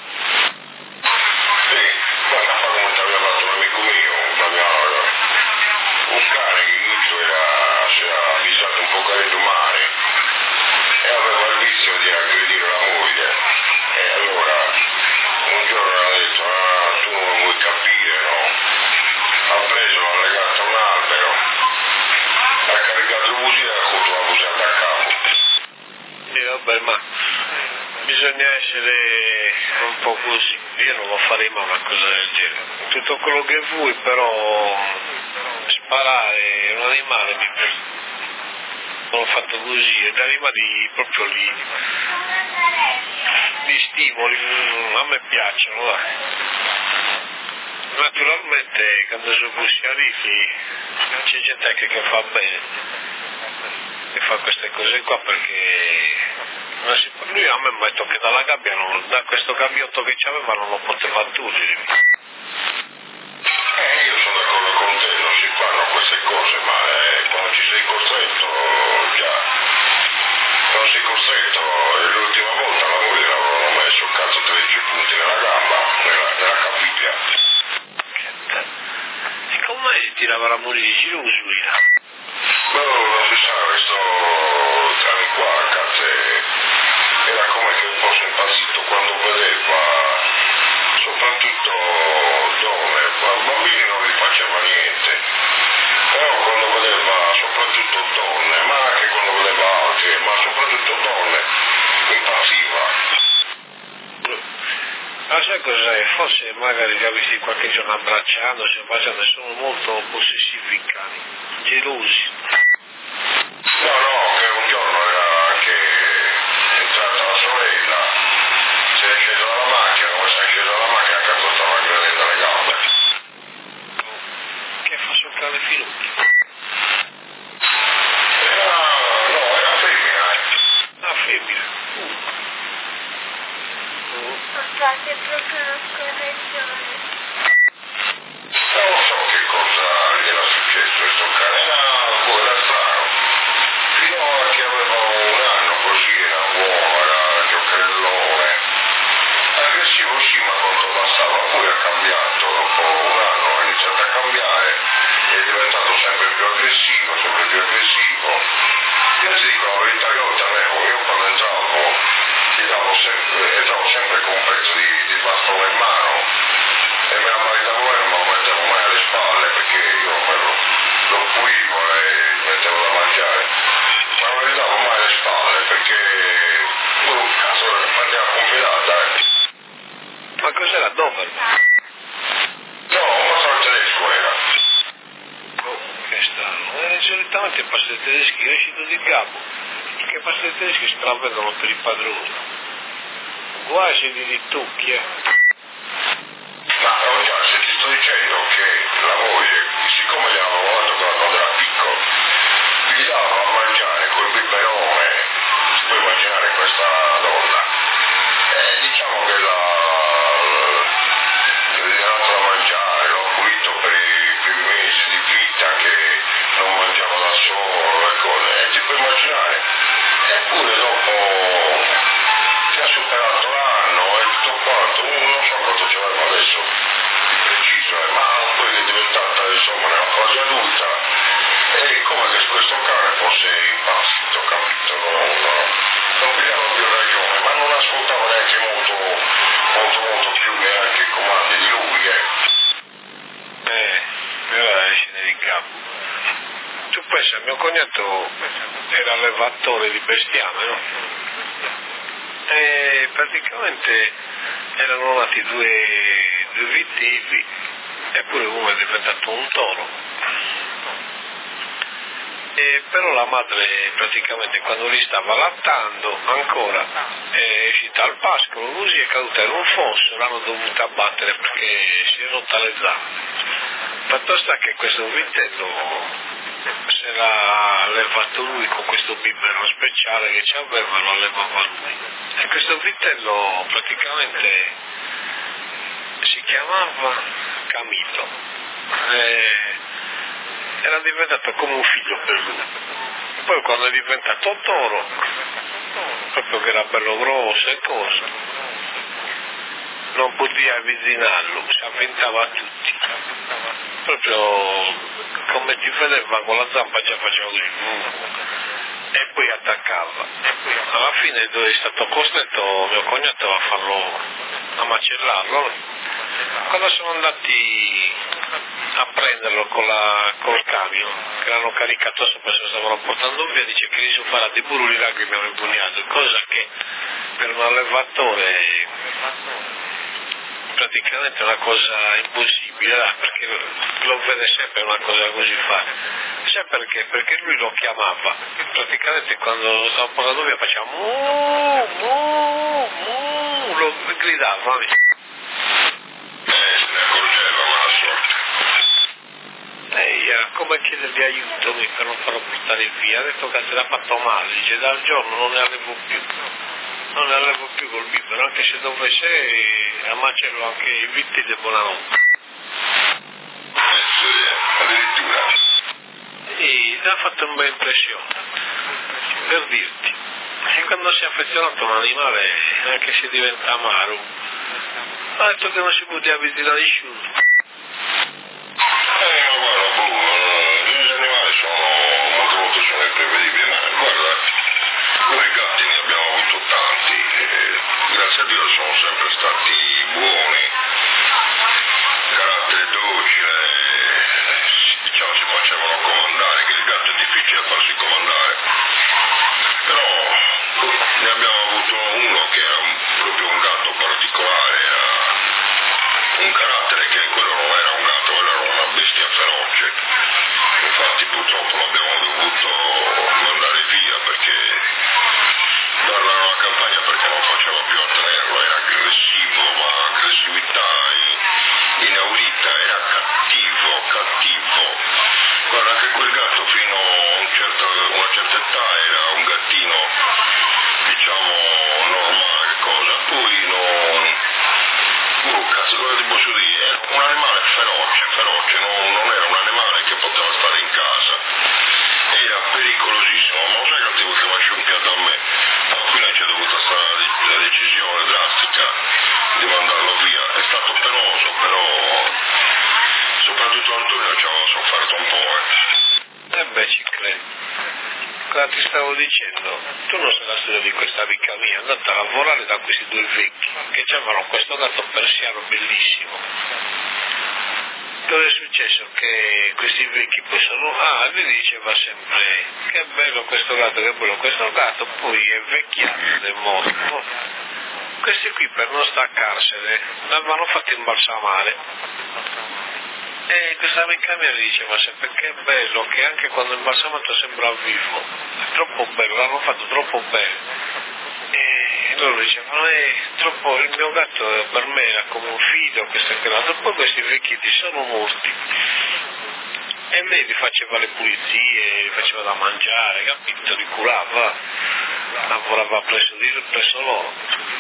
Sì, guarda, fa come ti aveva fatto un amico mio, un, mio, un cane che inizio era, si era avvisato un po' di mare e aveva il vizio di aggredire la moglie. E allora un giorno ha detto, ah, tu non lo vuoi capire, no? Ha preso, l'ha legato a un albero, ha caricato il fucile e ha avuto la busata a capo. E vabbè, ma bisogna essere un po' così, io non lo farei mai una cosa del genere. Tutto quello che vuoi, però sparare un animale mi piace. Non l'ho fatto così, e gli animali proprio li, li stimoli, a me piacciono, dai. Naturalmente quando sono così arrivi c'è gente anche che fa bene. che fa queste cose qua, perché non si può, lui a me mi ha detto che dalla gabbia, non, da questo gabbiotto che c'aveva non lo poteva togliere. Eh, io sono d'accordo con te, non si fanno queste cose, ma eh, quando ci sei costretto, già, quando sei costretto, l'ultima volta la moglie l'avevano messo cazzo tredici punti nella gamba, nella, nella caviglia. E come mai si tirava la moglie di giro usuina? No, non si sa, questo anni qua, cazzo, era come che fosse impazzito quando vedeva, soprattutto donne, bambini non gli faceva niente, però quando vedeva soprattutto donne, ma anche quando vedeva altri, ma soprattutto donne, impazziva. Ma sai cos'è? Forse magari li ha visti qualche giorno abbracciandosi, facendo, sono molto possessivi i cani, gelosi. No, no, che un giorno era anche entrata la sorella, si è scesa dalla macchina, come si è scesa dalla macchina, cazzo stava aggredendo le gambe. Che fa sul cane finucchi? Era, no, era femmina, eh. La femmina. Uh. Uh. Papà, c'è proprio una correzione. Non so che cosa gli era successo a sto cane, era, boh, era strano. Fino a che aveva un anno così era buono, era giocherellone. Aggressivo sì, ma quanto bastava, poi ha cambiato, dopo un anno ha iniziato a cambiare, è diventato sempre più aggressivo, sempre più aggressivo. Io ti dico la verità, io lo tenevo, io quando entravo, gli davo sempre, entravo sempre con un pezzo di, di bastone in mano e me la maritavo e non me lo mettevo mai alle spalle perché io me lo, lo pulivo e gli mettevo da mangiare. Ma non gli davo mai alle spalle perché, oh, cazzo, faceva confidata, eh. Ma cos'era Dover? No, un pastore tedesco era. Oh, che strano. Eh, solitamente i pastori tedeschi cresciuto di capo, perché i pastori tedeschi si travedono per i padroni. Guai se li ritucchi, eh. Ma oh, già, se ti sto dicendo che la moglie, siccome gli aveva fatto quando era piccolo, gli dava a mangiare col biberone, si può immaginare questa donna. E diciamo che la gli ha dato da mangiare, l'ho pulito per i primi mesi di vita che non mangiava da solo e cose, e ti puoi immaginare. Eppure dopo che ha superato l'anno e tutto quanto, non so quanto ci aveva adesso di preciso, eh, ma poi è diventata insomma una fase adulta e come che questo cane fosse impazzito, capito? Non, non pigliava più ragione, ma non ascoltava neanche molto, molto, molto più neanche i comandi di lui, eh. Eh, era la scena di capo. Tu pensa, mio cognato era allevatore di bestiame, no? E praticamente erano nati due, due vitelli, eppure uno è diventato un toro. E però la madre praticamente quando li stava allattando ancora è uscita al pascolo, così è caduta in un fosso, l'hanno dovuta abbattere perché si è rotta le zampe. Fatto sta che questo vitello si era allevato lui con questo biberone speciale che c'aveva, lo allevava lui. E questo vitello praticamente si chiamava Camillo. E era diventato come un figlio per lui. Poi quando è diventato toro, proprio che era bello grosso e cosa, non poteva avvicinarlo, si avventava a tutti. Proprio come ti vedeva con la zampa già faceva così. E poi attaccava. Alla fine è stato costretto mio cognato a farlo, a macellarlo. Quando sono andati a prenderlo con la, col camion, che l'hanno caricato sopra, se lo stavano portando via, dice che gli sono farà di burro di lacrime al bugnato, cosa che per un allevatore praticamente è una cosa impossibile, perché lo vede sempre una cosa così fare. Sai perché? Perché lui lo chiamava, praticamente quando stava portando via faceva mu, mu, mu, lo gridava. Eh, se ne accorgeva, ma la sorte. E era come che chiedergli aiuto per non farlo portare via, ha detto che si era fatto male, dice dal giorno non ne arrivo più, non ne arrivo più col bibero, anche se dovesse ammacerlo anche i vitti di buonanotte. Addirittura. E mi ha fatto una bella impressione, per dirti. E quando si è affezionato a un animale, anche se diventa amaro, ha detto che non si poteva avvicinare a nessuno. Eh, ma guarda, boh, gli animali sono, molte volte sono imprevedibili, ma guarda, noi gatti ne abbiamo avuto tanti, e grazie a Dio sono sempre stati buoni, carattere docile, diciamo si facevano comandare, che il gatto è difficile farsi comandare, però ne abbiamo avuto uno che era un, proprio un gatto particolare, era un carattere che quello non era un gatto, quello era una bestia feroce, infatti purtroppo l'abbiamo dovuto mandare via perché darla a una campagna perché non faceva più a tenerlo, era aggressivo, ma aggressività inaudita, era cattivo, cattivo. Guarda che quel gatto fino a un certo, una certa età era un gattino, diciamo, normale, cosa, poi non... Oh, cazzo, cosa ti posso dire? Era un animale feroce, feroce, non, non era un animale che poteva stare in casa, era pericolosissimo, ma sai che devo che mi ha scioccato a me? Alla fine c'è dovuta stare la, la decisione drastica di mandarlo via, è stato penoso, però soprattutto Antonio ci aveva sofferto un po', eh. Eh beh, ci credo. Cosa ti stavo dicendo? Tu non sai la storia di questa amica mia, è andata a lavorare da questi due vecchi che avevano questo gatto persiano bellissimo. Cosa è successo? Che questi vecchi poi sono, ah, lui diceva sempre che bello questo gatto, che bello questo gatto, poi è vecchiato ed è morto. Questi qui per non staccarsene l'avevano fatto imbalsamare. E questa amica mia mi diceva sempre che è bello, che anche quando il balsamato sembra vivo, è troppo bello, l'hanno fatto troppo bene. E loro dicevano, è troppo, il mio gatto per me era come un figlio, questo e quell'altro, poi questi vecchietti sono morti. E lei gli faceva le pulizie, gli faceva da mangiare, capito, li curava, lavorava presso, di, presso loro.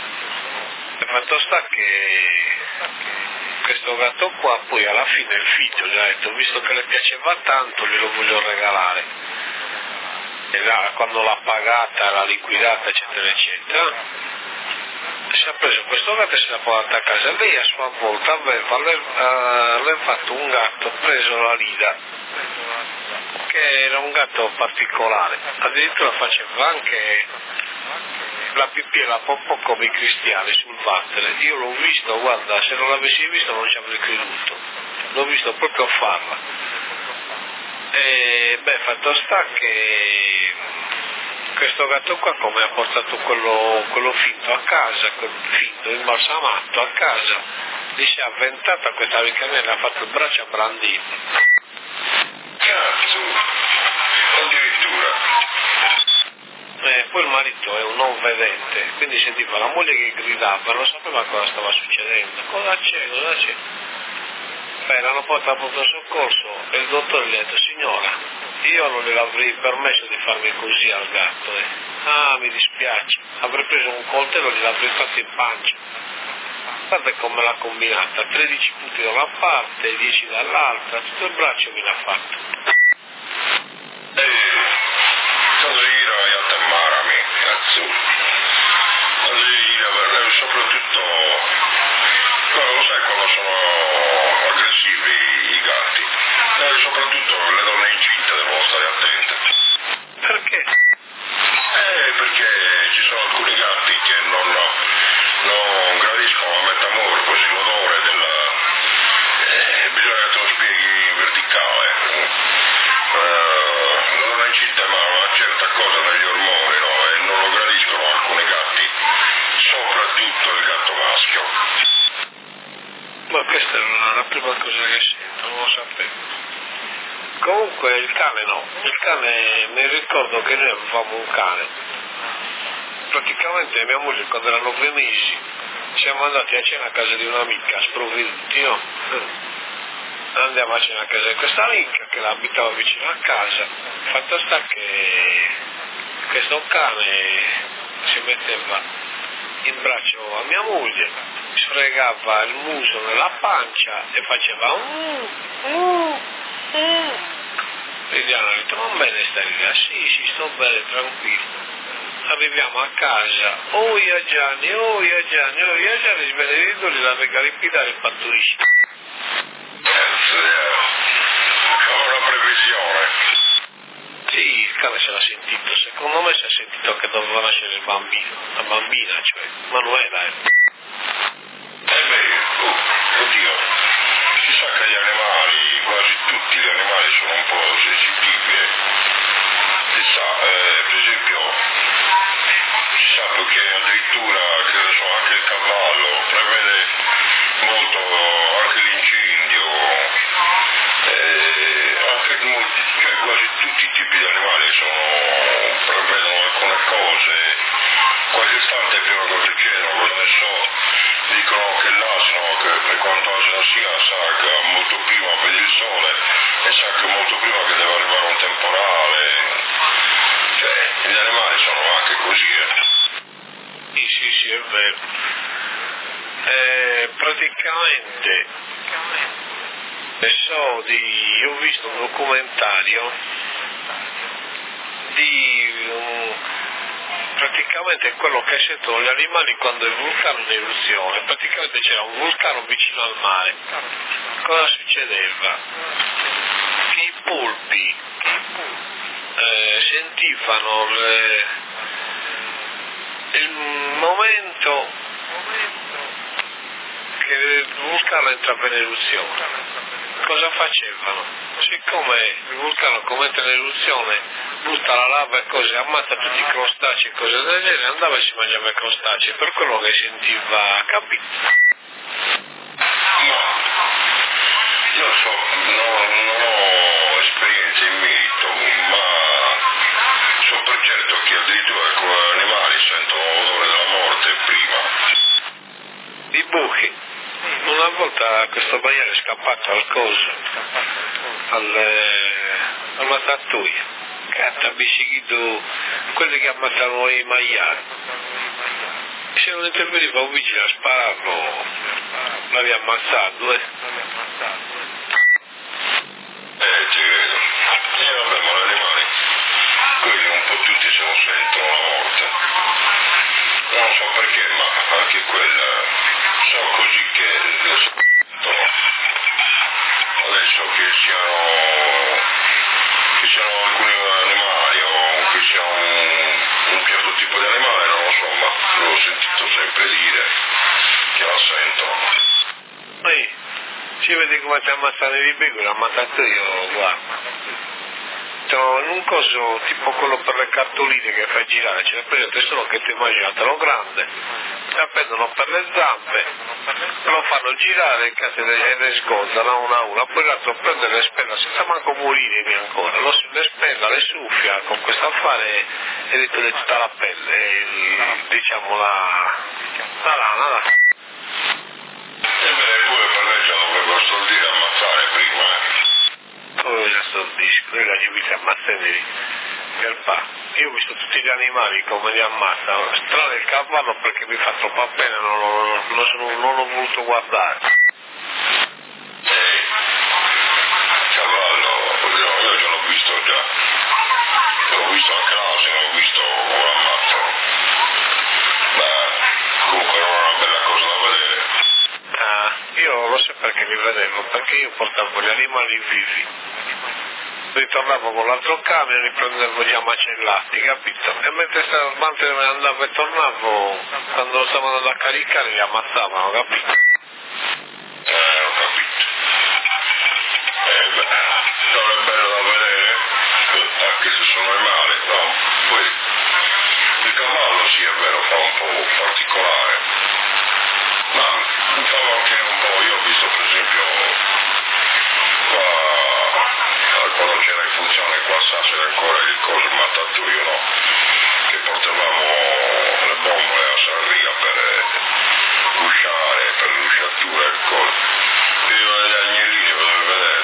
E fatto sta che questo gatto qua poi alla fine il figlio gli ha detto, visto che le piaceva tanto glielo voglio regalare, e là, quando l'ha pagata, l'ha liquidata eccetera eccetera, si è preso questo gatto e se l'ha portato a casa. Lei a sua volta aveva uh, fatto un gatto preso la Lida, che era un gatto particolare, addirittura faceva anche la pipì e la popò come i cristiani sul vattene. Io l'ho visto, guarda, se non l'avessi visto non ci avrei creduto, l'ho visto proprio farla. E beh, fatto sta che questo gatto qua, come ha portato quello, quello finto a casa, quel finto imbalsamato a casa, gli si è avventata questa amica mia e le ha fatto il braccio a brandino. Cazzo, addirittura. Eh, poi il marito è un non vedente, quindi sentiva la moglie che gridava, non sapeva cosa stava succedendo. Cosa c'è? Cosa c'è? Beh, l'hanno portato a pronto soccorso e il dottore gli ha detto, signora, io non le avrei permesso di farmi così al gatto. Eh. Ah, mi dispiace, avrei preso un coltello e gliel'avrei fatto in pancia. Guarda come l'ha combinata, tredici punti da una parte, dieci dall'altra, tutto il braccio me l'ha fatto. Eh. Soprattutto, no, lo sai quando sono aggressivi i gatti, eh, soprattutto le donne incinte devono stare attente. Perché? Eh, perché ci sono alcuni gatti che non, non gradiscono la metamorfosi, l'odore della... Eh, bisogna che te lo spieghi in verticale. Eh, le donne incinte emanano una certa cosa negli ormoni, no? E non lo gradiscono alcuni gatti. Soprattutto il gatto maschio. Ma questa è la prima cosa che sento, non lo sapevo. Comunque il cane no, il cane, mi ricordo che noi avevamo un cane. Praticamente mia moglie quando erano nove mesi siamo andati a cena a casa di un'amica, sprovveduti, no? andiamo a cena a casa di questa amica che la abitava vicino a casa. Fatto sta che questo cane si metteva in braccio a mia moglie, sfregava il muso nella pancia e faceva uh, uh, uh. Liliana ha detto, va bene stai lì? Ah, sì, sì, sto bene, tranquillo. Arriviamo a casa, oh ia Gianni, oh ia Gianni, oh ia Gianni, il benedetto la venga a ripidare il patturisce. Una previsione. Sì, il cane se l'ha sentito, secondo me si è sentito che doveva nascere il bambino, la bambina, cioè, Manuela. Eh. Eh beh, oddio, si sa che gli animali, quasi tutti gli animali sono un po' sensitivi, eh. Si sa, eh, per esempio, si sa che addirittura, che ne so, anche il cavallo prevede molto, anche l'incendio, eh, anche molti, cioè quasi tutti i tipi di animali sono, prevedono alcune cose. Qualche istante prima che succedono, adesso dicono che l'asino, che per quanto asino sia, sa che molto prima vede il sole e sa che molto prima che deve arrivare un temporale, cioè gli animali sono anche così, eh. Sì, sì, sì, è vero. Eh, praticamente, so di, ho visto un documentario di um, praticamente quello che sentono gli animali quando il vulcano è in eruzione. Praticamente c'era un vulcano vicino al mare. Cosa succedeva? Che i polpi eh, sentivano le, il momento che il vulcano entrava in eruzione. Cosa facevano? Siccome il vulcano come entra in eruzione butta la lava e cose, ammazza tutti i crostacei e cose del genere, andava e si mangiava i crostacei, per quello che sentiva, capito? No, io so, no, non ho esperienze in merito, ma so per certo che addirittura con gli animali sentono l'odore della morte prima. I buchi. Una volta questo maiale è scappato al coso, al, eh, al mattatoio, che ha biciclito quelli che ammazzano i maiali. Se non interveniva un vigile a spararlo, l'aveva ammazzato, eh. Eh, ti credo. E vabbè, ma gli animali, quelli un po' tutti se lo sentono la morte. Non so perché, ma anche quella... So così che adesso che siano che siano alcuni animali o che sia un, un certo tipo di animale, non lo so, ma l'ho sentito sempre dire che la sentono. Ehi, si vede come ti ammazzano i pecore, l'ho ammazzato io, guarda. In un coso tipo quello per le cartoline che fai girare, c'è presente solo che ti immaginatelo grande, la prendono per le zampe, lo fanno girare e le sgozzano una a una, poi l'altro prende e le spella senza manco morire ancora, lo le spella, le suffia con questo affare e ritoglie tutta la pelle, il, diciamo la, la lana. La... E beh, pure per lei già dovrebbero stordire a ammazzare prima, eh. Poi già stordisco, io la gli ammazzati per pa. Io ho visto tutti gli animali come li ammazzano, strano il cavallo perché mi fa troppa pena, non, non, non, sono, non l'ho voluto guardare. Sì, il cavallo, io, io già l'ho visto già, l'ho visto anche l'asino, l'ho visto come lo ammazzano. Beh, comunque non è una bella cosa da vedere. Ah, io lo so perché li vedevo, perché io portavo gli animali vivi. Ritornavo con l'altro camion e riprendevo gli macellati, capito? E mentre andavo e tornavo, quando lo stavano andando a caricare li ammazzavano, capito? Eh, ho capito. Eh, beh, non è bello da vedere, anche se sono animali, no? Poi il cavallo sì, è vero, fa un po' particolare, ma fa anche un po', io ho visto per esempio qua quando c'era in funzione qua a Sassari ancora il coso, il mattatoio, no? Che portavamo le bombole a Sanria per rusciare, per l'usciatura e il coso. Io negli agnellini, potete vedere,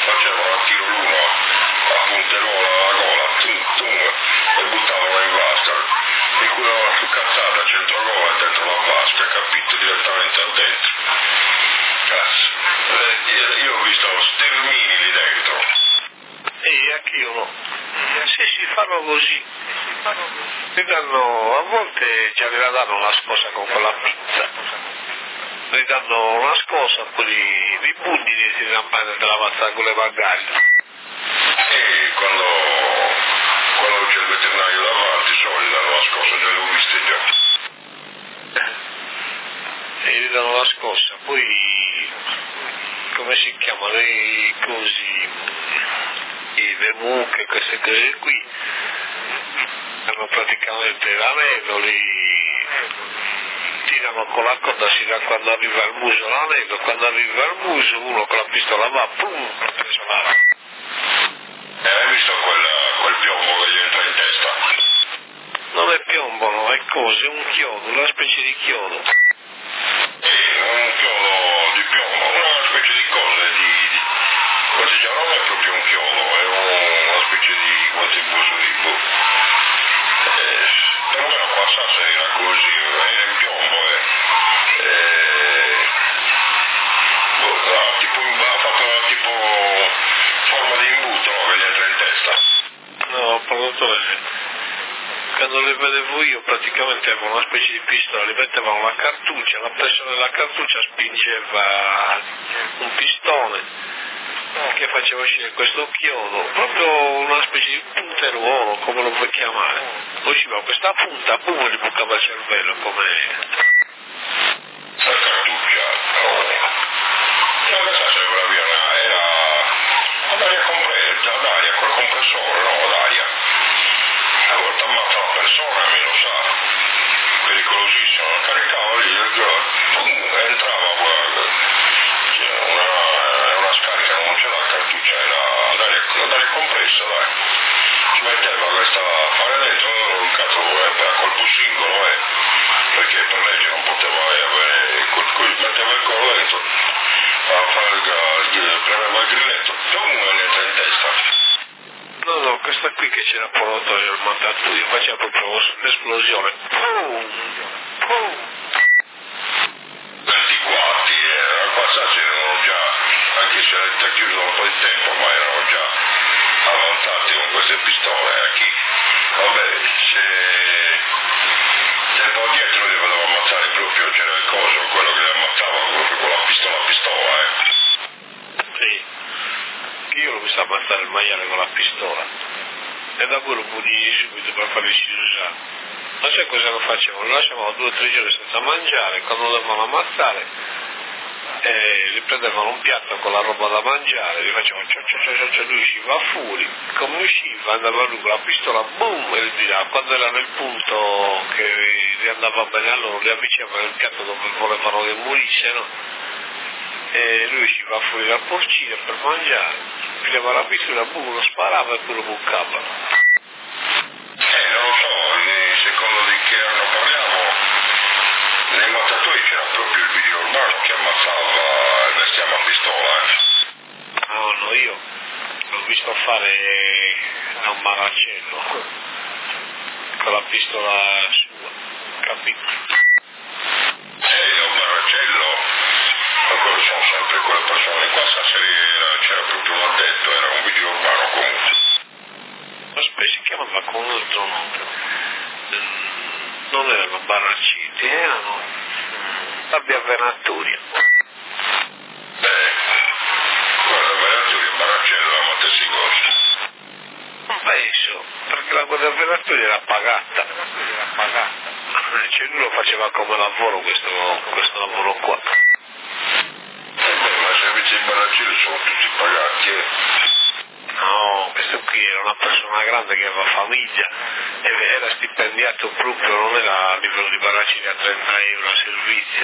facevano a tiro l'uno a punteruola alla gola, tum, tum, e buttavano in vasca, e curavano su cazzata, centro gola dentro la vasca, capito, direttamente a dentro. Cazzo, eh, io ho visto stermini lì dentro. E anche io no. Sì, si fanno così. Mi danno, a volte già la danno la scossa con quella pizza. Mi danno una scossa, poi i bundi si rampano della mazza con le magari. E quando, quando c'è il veterinario davanti, so, gli danno la scossa, già le ho viste già. E gli danno la scossa, poi come si chiamano i cosi, i le mucche, queste cose qui, hanno praticamente l'anello, li tirano con la coda, si dà quando arriva al muso l'anello, quando arriva al muso uno con la pistola va, pum, ha preso l'arma. E hai visto quel, quel piombo che gli entra in testa? Non è piombo, no, è cose, un chiodo, una specie di chiodo. Sì, un chiodo di piombo, una specie di cose di... di... Quasi già non è proprio un chiodo, è un, una specie di quasi buso di boh. Eh, perlomeno qua sa se era così, era in piombo e... Eh, boh, ha, tipo, ha fatto una tipo forma di imbuto, no, che gli entra in testa. No, produttore, quando le vedevo io praticamente avevano una specie di pistola, li mettevano la cartuccia, la pressione della cartuccia spingeva un pistone che faceva uscire questo chiodo, proprio una specie di punteruolo, come lo puoi chiamare. Usciva questa punta, boom, gli bucava il cervello come... La cartuccia, no. Non che sa se quella via era ad aria compressa, ad aria, col compressore, no, ad aria. A volte ammazza una persona, me lo sa. Pericolosissimo, la caricava lì, pum, entrava guarda. Una, una scarica, non c'era la cartuccia, era ad aria, ad aria compressa, dai. Ci metteva questa fare dentro, un cazzo, eh, a colpo singolo, eh, perché per legge non poteva avere, metteva il collo dentro, a fare il, premeva il grilletto, pum, e ne entra in testa. No, no, questa qui che c'era prodotto il mandatorio, faceva proprio un'esplosione. Pum, pum. Antiquati, eh, qua sa c'erano già, anche se era chiuso un po' di tempo, ma erano già avanzati con queste pistole, eh, chi, vabbè, se tempo dietro li vedevo ammazzare proprio, c'era il coso, quello che li ammazzava proprio con la pistola a pistola, eh. Sì, io l'ho visto ammazzare il maiale con la pistola e da quello pugni subito per farli usare. Ma sai cosa lo facevano? Lo lasciavano due o tre giorni senza mangiare, quando lo dovevano ammazzare eh, gli prendevano un piatto con la roba da mangiare, gli facevano ciao ciao ciao ciao, lui usciva fuori, come usciva andava lui con la pistola, boom, e gli tirava, quando era nel punto che gli andava bene a loro, li avvicinavano il piatto dove volevano che morisse, no? E lui usciva fuori dal porcino per mangiare, pigliava la pistola, boom, lo sparava e poi lo buccava. Eh, non lo so, eh, secondo di che anno parliamo, nei mazzatori c'era proprio il video urbano che ammazzava il bestiame a pistola, eh. No, no, io l'ho visto fare da un maraccello, con la pistola sua, capito? Eh, un maraccello, ma quello sono sempre quelle persone, qua stasera c'era proprio un addetto, era un video urbano comunque. Ma spesso si chiamava con un altro nome, non erano barraciti, erano sabbia venatoria. Beh, guarda, venatoria e baraccello erano stessi costi. Non penso, perché la guardia venatoria era pagata, cioè lui lo faceva come lavoro questo, questo lavoro qua. Eh beh, ma se invece i baraccelli sono tutti pagati, eh. No, questo qui era una persona grande che aveva famiglia e era stipendiato proprio, non era a livello di baracini a trenta euro a servizio.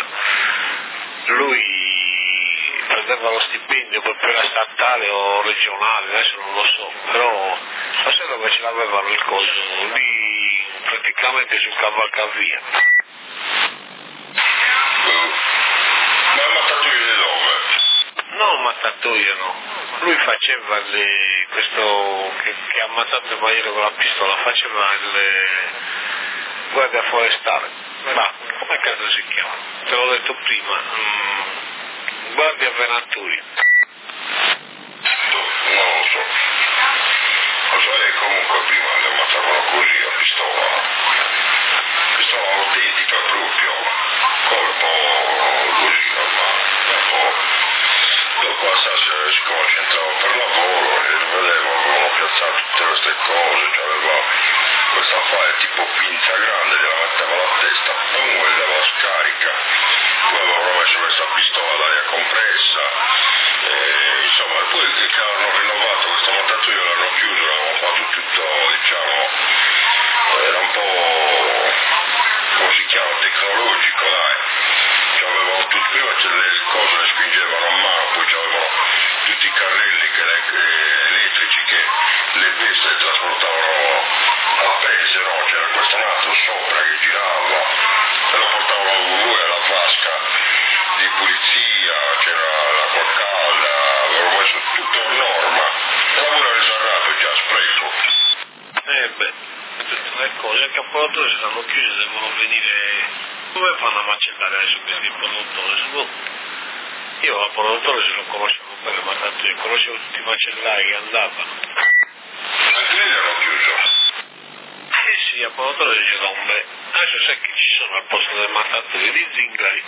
Lui prendeva lo stipendio proprio era statale o regionale, adesso non lo so, però non so dove ce l'avevano il coso, lì praticamente sul cavalcavia. Ma il mattatoio di dove? No, il mattatoio no, lui faceva le, questo che, che ha ammazzato il maniero con la pistola, faceva il guardia forestale, ma come cazzo si chiama? Te l'ho detto prima, mm, guardia Venaturi. Non lo so, lo sai, comunque prima li ammazzavano così a pistola, pistola autentica proprio, colpo così normale, dopo, dopo Assassin siccome c'entrava per lavoro e vedevo, avevano piazzato tutte queste cose, cioè aveva questa file tipo pinza grande, gliela metteva alla testa, pum, e le dava scarica, poi avevano messo questa pistola d'aria compressa, e, insomma, poi che hanno rinnovato questo mattatoio, l'hanno chiuso, l'hanno fatto tutto, diciamo, era un po', come si chiama, tecnologico, dai, cioè avevano tutti, prima le cose le spingevano a mano, poi avevano tutti i carrelli che, che, elettrici che le bestie trasportavano a pezzi, no? C'era questo nato sopra che girava e lo portavano lui alla vasca di pulizia, c'era l'acqua calda, avevano messo tutto a norma e la pure riservato già spreco. Eh beh, tutte le cose, anche a Porto se stanno chiuse, devono venire. Come fanno a macellare adesso questi produttori? Io al produttore se lo conoscevo bene, ma tanto io conoscevo tutti i macellai che andavano. Anche lì l'hanno chiuso? Eh sì, a produttore dice da un bel. Adesso sai che ci sono al posto del mattatoio di zingari.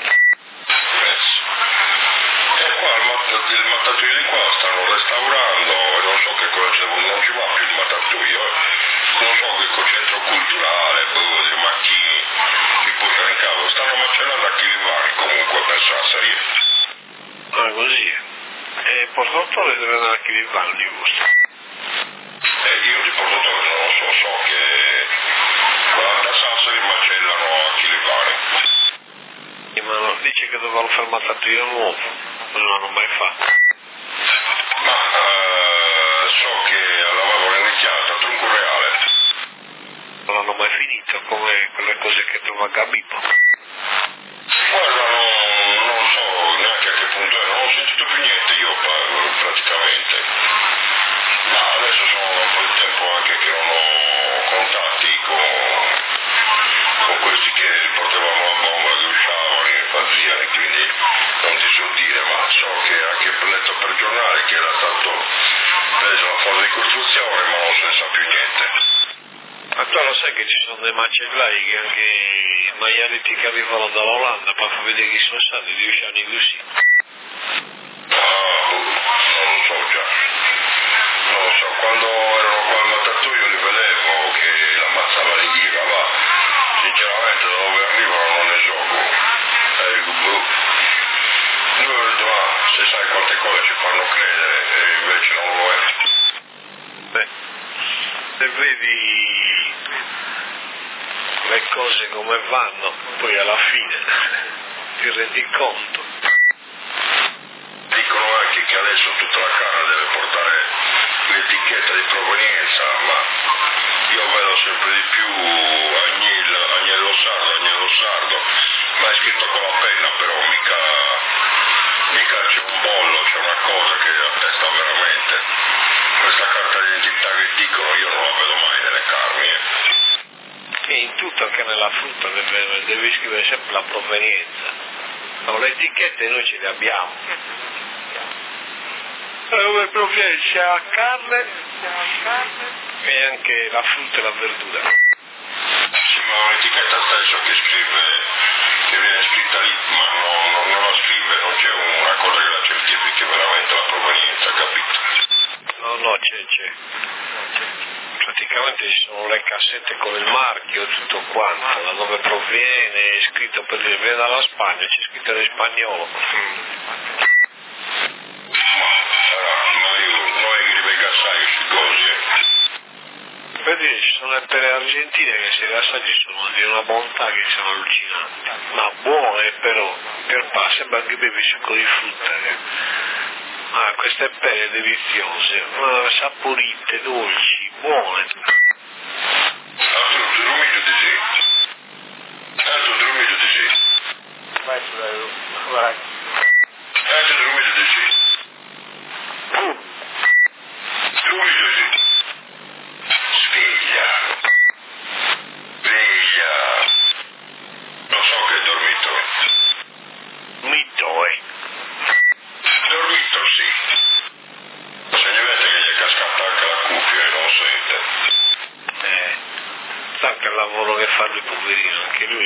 E qua il, matt- il mattatoio di qua stanno restaurando e non so che cosa c'è, non ci va più il mattatoio, eh. Non so che centro culturale, boh, dei macchini, li buttano in casa, stanno macellando a Chilivani comunque per Sassari. Ah, così. E il produttore deve andare a Chilivani di gusto. E io di produttore non lo so, so che da Sassari macellano a Chilivani. Ma no, dice che dovevano fare il mattatoio nuovo, non l'hanno mai fatto. Ma eh, so che l'avevano iniziato a Tronco Reale. Non l'hanno mai finito, come quelle cose che trova Gabibbo. Guarda, non, non so neanche a che punto è, non ho sentito più niente io praticamente. Ma adesso sono da un po' di tempo anche che non ho contatti con, con questi che riportavano la bomba, che usavano in fanzine, quindi non ti so dire, ma so che anche letto per giornale che era stato preso la fase di costruzione, ma non se ne sa più niente. Ma tu lo sai che ci sono dei macellai che anche i maialetti che arrivano dall'Olanda per far vedere chi sono stati, dieci anni così. Ah, non lo so già. Non lo so, quando erano qua al mattatoio li vedevo che l'ammazzava di ghira, ma sinceramente da dove arrivano non ne so. E dico, boh. Dove ma se sai quante cose ci fanno credere e invece non lo è. Beh, se vedi le cose come vanno, poi alla fine ti rendi conto. Dicono anche che adesso tutta la carne deve portare l'etichetta di provenienza, ma io vedo sempre di più agnello, agnello sardo, agnello sardo, ma è scritto con la penna, però mica, mica c'è un bollo, c'è una cosa che attesta veramente. Questa carta d'identità che dicono io non la vedo mai nelle carni. Eh. E in tutto, anche nella frutta, deve, devi scrivere sempre la provenienza. No, le etichette noi ce le abbiamo. Come provenienza la carne e anche la frutta e la verdura. Sì, ma un'etichetta stesso che scrive, che viene scritta lì, ma non, non, non la scrive, non c'è una cosa che la certifichi veramente la provenienza, capito? No, no, c'è, c'è. Praticamente ci sono le cassette con il marchio, tutto quanto, da dove proviene, è scritto per dire, viene dalla Spagna, c'è scritto in spagnolo. Ma sarà, ma io, noi che li gassai questi cose. Per dire, ci sono le pere argentine che se le assaggi sono di una bontà che sono allucinanti, ma buone però, per pa, sembra che bevi succo di frutta. Che... Ah, queste pere deliziose, ma saporite, dolci, buone. Altro drumido di sì. Altro drumido di sì. Vai sulla vai. Altro drumido di sì.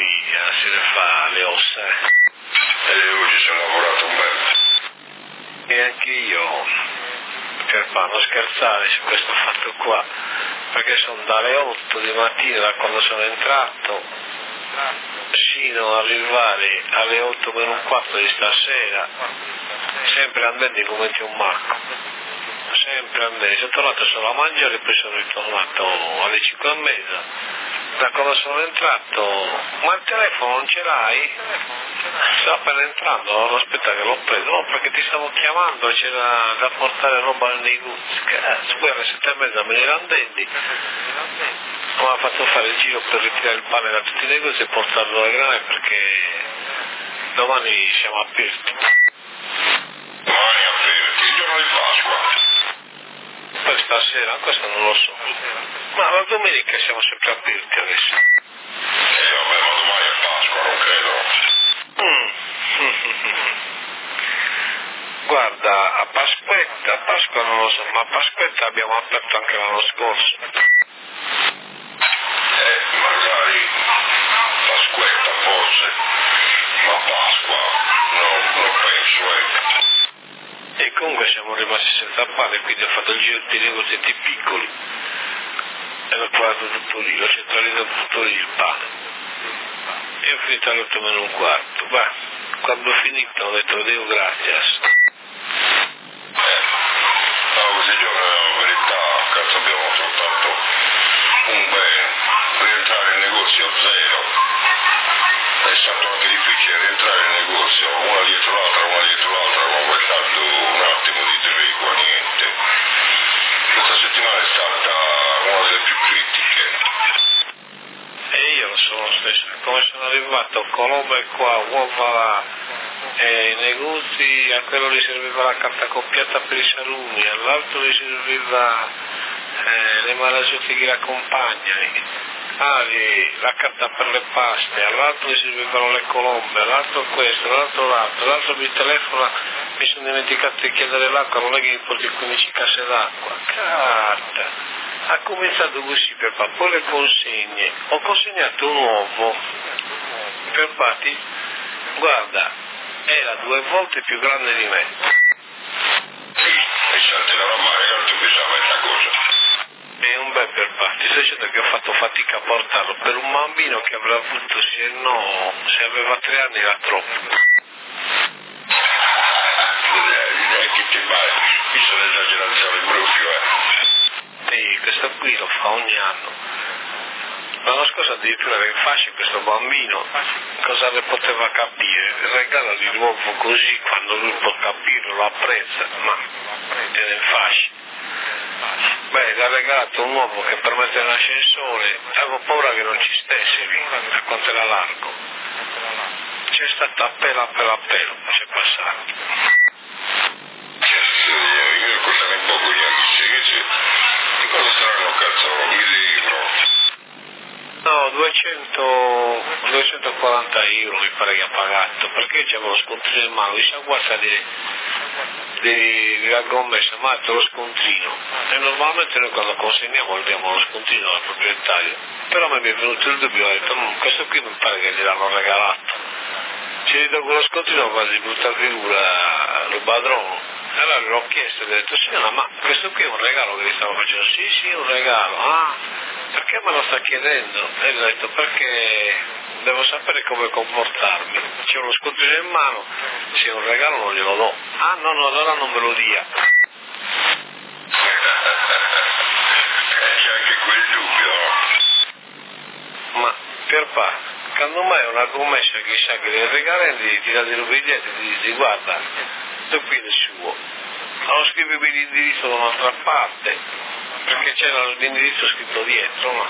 via, si ne fa le ossa. E oggi ci ho lavorato un bel. E anche io, per non scherzare su questo fatto qua, perché sono dalle otto di mattina, da quando sono entrato, sino ad arrivare alle otto meno un quarto di stasera, sempre andando come un macco, sempre andando. Sono tornato solo a mangiare e poi sono ritornato alle cinque e mezza. Da quando sono entrato, ma il telefono non ce l'hai? Sto appena entrando, non aspetta che l'ho preso, no, perché ti stavo chiamando, c'era da portare roba nei negozi, cazzo, poi alle sette e mezza me ne randendi, mi ha fatto fare il giro per ritirare il pane da tutti i negozi e portarlo alle grane perché domani siamo aperti. Domani aperti, il giorno di Pasqua. Poi stasera, questo non lo so, ma la domenica siamo sempre aperti adesso. Eh vabbè, ma domani è Pasqua, non credo. Mm. Guarda, a Pasquetta, a Pasqua non lo so, ma a Pasquetta abbiamo aperto anche l'anno scorso. Eh, magari Pasquetta forse, ma Pasqua no, non penso, eh. E comunque siamo rimasti senza pane, quindi ho fatto il giro di negozietti piccoli e l'ho trovato tutto lì, l'ho centralizzato tutto lì il pane. E ho finito alle otto meno un quarto. Ma quando ho finito ho detto Dio gracias. Eh, no, questi giorni la verità, cazzo abbiamo soltanto un bene, rientrare in negozio zero. È stato anche difficile rientrare in negozio, una dietro l'altra, una dietro l'altra, non ho lasciato un attimo di tregua, niente. Questa settimana è stata una delle più critiche. E io lo sono stesso, come sono arrivato con robe qua, uova là, e i negozi, a quello gli serviva la carta coppiata per i salumi, all'altro gli serviva eh, le malasotti che l'accompagnano. Ah, la carta per le paste, all'altro gli servivano le colombe, all'altro questo, all'altro l'altro, all'altro mi telefona, mi sono dimenticato di chiedere l'acqua, non è che mi porti quindici casse d'acqua, carta, ha cominciato così per fare, poi le consegne, ho consegnato un uovo, per fatti, guarda, era due volte più grande di me. Sì, e senti la mamma, ragazzi, pensava una cosa. È un bel per parti, sto dicendo che ho fatto fatica a portarlo per un bambino che avrà avuto, se no, se aveva tre anni era troppo. Eh, che ti pare, mi sono esagerato in bruffio, eh. Sì, questo qui lo fa ogni anno. L'anno scorso addirittura era in fascia questo bambino, cosa ne poteva capire? Regalagli l'uovo così, quando lui può capirlo, lo apprezza, ma era in fascia. Beh, gli ha regalato un uovo che permette l'ascensore, avevo paura che non ci stesse lì, a quanto era largo. C'è stato appello, appello, appello, c'è passato. Io costano un poco gli amici, che di cosa saranno cazzo, mille euro? No, duecento, duecentoquaranta euro mi pare che ha pagato, perché c'avevo lo scontrino in mano, dice guarda di, di, della gommessa, ma lo scontrino, e normalmente noi quando consegniamo diamo lo scontrino al proprietario, però mi è venuto il dubbio, ho detto questo qui mi pare che gliel'hanno regalato, se gli do quello scontrino quasi brutta figura lo padrone. Allora l'ho chiesto e ho detto signora, ma questo qui è un regalo che vi stavo facendo? Sì, sì, un regalo. Ah, perché me lo sta chiedendo? E gli ho detto perché devo sapere come comportarmi. C'è uno scontrino in mano, se è un regalo non glielo do. Ah no, no, allora non me lo dia. C'è anche quel dubbio. Ma per pa, quando mai una commessa che sa che le regalenti ti dà dei biglietti e ti dice guarda, questo qui è il suo. Non scrivevi l'indirizzo da un'altra parte, perché c'era l'indirizzo scritto dietro, no?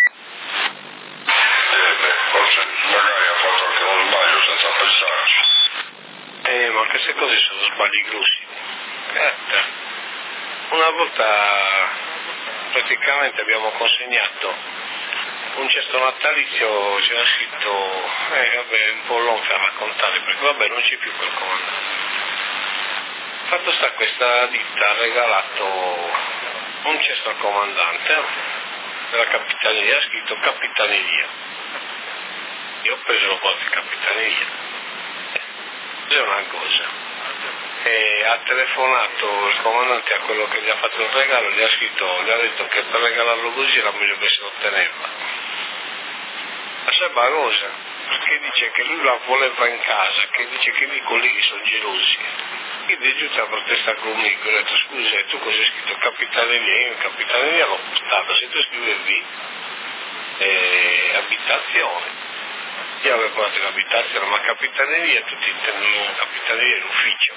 Eh beh, forse magari ha fatto anche uno sbaglio senza pensarci. Eh, ma queste cose sono sbagli grossi. Eh, una volta praticamente abbiamo consegnato un cesto natalizio, c'era scritto, eh vabbè, è un po' lungo a raccontare, perché vabbè non c'è più quel comandante. Fatto sta, questa ditta ha regalato un cesto al comandante della capitaneria, ha scritto capitaneria. io ho preso lo posto in capitaneria. È una cosa. E ha telefonato il comandante a quello che gli ha fatto il regalo, gli ha scritto, gli ha detto che per regalarlo così era meglio che se lo teneva. Ma sai una cosa? Perché dice che lui la voleva in casa, che dice che i miei colleghi sono gelosi. Quindi è giusto a protestare con me, ho detto scusa, tu cosa hai scritto? Capitaneria, io in capitaneria l'ho portato, se tu scrivevi eh, abitazione. Io avevo portato l'abitazione, ma capitaneria, tutti intendono capitaneria in ufficio.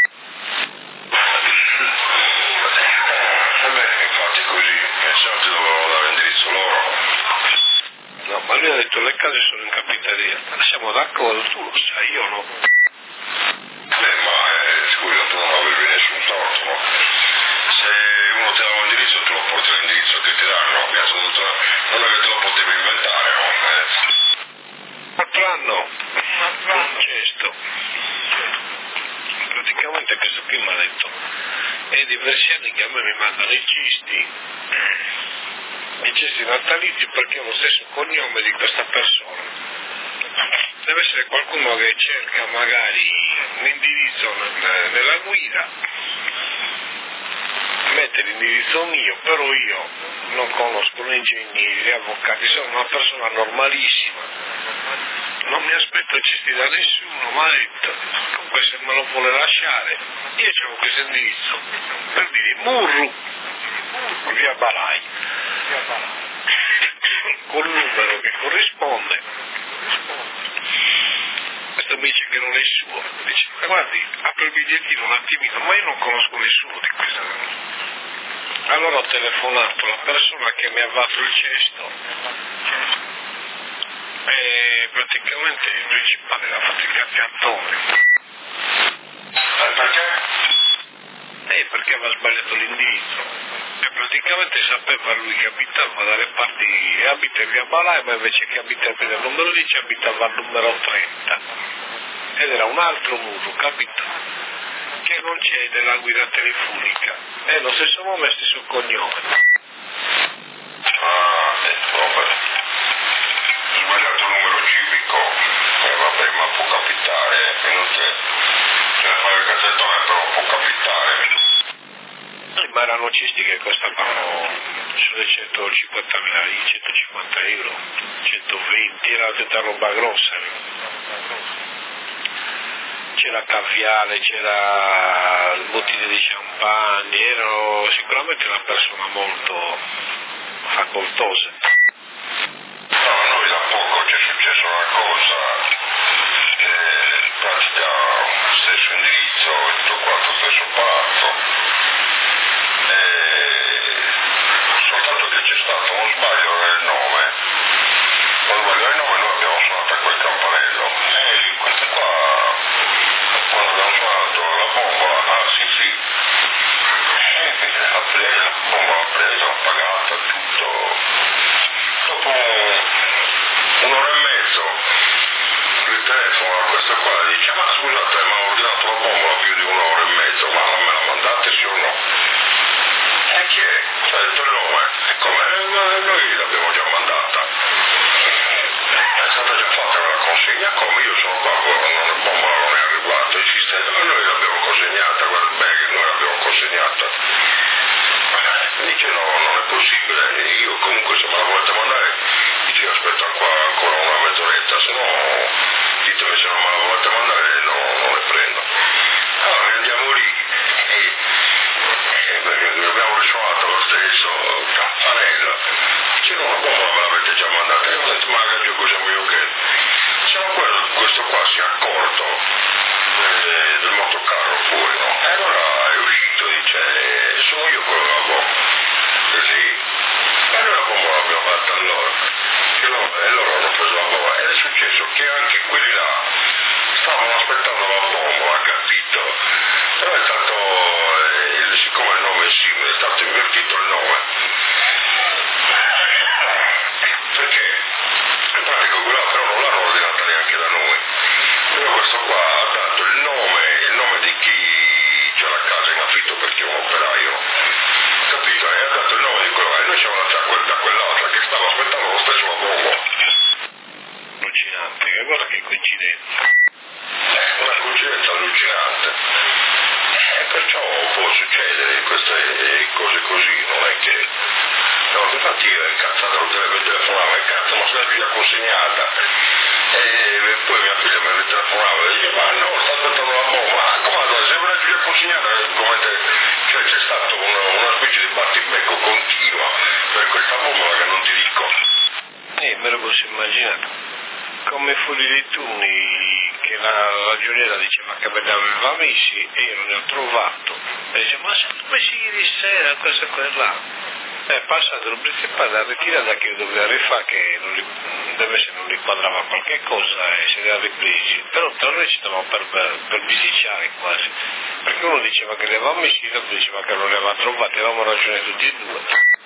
E beh, infatti così, e se no ti dovevano dare l'indirizzo loro. No, ma lui ha detto le case sono in capitaneria. Siamo d'accordo, tu lo sai, io no. Eh, ma eh, scusa, tu non avevi nessun torto, no? Se uno ti dà un indirizzo, tu lo porti all'indirizzo che ti danno, non è che te lo potevi inventare, no? Eh. L'altro anno, un cesto, praticamente questo qui mi ha detto, è diversi anni che a me mi mandano i cisti, i cisti natalizi perché ho lo stesso cognome di questa persona. Deve essere qualcuno che cerca magari l'indirizzo nel, nella guida, mette l'indirizzo mio, però io non conosco né ingegneri né avvocati, sono una persona normalissima. Non mi aspetto cisti da nessuno, ma ha detto, comunque se me lo vuole lasciare, io c'avevo questo indirizzo, per dire Murru, via Balai, col numero che corrisponde. Questo mi dice che non è suo, dice, ma guardi, apre il bigliettino un attimino, ma io non conosco nessuno di questa. Allora ho telefonato alla persona che mi ha fatto il cesto, e praticamente il principale l'ha fatto il cazziatone. Eh, perché? Eh, perché aveva sbagliato l'indirizzo. E praticamente sapeva lui che abitava dalle parti, abita in via Balai, ma invece che abitava nel numero dieci abitava al numero trenta. Ed era un altro muro, capito? Che non c'è nella guida telefonica. È lo stesso nome e stesso cognome. Ah, eh, vabbè. Sbagliato il numero civico, eh, vabbè, ma può capitare, eh, non c'è. Se ne fai il cazzettone, però può capitare. Ma erano cisti che costavano sulle centocinquantamila, centocinquanta euro, centoventi, era tutta roba grossa. C'era caviale, c'era il bottino di champagne, ero sicuramente una persona molto facoltosa. No, a noi da poco ci è successa una cosa, eh, in pratica stesso indirizzo, tutto quanto stesso parco. Soltanto che c'è stato uno sbaglio nel nome, uno sbaglio nel nome, noi abbiamo suonato a quel campanello e questi qua, quando abbiamo suonato la bombola, ah sì sì, e la, presa, la bombola l'ha presa, l'ha pagata, tutto. Dopo un'ora e mezzo il telefono a questa qua dice, ma scusate, ma ho ordinato la bombola più di un'ora e mezzo, ma non me la mandate sì o no? E chi è? Ci ha detto il nome. E come? Noi l'abbiamo già mandata. È stata già fatta una consegna, come? Io sono qua, non è bombola, non è arrivato, il sistema, noi l'abbiamo consegnata, guarda bene che noi l'abbiamo consegnata. Dice no, non è possibile, io comunque se me la volete mandare, dice aspetta qua ancora una mezz'oretta, se no ditemi se non me la volete mandare, no, non le prendo. Allora andiamo lì e abbiamo risuonato lo stesso campanello, dice no, la bombola me l'avete già mandata, e ho detto ma che cosa io che se no quello, questo qua si è accorto eh, del motocarro fuori, no? E allora è uscito, dice eh, sono io quello della bombola, e sì, e allora la bombola l'abbiamo fatta allora, e loro, e loro hanno preso la bombola, ed è successo che anche quelli là stavano aspettando la bombola, capito? Però è stato, eh, siccome il nome è simile, è stato invertito il nome. Perché? In pratica quella però non l'hanno ordinata neanche da noi. Però questo qua ha dato il nome, il nome di chi c'ha la casa in affitto perché è un operaio. Capito? E ha dato il nome di quello. E noi siamo andati da quell'altra che stava aspettando lo stesso la bombola. Allucinante. guarda che coincidenza. È una coincidenza allucinante. E perciò può succedere queste cose così, non è che... No, infatti io incazzato non deve telefonare, ma cazzo, ma se l'hai già consegnata. E poi mia figlia mi ritelefonava e diceva, ma no, sta aspettando la bomba, ma come se me l'hai già consegnata, come te... Cioè c'è stato una, una specie di battibecco continua per questa bomba che non ti dico. Eh, me lo posso immaginare. Come fuori dei turni che la ragioniera diceva che me ne aveva messi e io non ne ho trovato. E dice, ma se tu messi ieri sera, questo e quella. È passato il principale la ritirata che io dovevo rifare, che non li, deve essere non riquadrava qualche cosa e se li ha ripresi. Però tra noi ci stavamo per, per, per bisticciare quasi. Perché uno diceva che li aveva messi, l'altro diceva che non li aveva trovati, avevamo ragione tutti e due.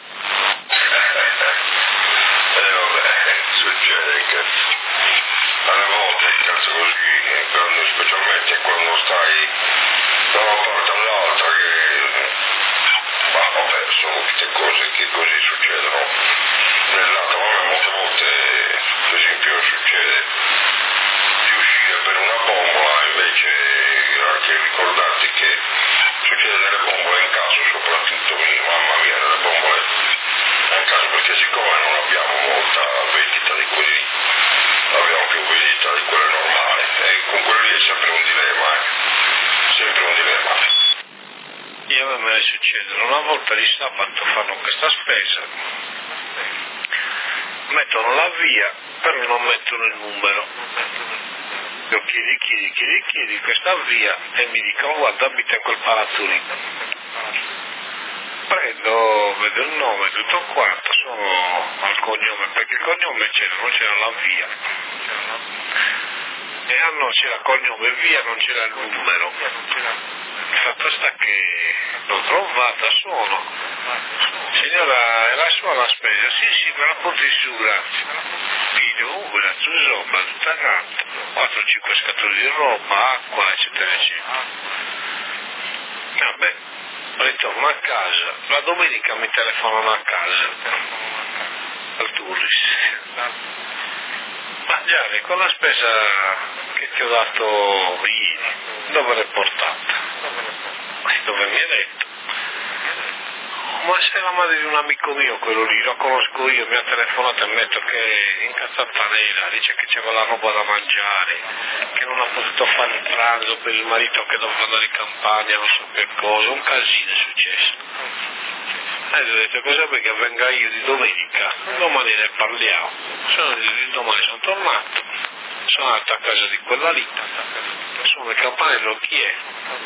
Eh vabbè, succede che alle volte cazzo così, quando, specialmente quando stai da una parte all'altra che ma vabbè sono tutte cose che così succedono nell'altra, ma molte volte per esempio succede di uscire per una bombola, invece anche ricordarti che succede delle bombole in caso, soprattutto mamma mia delle bombole in caso, perché siccome non abbiamo molta vendita di quelli, abbiamo più vendita di quelle normali e con quello lì è sempre un dilemma, eh. sempre un dilemma. Io a me succede, una volta di sabato fanno questa spesa, mettono la via, però non mettono il numero. Io chiedi, chiedi, chiedi, chiedi questa via e mi dicono guarda abita in quel palazzo lì. Prendo, vedo il nome, tutto quanto, sono al cognome, perché il cognome c'era, non c'era la via. E ah no, c'era cognome e via, non c'era il numero. Il fatto sta che l'ho trovata, sono. Signora, è la sua la spesa? Sì, sì, me la porti su, grazie. Video, uh, quella roba, tutta canta. quattro cinque scatole di roba, acqua, eccetera, eccetera. Vabbè, ritorno a casa. La domenica mi telefonano a casa, al Turris. Ma già, con la spesa che ti ho dato ieri, dove l'hai portata? Dove mi hai detto? Ma sei la madre di un amico mio, quello lì, lo conosco io, mi ha telefonato e mi ha detto che è incazzata nera, dice che c'era la roba da mangiare, che non ha potuto fare il pranzo per il marito che doveva andare in campagna, non so che cosa, un casino è successo. E gli ho detto, cosa vuoi che venga io di domenica? Domani ne parliamo. Sono, domani sono tornato, sono andato a casa di quella lì, sono il campanello, chi è?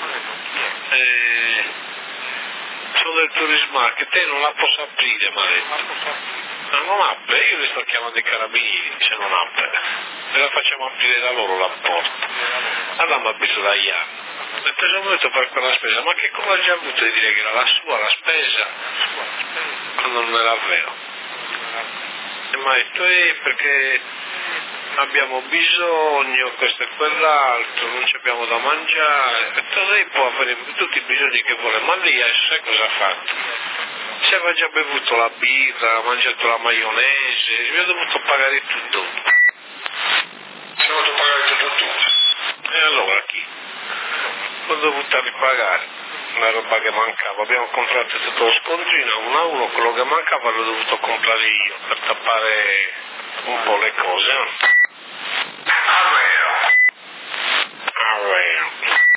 E... sono del turismo che te non la posso aprire, mi ha detto. Ma non apre, io le sto chiamando i carabinieri se non apre. E la facciamo aprire da loro la porta. Allora mi ha visto da Ian. Ho detto, sono venuto per quella spesa, ma che cosa ha già avuto di dire che era la sua la spesa quando non era vero? E mi ha detto, eh, perché abbiamo bisogno, questo e quell'altro, non ci abbiamo da mangiare. Ho detto, lei può avere tutti i bisogni che vuole, ma lei sai cosa ha fatto? Si aveva già bevuto la birra, ha mangiato la maionese, mi ha dovuto pagare tutto. Si è dovuto pagare tutto tu? E allora chi? L'ho dovuta ripagare, la roba che mancava. Abbiamo comprato tutto lo scontrino, uno a uno, quello che mancava l'ho dovuto comprare io per tappare un po' le cose. Ah, vero? Ah, vero.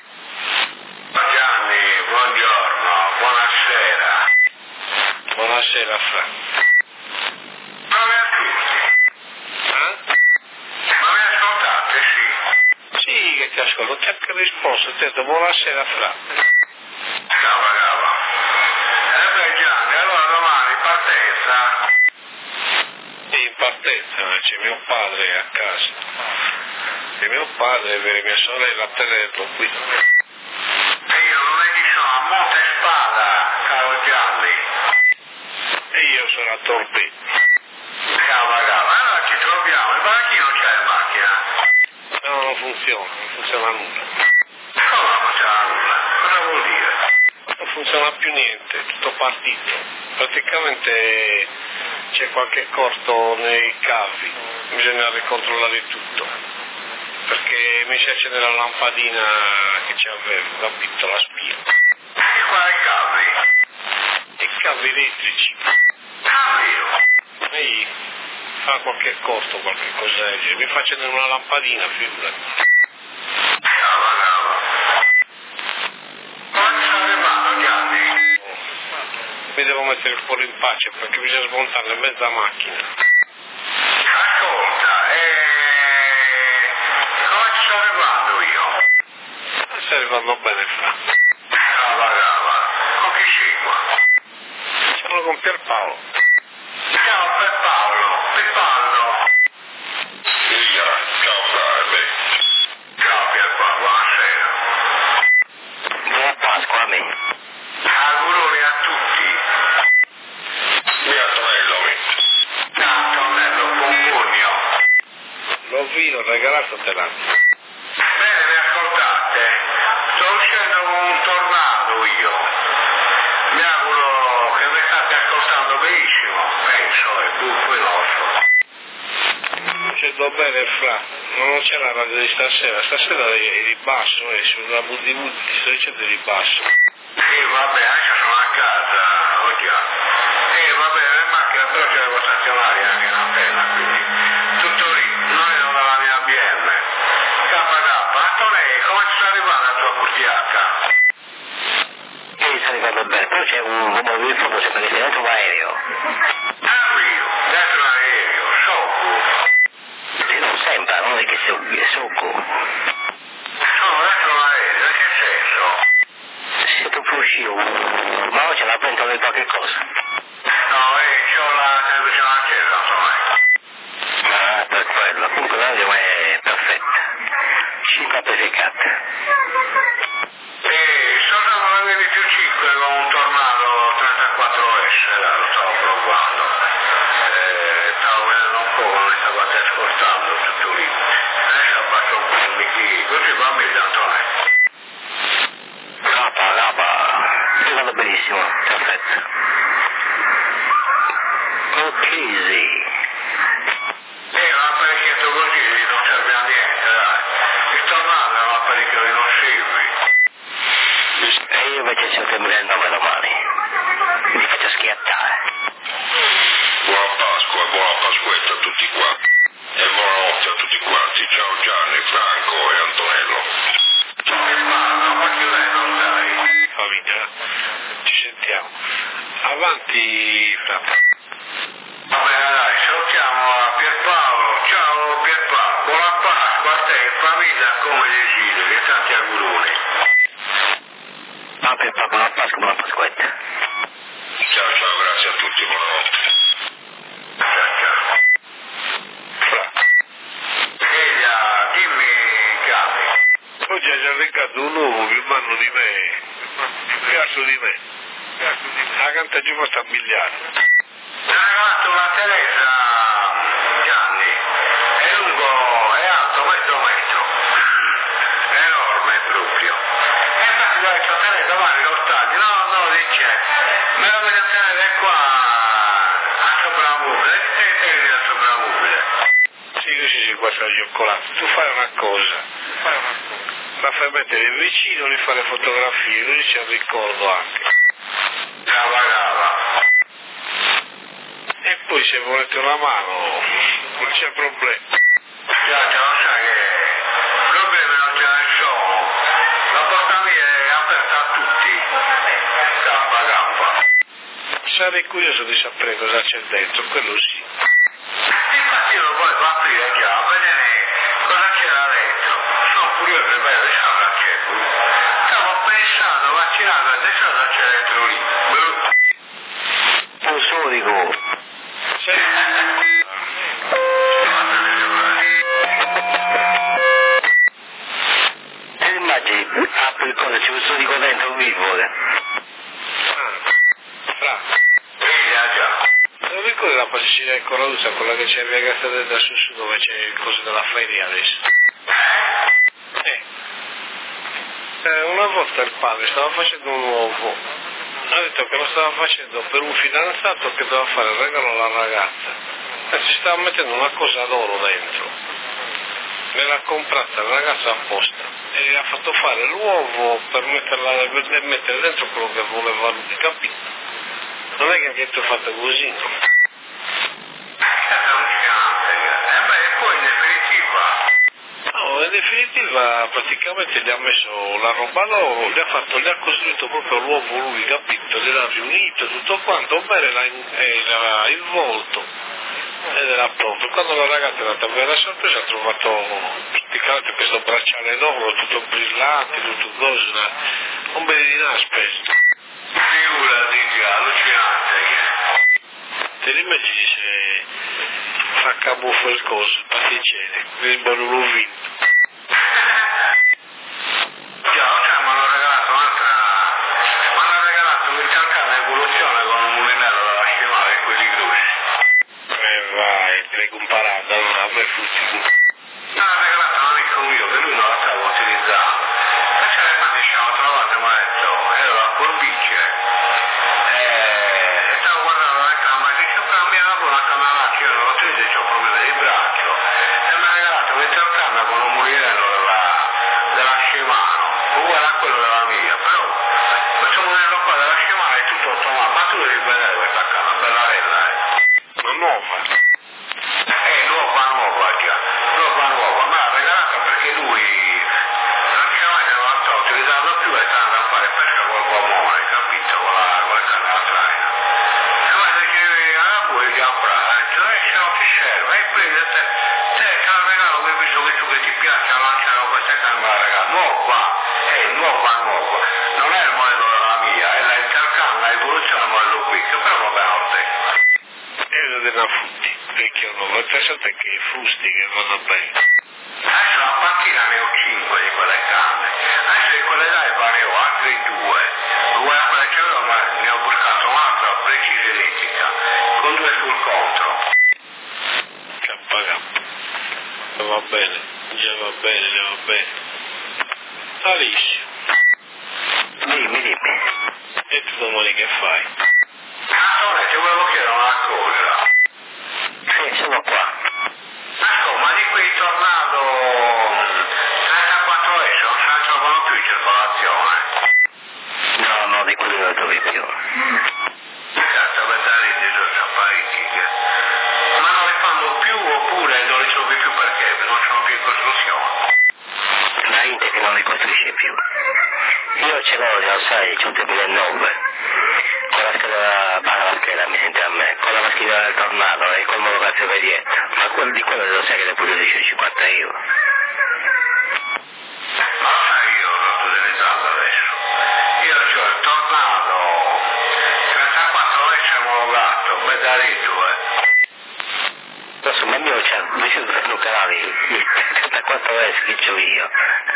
Gianni, buongiorno, buonasera. Buonasera, Fra. Ma mi ascolti? Eh? Ma mi ascoltate, sì? Sì, che ti ascolto, ti ha anche risposto, ti ho detto buonasera, Fra. Cava, cava. Eh beh Gianni, allora domani partenza? Sì, in partenza, ma c'è mio padre a casa. E mio padre e mia sorella a tenerlo qui. E io non è che sono a Monte Spada, caro Gianni. E io sono a Torpì. Cava, cava, allora ci troviamo, ma chi non c'è in macchina? No, non funziona, non funziona nulla. Come non funziona nulla? Cosa vuol dire? Non funziona più niente, è tutto partito. Praticamente c'è qualche corto nei cavi, bisogna ricontrollare tutto. mi si accende la lampadina che ci aveva, capito, la spia. E quali cavi? I cavi elettrici. Cavi? Ehi, fa qualche corto, qualche cosa del genere. Mi fa accendere una lampadina, figurati. Cava, cava. Quanti sono arrivato, Gianni? Mi devo mettere il cuore in pace perché bisogna smontarlo in mezza macchina. Ascolta, eh... come ci sto arrivando io? Stai arrivando bene, fra. Cava, cava. Con chi sei qua? Sono con Pierpaolo. Ciao per Paolo, per Paolo. Figa, ciao Carme. Ciao Pierpaolo, buonasera. Buona Pasqua a me. Auguroni a tutti. Mi Antonello, mi. Antonello, buon pugno. L'ho vino, regalato te l'hanno. Bene, mi ascoltate. Sto uscendo con un tornado io. Mi auguro che mi state ascoltando benissimo. Penso, è buffo e nostro. Sento bene, fra. Non c'è la radio di stasera. Stasera è di basso, eh. Sulla V D V ti sto dicendo di basso. Sì, vabbè, adesso sono a casa, oggi. Sì, vabbè, le macchine però c'è la stazionaria anche in antena, quindi tutto lì, noi non dalla mia B M. K K, Antonello, come ci sta arrivando la tua curtiacca? Io mi sto arrivando bene, però c'è un rumore di fondo, sembra che sia dentro un aereo. Ah, io, dentro l'aereo, socco. Sì, non sembra, non è che sia socco. Sono dentro l'aereo, in che senso? Siete un po' uscito, ma oggi la pentola di qualche cosa. No, eh, c'ho la televisione accesa, insomma. Ah, per quello, comunque l'aereo è perfetta. cinque amplificate. E sto usando la mia più cinque con un tornado trentaquattro S, lo stavo provando. Eh, stavo vedendo un po' come mi stavate ascoltando, tutto lì. Adesso abbasso un po' il mic, così va meglio, Antonello. Capa, capa, io vado benissimo, perfetto. Ok, sì. Eh, un apparecchietto così non serve a niente, dai. Il tornado è un apparecchio rinoscibile. E io invece c'è sempre il nove domani. Mi faccio schiattare. Buona Pasqua, buona Pasquetta a tutti quanti. E buonanotte a tutti quanti. Ciao Gianni, Franco e Antonello. Ciao, che parlo, ma che lei non dai? Famiglia, ci sentiamo. Avanti, fra. Va bene, dai, salutiamo a Pierpaolo. Ciao Pierpaolo, buona Pasqua a te e famiglia come decide, che tanti auguroni. Ma per buona Pasqua, buona Pasquetta. Ciao, ciao, grazie a tutti, buonanotte. Ciao, ciao. Fra. Figlia, dimmi, capi. Oggi ha già beccato un uomo più manno di me. Piazzo di me. La canta giù sta a biliare. Mi ha regalato una Teresa, Gianni. È lungo, è alto, mezzo metro. Enorme proprio. E infatti l'ho detto a Teresa domani lo stadio. No, no, dice, me lo voglio tenere qua a sopravvivere. E te devi a sopravvivere. Sì, così si guarda il cioccolato. Tu fai una cosa. Fai una cosa. La fai mettere vicino, gli fare fotografie, lui c'è il ricordo anche. Cava, cava. E poi se volete una mano, non c'è problema. Già, già lo sai che problemi non ce ne sono. La porta mia è aperta a tutti. Campa, campa. Sarei curioso di sapere cosa c'è dentro, quello sì. Infatti io poi va a aprire già, a vedere cosa c'era dentro. Sono curioso di vedere cosa c'è qui. Stavo pensando, vaccinato, adesso cosa c'è dentro lì. Un sonico. Sei... E immagini, apri il coso, c'è un sonico dentro vivo. Ah, fra. Figlia già. Non ricordi la pasticceria di Coraluzza, quella che c'è via Gazzetta da su su dove c'è il coso della feria adesso? Eh. Eh, una volta il padre stava facendo un uovo, ha detto che lo stava facendo per un fidanzato che doveva fare il regalo alla ragazza e ci stava mettendo una cosa d'oro dentro. me l'ha comprata la ragazza apposta e ha fatto fare l'uovo per metterla, per mettere dentro quello che voleva lui, capito? Non è che anche tu è fatto così, no? Eh beh, e poi in definitiva... No, in definitiva praticamente gli ha messo la roba loro, gli ha fatto, gli ha costruito proprio l'uovo lui, capito? Gliel'ha riunito tutto quanto, bene, l'ha, eh, l'ha involto ed era pronto. Quando la ragazza è andata a vedere la sorpresa ha trovato praticamente questo bracciale d'oro tutto brillante, tutto così, una, un bel dinaro spesso. Figurati, allucinante. Te l'immagini se fa camuffo il coso, il pasticciere, il bollo vinto. Interessante che i fusti che vanno bene. Adesso la mattina ne ho cinque di quelle canne, adesso di quelle là ne ho altri due, due a quelle c'erano, ma ne ho buscato un'altra precisa elettrica, con due sul contro. K K. Va bene, già va bene, già va bene. Alice. Dimmi, dimmi. E tu domani che fai? Ah, Tone, ti volevo chiedere una cosa. Sì, sono qua. Ecco, ma di quei tornado trentaquattro S non se ne trovano più in circolazione? No, no, di quelli non li trovi più. Cazzo, per dare i sono parecchi. Ma non li fanno più oppure non li trovi più perché non sono più in costruzione? La Inter che non li costruisce più. Io ce l'ho, lo sai, c'è un duemilanove. Con la scheda, bah, la scheda mi sente a me, con la maschera del tornado e col monocazio vedietto. Ma quello di quello lo sai che le pure duecentocinquanta euro. Ma lo sai, io lo sto utilizzando adesso. Io ho il tornado trentaquattro S omologato, bedaritto, eh. Adesso ma il mio c'ha duecento canali, il trentaquattro S che c'ho io.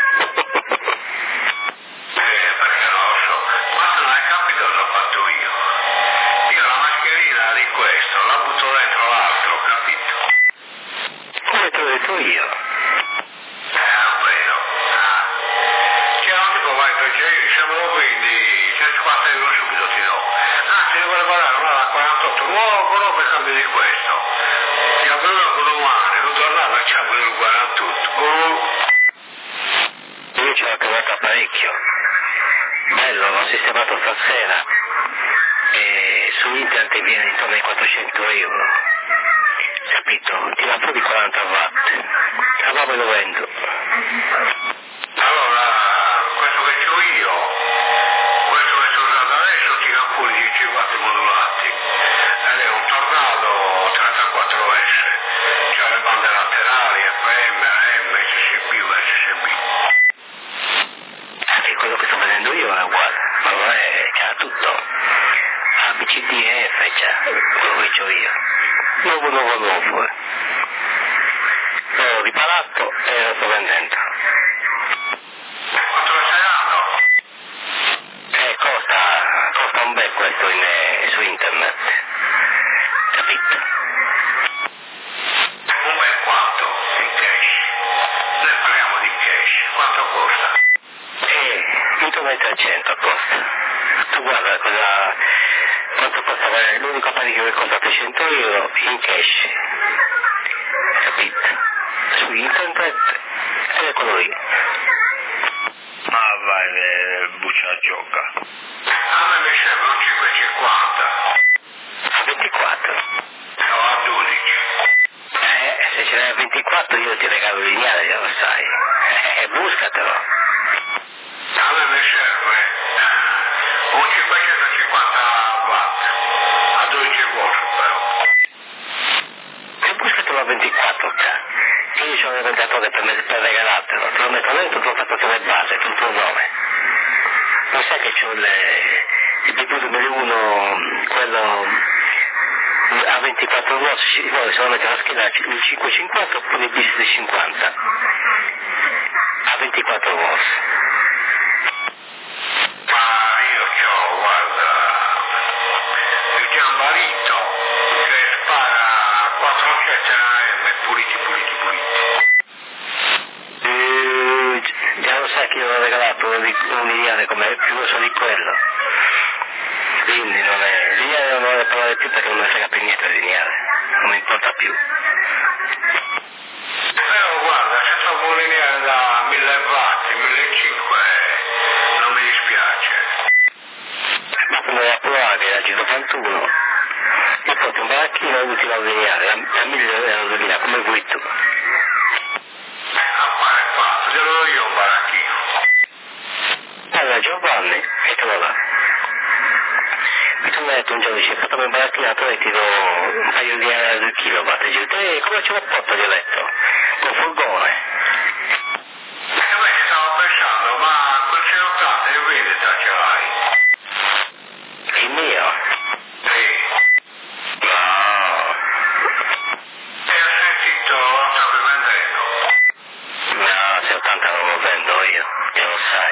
Eh, perché non lo so. Ma tu non hai capito cosa ho fatto io? Io la mascherina di questo la butto dentro l'altro, capito? Come te l'ho detto io? Eh, non vedo. Ah. Che non tipo vai perché io siamo quindi centoquattro euro subito ti do. Ah, ti devo guardare una da quarantotto nuovo, no, per cambio di questo. Ti apro con domani, non tornare a c'è quello quarantotto. Oh. Io ce l'ho trovato parecchio. Bello, l'ho sistemato stasera. E su internet viene intorno ai quattrocento euro. Capito? Tira fuori quaranta watt. Stavamo lo vendo. Allora, questo che c'ho io, questo che sto usando adesso tira fuori dieci watt modulati. Ed è un tornado trentaquattro S. C'ha le bande laterali, F M, A M, S C B, U S C B. Anche quello che sto vedendo io è uguale. Ma non è, c'ha tutto. A, B, C, D, E, F, c'ha. Quello che c'ho io. Nuovo, nuovo, nuovo. Eh. L'ho riparato e lo sto vendendo. Quanto lo stai dando? Eh, costa, costa un bel questo in, eh, su internet. Capito? Un bel quanto? In cash? Noi parliamo di cash. Quanto costa? Eh, intorno ai trecento costa. Tu guarda cosa, quanto costa, eh, l'unico apparecchio che costa trecento euro in cash. Capito? Su internet ed eccolo lì. Ma vai, le buccia a gioca. A me mi serve un cinque cinquanta. A ventiquattro? No, a dodici. Eh, se ce n'è a ventiquattro io ti regalo il lineare, già lo sai. Eh, buscatelo. A me mi serve un cinquecentocinquanta watt. A dodici volt però. E buscatelo a ventiquattro K. Io c'ho un inventatore per, me- per regalartelo. Te lo metto dentro, te lo faccio come base, con il tuo nome. Non sai che c'ho le, il B due duemilauno, quello a ventiquattro volt, ci vuole solamente la scheda il cinquecentocinquanta oppure il B settecentocinquanta a ventiquattro volt. Ma io c'ho, guarda, il Giambarito che spara quattrocento A M puliti, puliti, puliti. Eh, già lo sai che io l'ho regalato un, un lineare come più grosso di quello. Quindi non è. Il lineare non vuole parlare più perché non mi frega per niente il lineare. Non mi importa più. Però guarda, se trovo un lineare da mille watt, millecinquecento, non mi dispiace. Ma come la provare che era G novantuno, io porto un baracchino e utile a un lineare, a mille euro di linea, come vuoi tu. Appare fatto, te lo do io un baracchino. Allora Giovanni, e te lo dà. Mi sono detto un giorno, dice, fatemi un baracchinato e ti do un paio di lineare a due kilowatt. E dico, e come ce lo porto? Gli ho detto, con furgone. E beh, stavo pensando, ma quel centottanta in vendita ce l'hai? Il mio? Sì. No. E ho sentito, lo stavi vendendo. No, se ottanta non lo vendo io, che lo sai.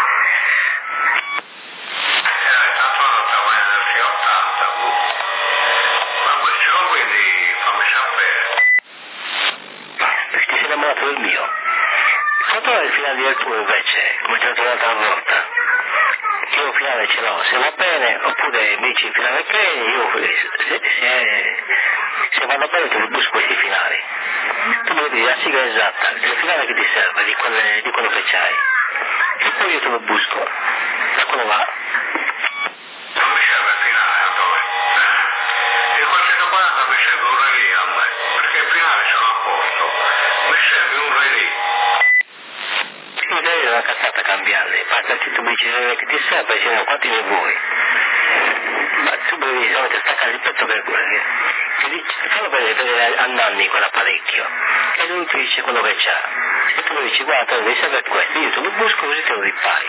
Eh, tanto non sta vendendo il ottanta, boh. Ma questo quindi fammi sapere. Perché ti sei innamorato del mio. Controlla il finale del tuo invece, come ti ho detto l'altra volta. Io il finale ce l'ho, se va bene, oppure mi dici il finale che io se, se, se vanno bene te li busco questi finali. Tu mi devi la sigla esatta, il finale che ti serve, di, quelle, di quello che c'hai. E poi io te lo busco. Da quello va. Non mi serve il finale, dove? Il quattrocentoquaranta mi serve un relay a me, perché il finale sono a posto. Mi serve un relay. Io devi una cazzata a cambiarli, basta che tu mi dici che ti serve e se no quanti ne vuoi. Ma tu devi solamente staccare il pezzo per quelli. Ti dici, fallo vedere a Nanni quell'apparecchio e lui ti dice quello che c'ha. E tu mi dici guarda mi serve questo, io te lo busco così te lo ripari.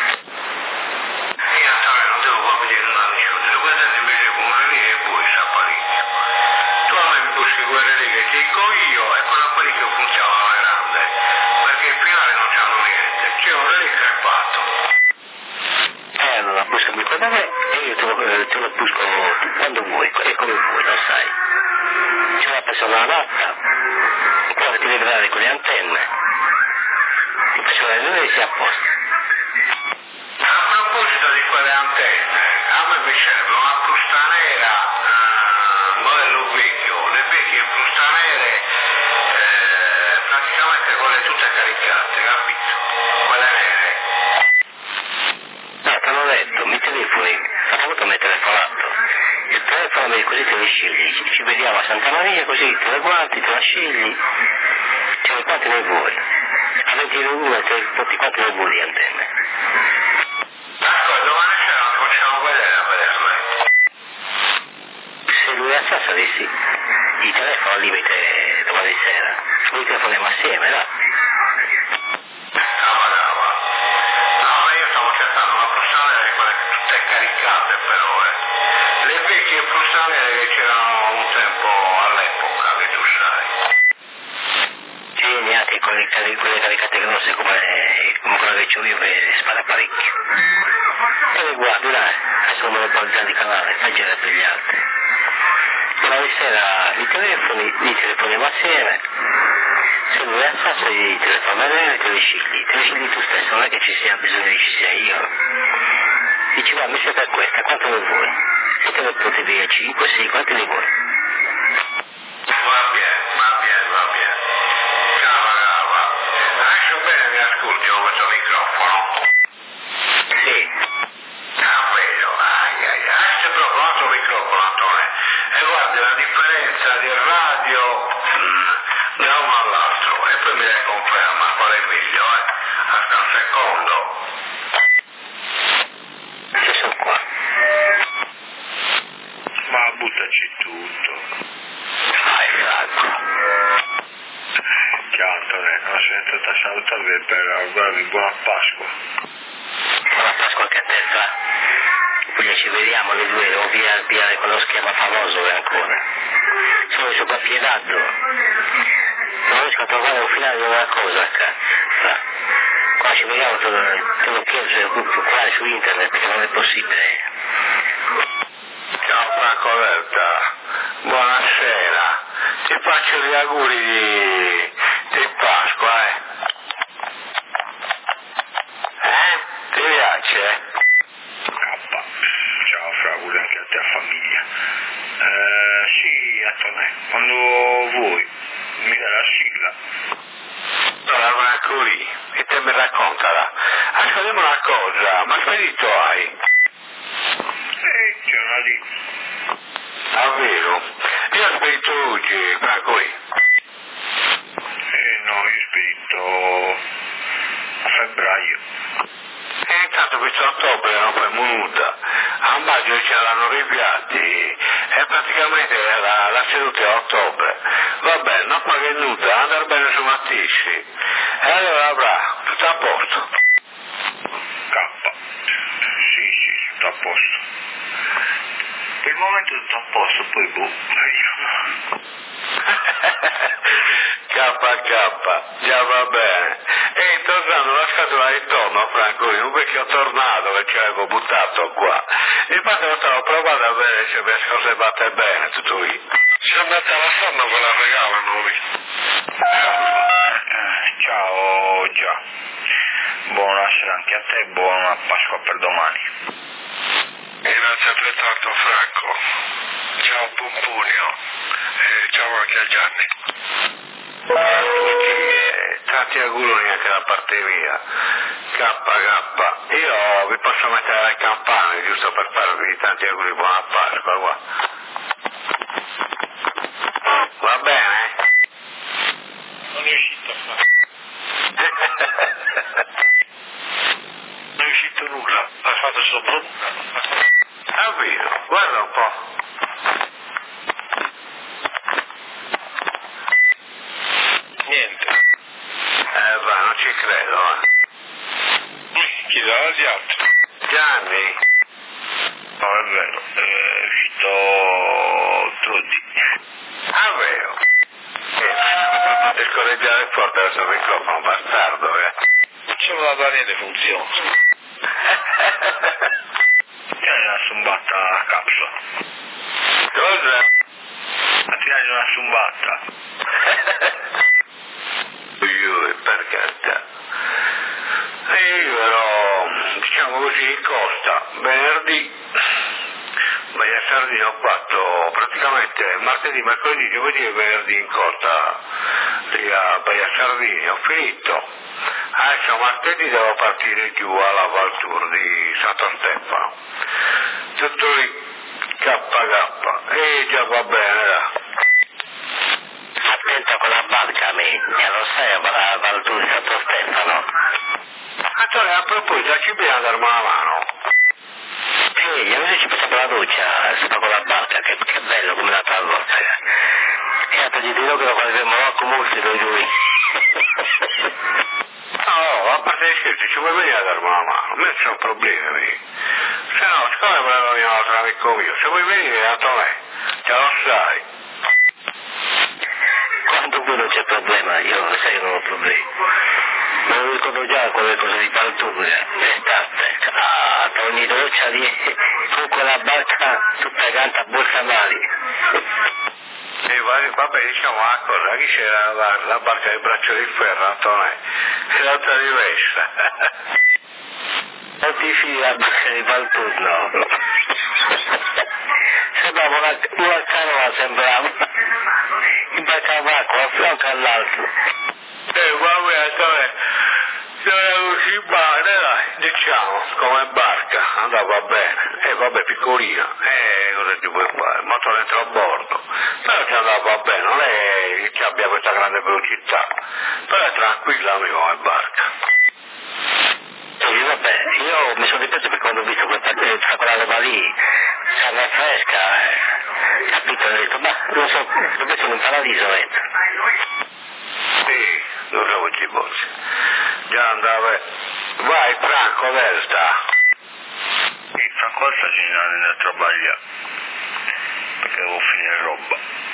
Io allora non devo proprio dire una nessuno, devo guardare invece con un relay e poi sa apparecchio. Tu a me mi buschi quel relay che ti dico io e quell'apparecchio funziona alla grande, perché il finale non c'hanno niente, c'è un relay crepato. Eh allora buscami quello me e io te lo, te lo busco quando vuoi e come vuoi, lo sai. C'è una persona adatta, quella che ti deve dare con le antenne. Ti faccio vedere se sia a posto. A proposito di quelle antenne, a me mi serve una frusta nera, eh, modello vecchio, le vecchie fruste nere, eh, praticamente quelle tutte caricate, capito? Quelle nere. No, te l'ho detto, mi telefoni, l'altra volta mi hai telefonato. Il telefono così te le scegli, ci vediamo a Santa Maria così te le guardi, te la scegli, ce ne quanti ne vuoi. A ventuno te tutti quanti ne vuoi di antenne. Ascolta, domani sera non ti facciamo vedere a vederle. Se lui è a Sassari sì, il telefono al limite domani sera, noi telefoniamo assieme, no? Brava, brava. No, ma io stavo cercando una frusta nera di quelle tutte caricate però, eh. Le vecchie fruste nere che c'erano un tempo all'epoca, che tu sai. Sì, neanche con le, quelle caricate grosse come, come quella che ho io che spara parecchio. E le guardi, dai, adesso non me lo può di canale, fai girare per gli altri. Domani sera i telefoni, li telefoniamo assieme. Se lui è a Sassari, gli telefoni a me e te li scegli. Te li scegli tu stesso, non è che ci sia bisogno che ci sia io. Dici, va, mi serve questa, quanto ne vuoi? E te ne porti via cinque, sei, quanti ne vuoi? Va bene, va bene, va bene. Ciao, brava. Adesso pronto questo microfono? Sì. Ah, quello, ai ai ai, questo è proprio un altro microfono, Antonio. E guardi la differenza di radio mh, da uno all'altro, e poi mi dai conferma qual è meglio, eh? Aspetta un secondo. Ci sono qua. Ma buttaci tutto. Vai, Franco. Ciao Antonio, non sento da salutare per augurarvi buona Pasqua. Buona Pasqua anche a te, Fra. Poi ci vediamo le due, devo pigliare, pigliare quello schema famoso che ancora. Sono su qua piegato. Non riesco a trovare un finale di una cosa, Fra. Qua ci vediamo, te lo chiedo qua su internet, che non è possibile. Ciao Franco Verta, buonasera, ti faccio gli auguri di, di Pasqua, eh? Eh? Ti piace? K. Ciao Fra, auguri anche a te e a famiglia. Eh, sì, Antonio, quando vuoi, mi dai la sigla. Allora Franco lì, e te mi raccontala. Ascoltiamo una cosa, ma spedito hai? Eh, c'è una lì. Davvero? Io ho spedito oggi, Franco lì. Eh no, io spedito a febbraio. E intanto questo ottobre non fai minuta. A maggio ce l'hanno ripiatti e praticamente la, la seduta è a ottobre. Va bene, non paga nuda, andare bene su Mattisci. E allora avrà, tutto a posto. K. Sì, sì, tutto a posto. Per il momento tutto a posto, poi boh, vediamo. K K, già va bene. E tornando la scatola di tonno, Franco, un vecchio tornado che ci avevo buttato qua. Infatti lo stavo provando a vedere se le cose batte bene, tutto lì. Si è andata alla forno che la regalano lì. Eh, ciao, già. Buonasera anche a te e buona Pasqua per domani. Grazie altrettanto Franco. Ciao Pompunio. E ciao anche a Gianni. A tutti, eh, tanti auguri anche da parte mia. K K, io vi posso mettere le campane giusto per farvi tanti auguri, buona Pasqua, qua. Va bene? Non è uscito a fare. Non è uscito nulla, ha fatto sopra. Capito, guarda un po'. Niente. Eh va, non ci credo, eh. Chiedo agli altri. Gianni? No, è vero, è uscito Trudi. Ah, vero? Eh, per scorreggiare forte questo microfono, bastardo, eh. Solo la Daniele funziona. Tieni una sumbata a capsula. Cosa? Ma tieni una sumbata. Ui, per carità. E io ero, diciamo così, in costa, venerdì, Baia Sardegna ho fatto praticamente martedì, mercoledì, giovedì e venerdì in costa lì a Baia Sardegna, ho finito. Adesso martedì devo partire giù alla Val Tour di Santo Stefano. Tutto lì, K K, e già va bene, là. Attento con la barca, amico. E lo sai, a Val Tour di Santo Stefano. Antonio, a proposito, ci bisogna darmi una mano. Sì, io invece ci facciamo la doccia, sopra con la barca, che, che bello come la tua volta. E altro ti dirò che lo faremo comunque da lui. No, a parte gli scherzi, ci vuoi venire a darmi una mano? Non ci sono problemi. Se no, siccome me ne voglio un altro amico mio, se vuoi venire, Antonio, te lo sai. Quando qui non c'è problema, io lo sai che non ho problemi. Me lo ricordo già quelle cose di Paltura, l'estate, a ogni doccia di con quella barca tutta canta a borsa mali. E va, vabbè, diciamo una cosa, qui c'era la, la barca di braccio di ferro, Antonio, e l'altra di vespa. Non ti fidi la barca di Paltura, no? Sembrava una, una canoa, sembrava. In barca d'acqua, a fianco all'altro. Eh, vabbè, Antonio, non è Sì, bene, dai, diciamo, come barca, andava bene, e eh, vabbè, piccolina, e eh, cosa ci puoi fare, il motore dentro a bordo, però ci andava bene, non è che abbia questa grande velocità, però è tranquilla amico come barca. Sì, vabbè, io mi sono ripetuto perché quando ho visto questa, questa quella roba lì, c'era fresca, eh, capito, ho detto, ma non so, dove sono in paradiso, dentro. Sì, dove ci fosse. Già andava, vai Franco Delta. Sì, Franco Delta ci andando a travagliare, perché devo finire roba.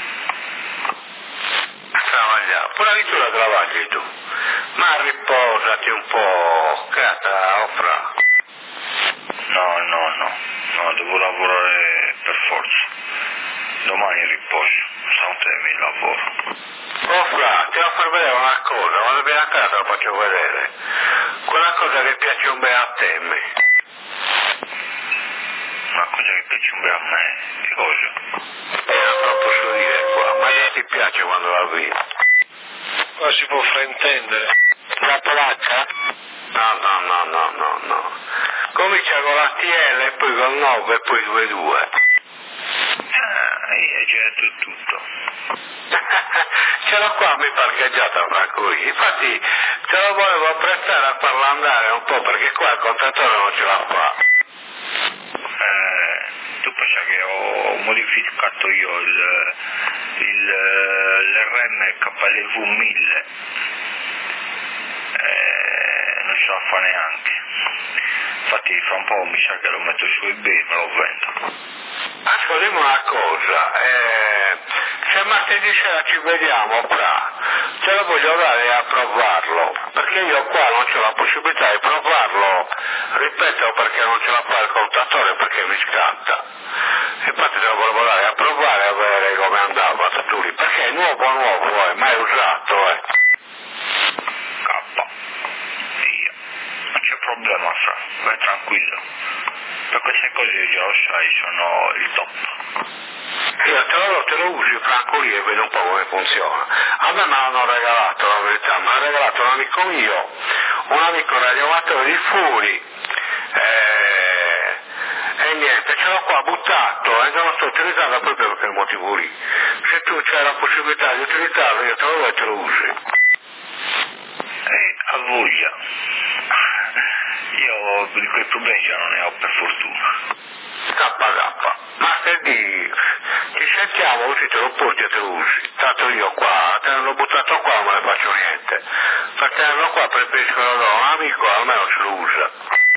Travagliare, pure che tu la travagli tu, ma riposati un po', cata, offra. No, no, no, no, devo lavorare per forza. Domani riposo, stanotte mi lavoro. Oh Fra, ti devo far vedere una cosa, quando vieni a casa lo faccio vedere. Quella cosa che piace un bene a te, me. Una cosa che piace un bene a me? Che cosa? Eh, non te lo posso dire qua, ma già ti piace quando la vedi. Qua si può fraintendere. La polacca? No, no, no, no, no, no. Comincia con la T L e poi con nove e poi due due. Ah, hai già detto tutto. Ce l'ho qua mi parcheggiata Franco lì, infatti te lo volevo apprezzare a farla andare un po' perché qua il contatore non ce la fa. Eh, tu pensa che ho modificato io il, il, l'R M K L V mille, eh, non ce la fa neanche, infatti fra un po' mi sa che lo metto su eBay e me lo vendo. Ascoltiamo una cosa, eh, se martedì sera ci vediamo fra, te lo voglio dare a provarlo, perché io qua non c'ho la possibilità di provarlo, ripeto perché non ce la fa il contatore perché mi scatta, infatti te lo volevo dare a provare a vedere come andava tu lì, perché è nuovo nuovo, eh, mai usato, eh. K, via, non c'è problema fra, vai tranquillo. Per queste cose già lo sai, sono il top. Io te lo, te lo usi Franco lì e vedo un po' come funziona. A me me l'hanno regalato, la verità, me l'ha regalato un amico mio, un amico radioamatore di Furi, eh, e niente, ce l'ho qua buttato e non lo sto utilizzando proprio per quel motivo lì. Se tu c'hai la possibilità di utilizzarlo, io te lo do e te lo usi. Eh, a voglia. Io di quei problemi già non ne ho per fortuna. K K, martedì ci sentiamo così te lo porti e te lo usi. Tanto io qua, tenerlo buttato qua non me ne faccio niente. Per tenerlo qua preferisco lo do a un amico, almeno ce lo usa.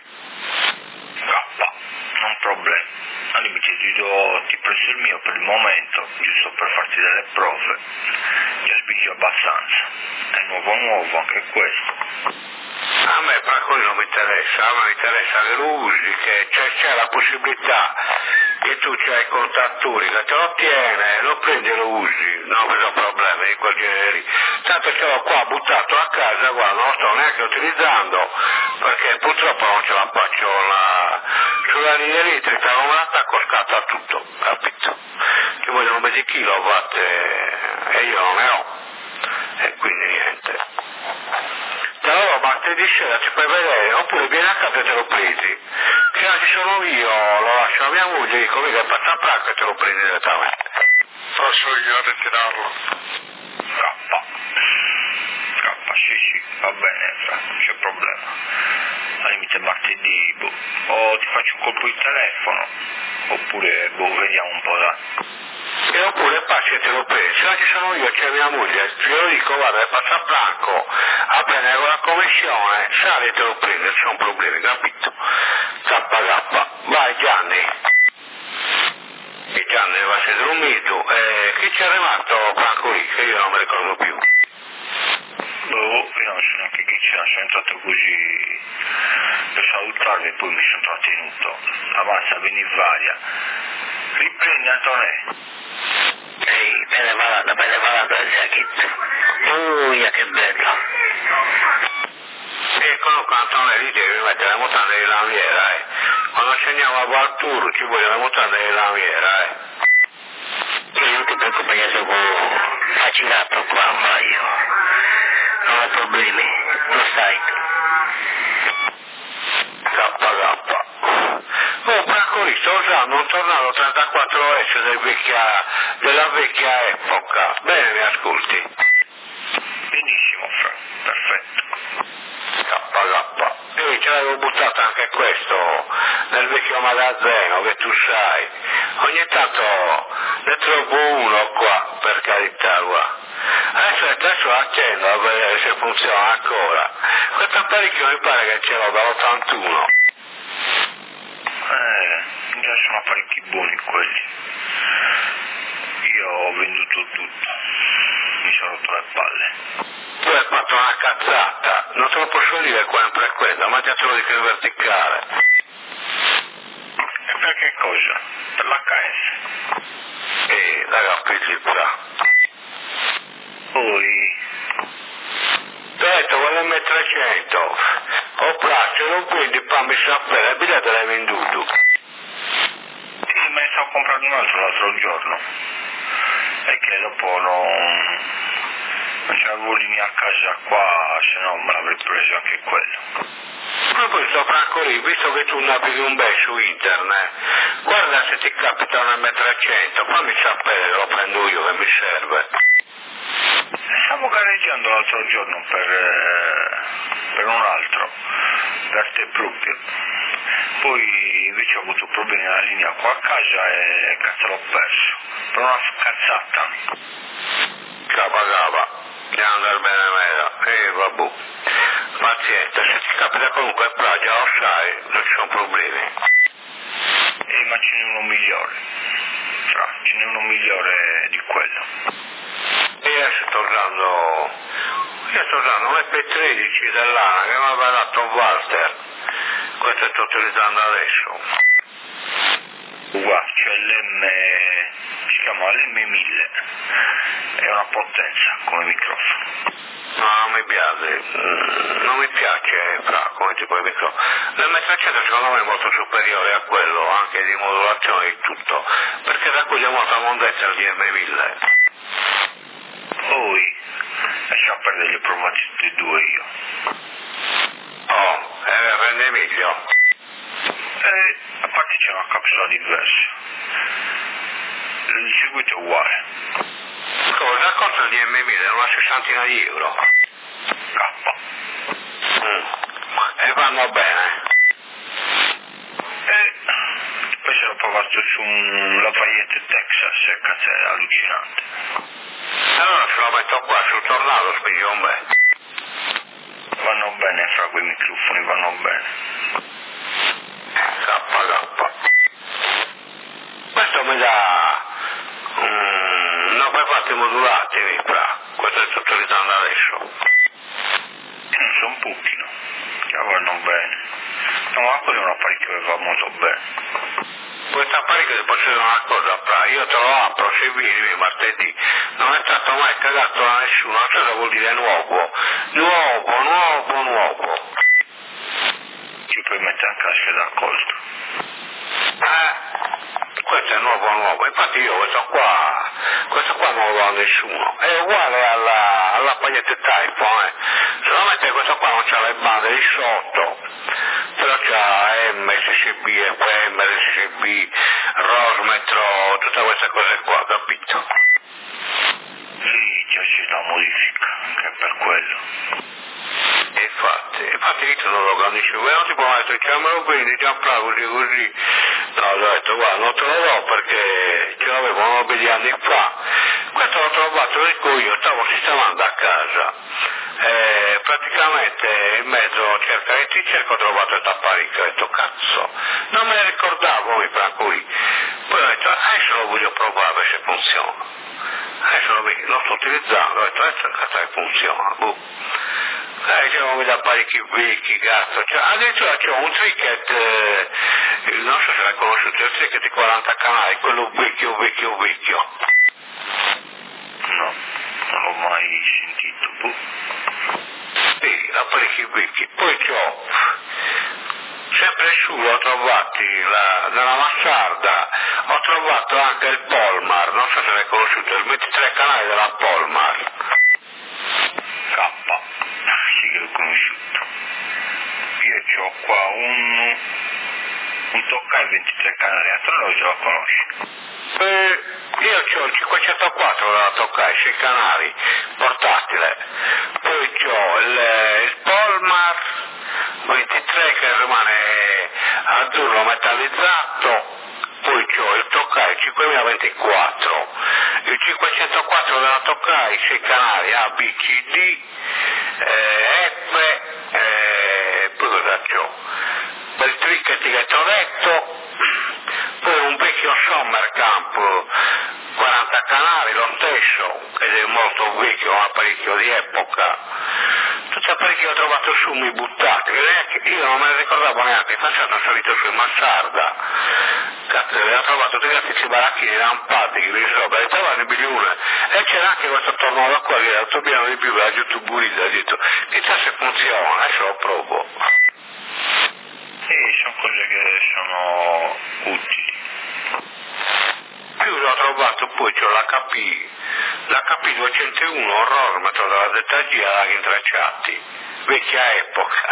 K, non problema. Al limite ti do, ti presto il mio per il momento, giusto per farti delle prove. Ti spingi abbastanza. È nuovo nuovo anche questo. A me Franco non mi interessa, a me mi interessa che lo usi, che c'è, c'è la possibilità che tu c'hai i contattori, che te lo tiene, lo prendi e lo usi, non vedo problemi di quel genere lì. Tanto ce l'ho qua buttato a casa, guarda, non lo sto neanche utilizzando, perché purtroppo non ce la faccio la, sulla linea elettrica, non me l'attacco scatta tutto, capito? Ci vogliono venti kilowatt e, e io non ne ho, e quindi niente. Allora martedì sera ci puoi vedere, oppure vieni a casa e te lo presi. Se non ci sono io, lo lascio a mia moglie e dico mica passa a Franco e te lo prendi direttamente. Posso io a ritirarlo? K. K, sì sì, va bene, fra, non c'è problema. Al limite martedì, boh, o ti faccio un colpo di telefono, oppure, boh, vediamo un po' da... E oppure passi e te lo prendi. Se non ci sono io, c'è mia moglie, io dico guarda, passa a Franco, a prendere con la commissione, sali e te lo prendi, non sono problemi, capito? K K, vai Gianni. E Gianni va a essere dormito, e chi c'è rimasto Franco lì, che io non mi ricordo più. Boh, io non so neanche chi c'era, sono entrato così per salutarli e poi mi sono trattenuto. Avanza, vieni varia. Riprendi Antonè. Ehi, bene valata, bene valata il giacchetto. Uia, che bello. E comunque Antonio lì devi mettere le mutande di lamiera, eh. Quando scendiamo a Valturo ci vogliono le mutande di lamiera, eh. Io non ti preoccupare, io sono vaccinato qua, ma io non ho problemi, lo sai. usando un tornado trentaquattro S del vecchia, della vecchia epoca. Bene, mi ascolti? Benissimo, Fra, perfetto. K K. Io ce l'avevo buttato anche questo nel vecchio magazzino, che tu sai. Ogni tanto ne trovo uno qua, per carità, qua. Adesso, adesso accendo a vedere se funziona ancora. Questo apparecchio mi pare che ce l'ho dall'ottantuno. Eh, già sono apparecchi buoni quelli. Io ho venduto tutto. Mi sono rotto le palle. Tu hai fatto una cazzata, non te lo posso dire sempre quello, ma ti lo dico in verticale. E per che cosa? Per l'H S? E la capacità. Poi... Ti ho detto, quello M trecento, ho prezzo, non quindi fammi sapere, il biglietto l'hai venduto. Sì, me ne stavo comprando un altro l'altro giorno. E che dopo non... non c'avevo linea a casa qua, se no me l'avrei preso anche quello. Proprio sto Franco lì, visto che tu navighi un bel su internet, guarda se ti capita un M trecento, fammi sapere, lo prendo io che mi serve. Stavo gareggiando l'altro giorno per, eh, per un altro, per te proprio. Poi invece ho avuto problemi alla linea qua a casa e cazzo l'ho perso. Per una cazzata. Capa capa, devo andare bene mera, e vabbè. Pazienza, se ti capita comunque pratica, lo sai, non ci sono problemi. E ma ce n'è uno migliore. Fra, ce n'è uno migliore di quello. E io sto usando, io sto usando un M P tredici dell'A N A che mi aveva dato un Walter. Questo sto utilizzando adesso. Qua c'è l'M, si chiama l'M mille, è una potenza come microfono. No, non mi piace, non mi piace fra come tipo di microfono. L'M trecento secondo me è molto superiore a quello, anche di modulazione e tutto, perché da cui è molta mondezza il D M mille. Poi, lasciamo perdere le provate tutte e due io. Oh, e rende meglio. E a parte c'è una capsula diversa. Il circuito è uguale. Cosa costa il D M mille? Una sessantina di euro. K. Mm. E vanno bene. E poi se l'ho provato su un Lafayette Texas, e cazzo è allucinante. Allora se lo metto qua sul tornado, spingi un bel. Vanno bene fra quei microfoni, vanno bene. K K. Questo mi dà mm, no, poi fatti modulati mi fra. Questo sto utilizzando adesso. Non sono un pochino, già vanno bene. No, ma quello è un apparecchio che va molto bene. Questo apparecchio ti posso dire una cosa fra, io te lo apro se vieni martedì, non è stato mai cagato da nessuno, cosa vuol dire nuovo? Nuovo, nuovo, nuovo. Ci puoi mettere anche la scheda a costo. Eh, questo è nuovo nuovo, infatti io questo qua, questo qua non lo ho a nessuno, è uguale alla, alla paglietta Typhoon, eh. Solamente questo qua non c'ha le bande di sotto, però c'ha M S C B, F M, S C B, Rosmetro, tutte queste cose qua, capito? Sì, già c'è una modifica, anche per quello. E infatti, infatti io non lo capisco, non ti può mettere, cioè me lo prendi, già così così. No, ho detto, guarda, non te lo do perché ce l'avevo nove anni fa. Questo l'ho trovato, dico io, stavo sistemando a casa. Eh, praticamente in mezzo cerca e ti cerco, ho trovato questo apparecchio, ho detto, cazzo, non me ne ricordavo, mi fra cui. Poi ho detto, adesso lo voglio provare se funziona. Adesso lo, lo sto utilizzando, ho detto, adesso cazzo che funziona, boh. Eh, c'erano quegli apparecchi vecchi, cazzo, cioè, addirittura c'è un tricket, eh, non so se l'hai conosciuto, il tricket di quaranta canali, quello vecchio, vecchio, vecchio. No, non l'ho mai sentito, boh. Sì, apparecchi vecchi. Poi c'ho, sempre su ho trovato, la, nella Massarda, ho trovato anche il Polmar, non so se l'hai conosciuto, il ventitré canali della Polmar. K. Sì che l'ho conosciuto. Io ho qua un un Tokai ventitré canali, Antonio ce lo conosci? Eh, io ho il cinquecentoquattro della Tokai, sei canali, portatile, poi ho il, il Polmar ventitré che rimane azzurro metallizzato, poi ho il Tokai cinquemilaventiquattro, il cinquecentoquattro della Tokai, sei canali A, B, C, D, eh, F, eh, poi cosa c'ho? Per il tricket che ti ho detto, poi un vecchio Sommerkamp, quaranta canali, lo stesso, ed è molto vecchio, un apparecchio di epoca. Tutti apparecchi che ho trovato su mi buttati, io non me ne ricordavo neanche, infatti sono salito su in mansarda. Cazzo, avevo trovato tutti questi baracchini lampati, che mi roba, e trovano i bilione. E c'era anche questo tornado qua che era tutto pieno di più, la youtuburita, ho detto, chissà se funziona, adesso lo provo. Sì, sono cose che sono utili. Più l'ho trovato, poi c'ho l'H P, l'H P duecentouno, orrorometro della Z G a laghi intracciati, vecchia epoca.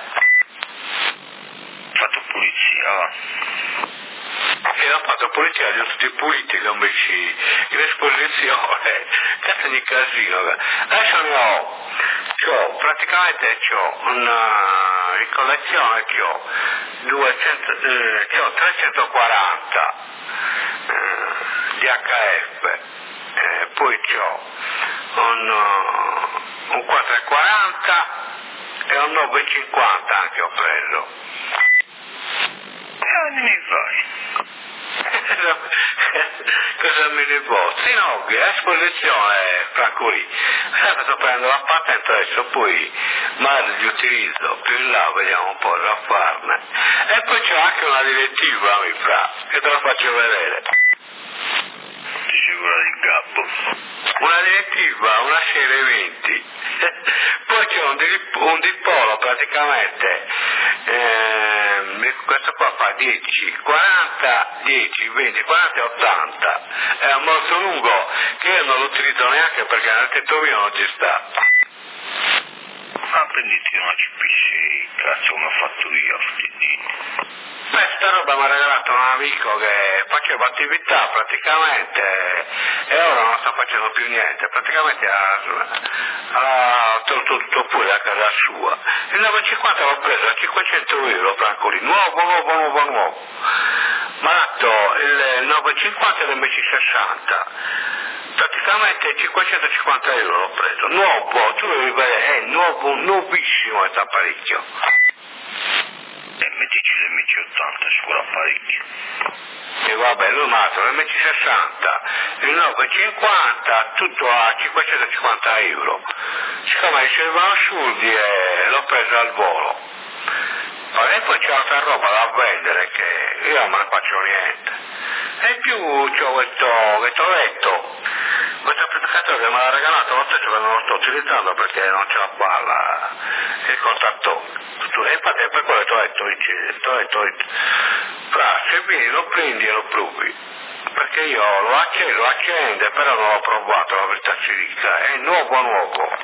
Ho fatto pulizia, va. E ho fatto pulizia, li ho tutti puliti, li ho messi in esposizione, cazzo di casino. Adesso ne ho, c'ho, praticamente c'ho una, in collezione c'ho, duecento, eh, c'ho trecentoquaranta eh, D H F, eh, poi c'ho un, uh, un quattrocentoquaranta e un novecentocinquanta anche ho preso. Che anni ne fai? Cosa mi ne posso? Sì, no, esposizione Francolì. Sempre sto prendendo la patente adesso, poi magari li utilizzo più in là, vediamo un po' da farne. E poi c'è anche una direttiva, mi fra, che te la faccio vedere. Ti sicura di gabbo? Una direttiva, una serie venti. Poi c'è un, dip- un dipolo praticamente, ehm, questo qua fa dieci, quaranta, dieci, venti, quaranta e ottanta. È molto lungo che io non lo utilizzo neanche perché nel tetto mio non ci sta. Ma prenditi una C P sei, cazzo come ho fatto io, stedini. Beh, sta roba mi ha regalato un amico che faceva attività praticamente e ora non sta facendo più niente, praticamente ha, ha tolto tutto pure a casa sua. Il novecentocinquanta l'ho preso a cinquecento euro, Francoli, nuovo, nuovo, nuovo, nuovo. Ma ha dato il novecentocinquanta e l'M C sessanta. Praticamente cinquecentocinquanta euro l'ho preso, nuovo, tu lo devi vedere, è nuovo, nuovissimo questo apparecchio. M T C l'M C ottanta su quell'apparecchio. E vabbè, lui mi ha dato l'M C sessanta, il novecentocinquanta, tutto a cinquecentocinquanta euro. Siccome mi servono soldi e l'ho preso al volo. E poi c'è altra roba da vendere che io non me ne faccio niente. E in più c'ho questo, questo letto, questo applicatore che me l'ha regalato lo stesso che non lo sto utilizzando perché non c'è la balla, il contattore. E infatti è per quello che ti ho detto, ti ho detto, fra, se vieni lo prendi e lo provi. Perché io lo accendo, lo accende, però non l'ho provato, la verità si dica, è nuovo nuovo.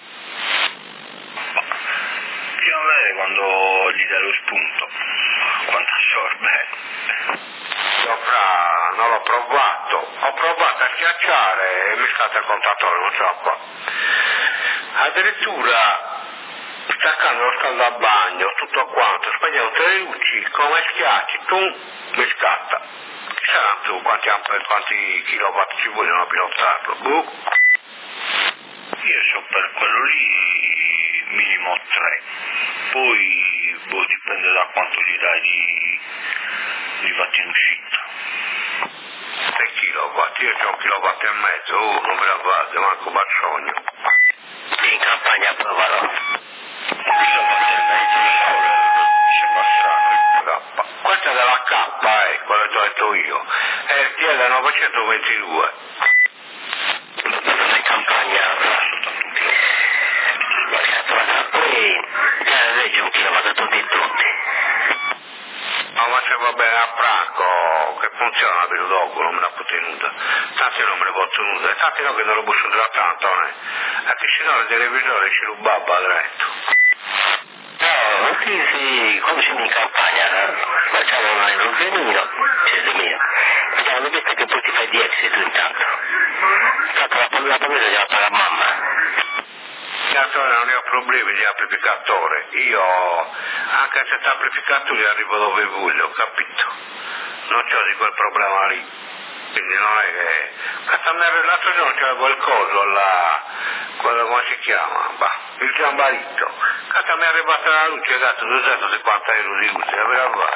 Bisogna vedere quando gli dai lo spunto, quanto assorbe. Io fra, non l'ho provato, ho provato a schiacciare e mi scatta il contatore, non ce la fa. Addirittura staccando lo scaldabagno, tutto quanto, spegnendo tutte le luci, come schiacci, tu mi scatta. Saranno su quanti, amp- quanti kilowatt ci vogliono pilottarlo. Uh. Io so per quello lì minimo tre, poi boh, dipende da quanto gli dai di, di vatti in uscita. tre kilowatt, io c'ho un kilowatt e mezzo, uh, non me la vado, manco bazzogno. In campagna proverò. Un kilowatt e mezzo euro, sembra strano. Questa è della K, eh, quello che ho detto io, è il T L novecentoventidue. Non è campagna, Soltanto un kilowatt. poi già legge un chilowatt tutti e tutti. No, ma se va bene a Franco, che funziona per dopo, non me l'ha tenuta. Tanti non me ne posso tenuta, e tanti no che non lo posso dare tanto, eh. E che se no il televisore ci rubava dentro. No, sì, sì, quando siamo in campagna, facciamo un aeroplano, c'è il mio, facciamo le bette che poi ti fai di exit intanto. Tanto la, la promessa gliela paga mamma. Non ne ho problemi di amplificatore, io anche senza amplificatore arrivo dove voglio, capito? Non c'ho di quel problema lì, quindi non è che... L'altro giorno c'era quel coso là, quello come si chiama? Bah, il giambarito. Cazzo mi è arrivata la luce, cazzo, duecentocinquanta euro di luce, la vera va.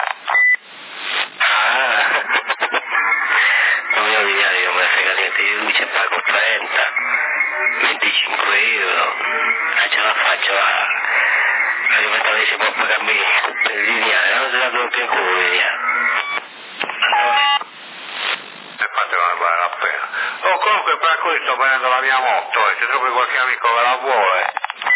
Ah, non mi odiare, io me ne frega niente di luce, pago trenta, venticinque euro, non ce la faccio a... Alimentare si può pagarmi per lineare, non se la do più con lineare. Infatti non ne vale la pena. Oh, comunque per cui sto prendendo la mia moto, e se trovi qualche amico che la vuole...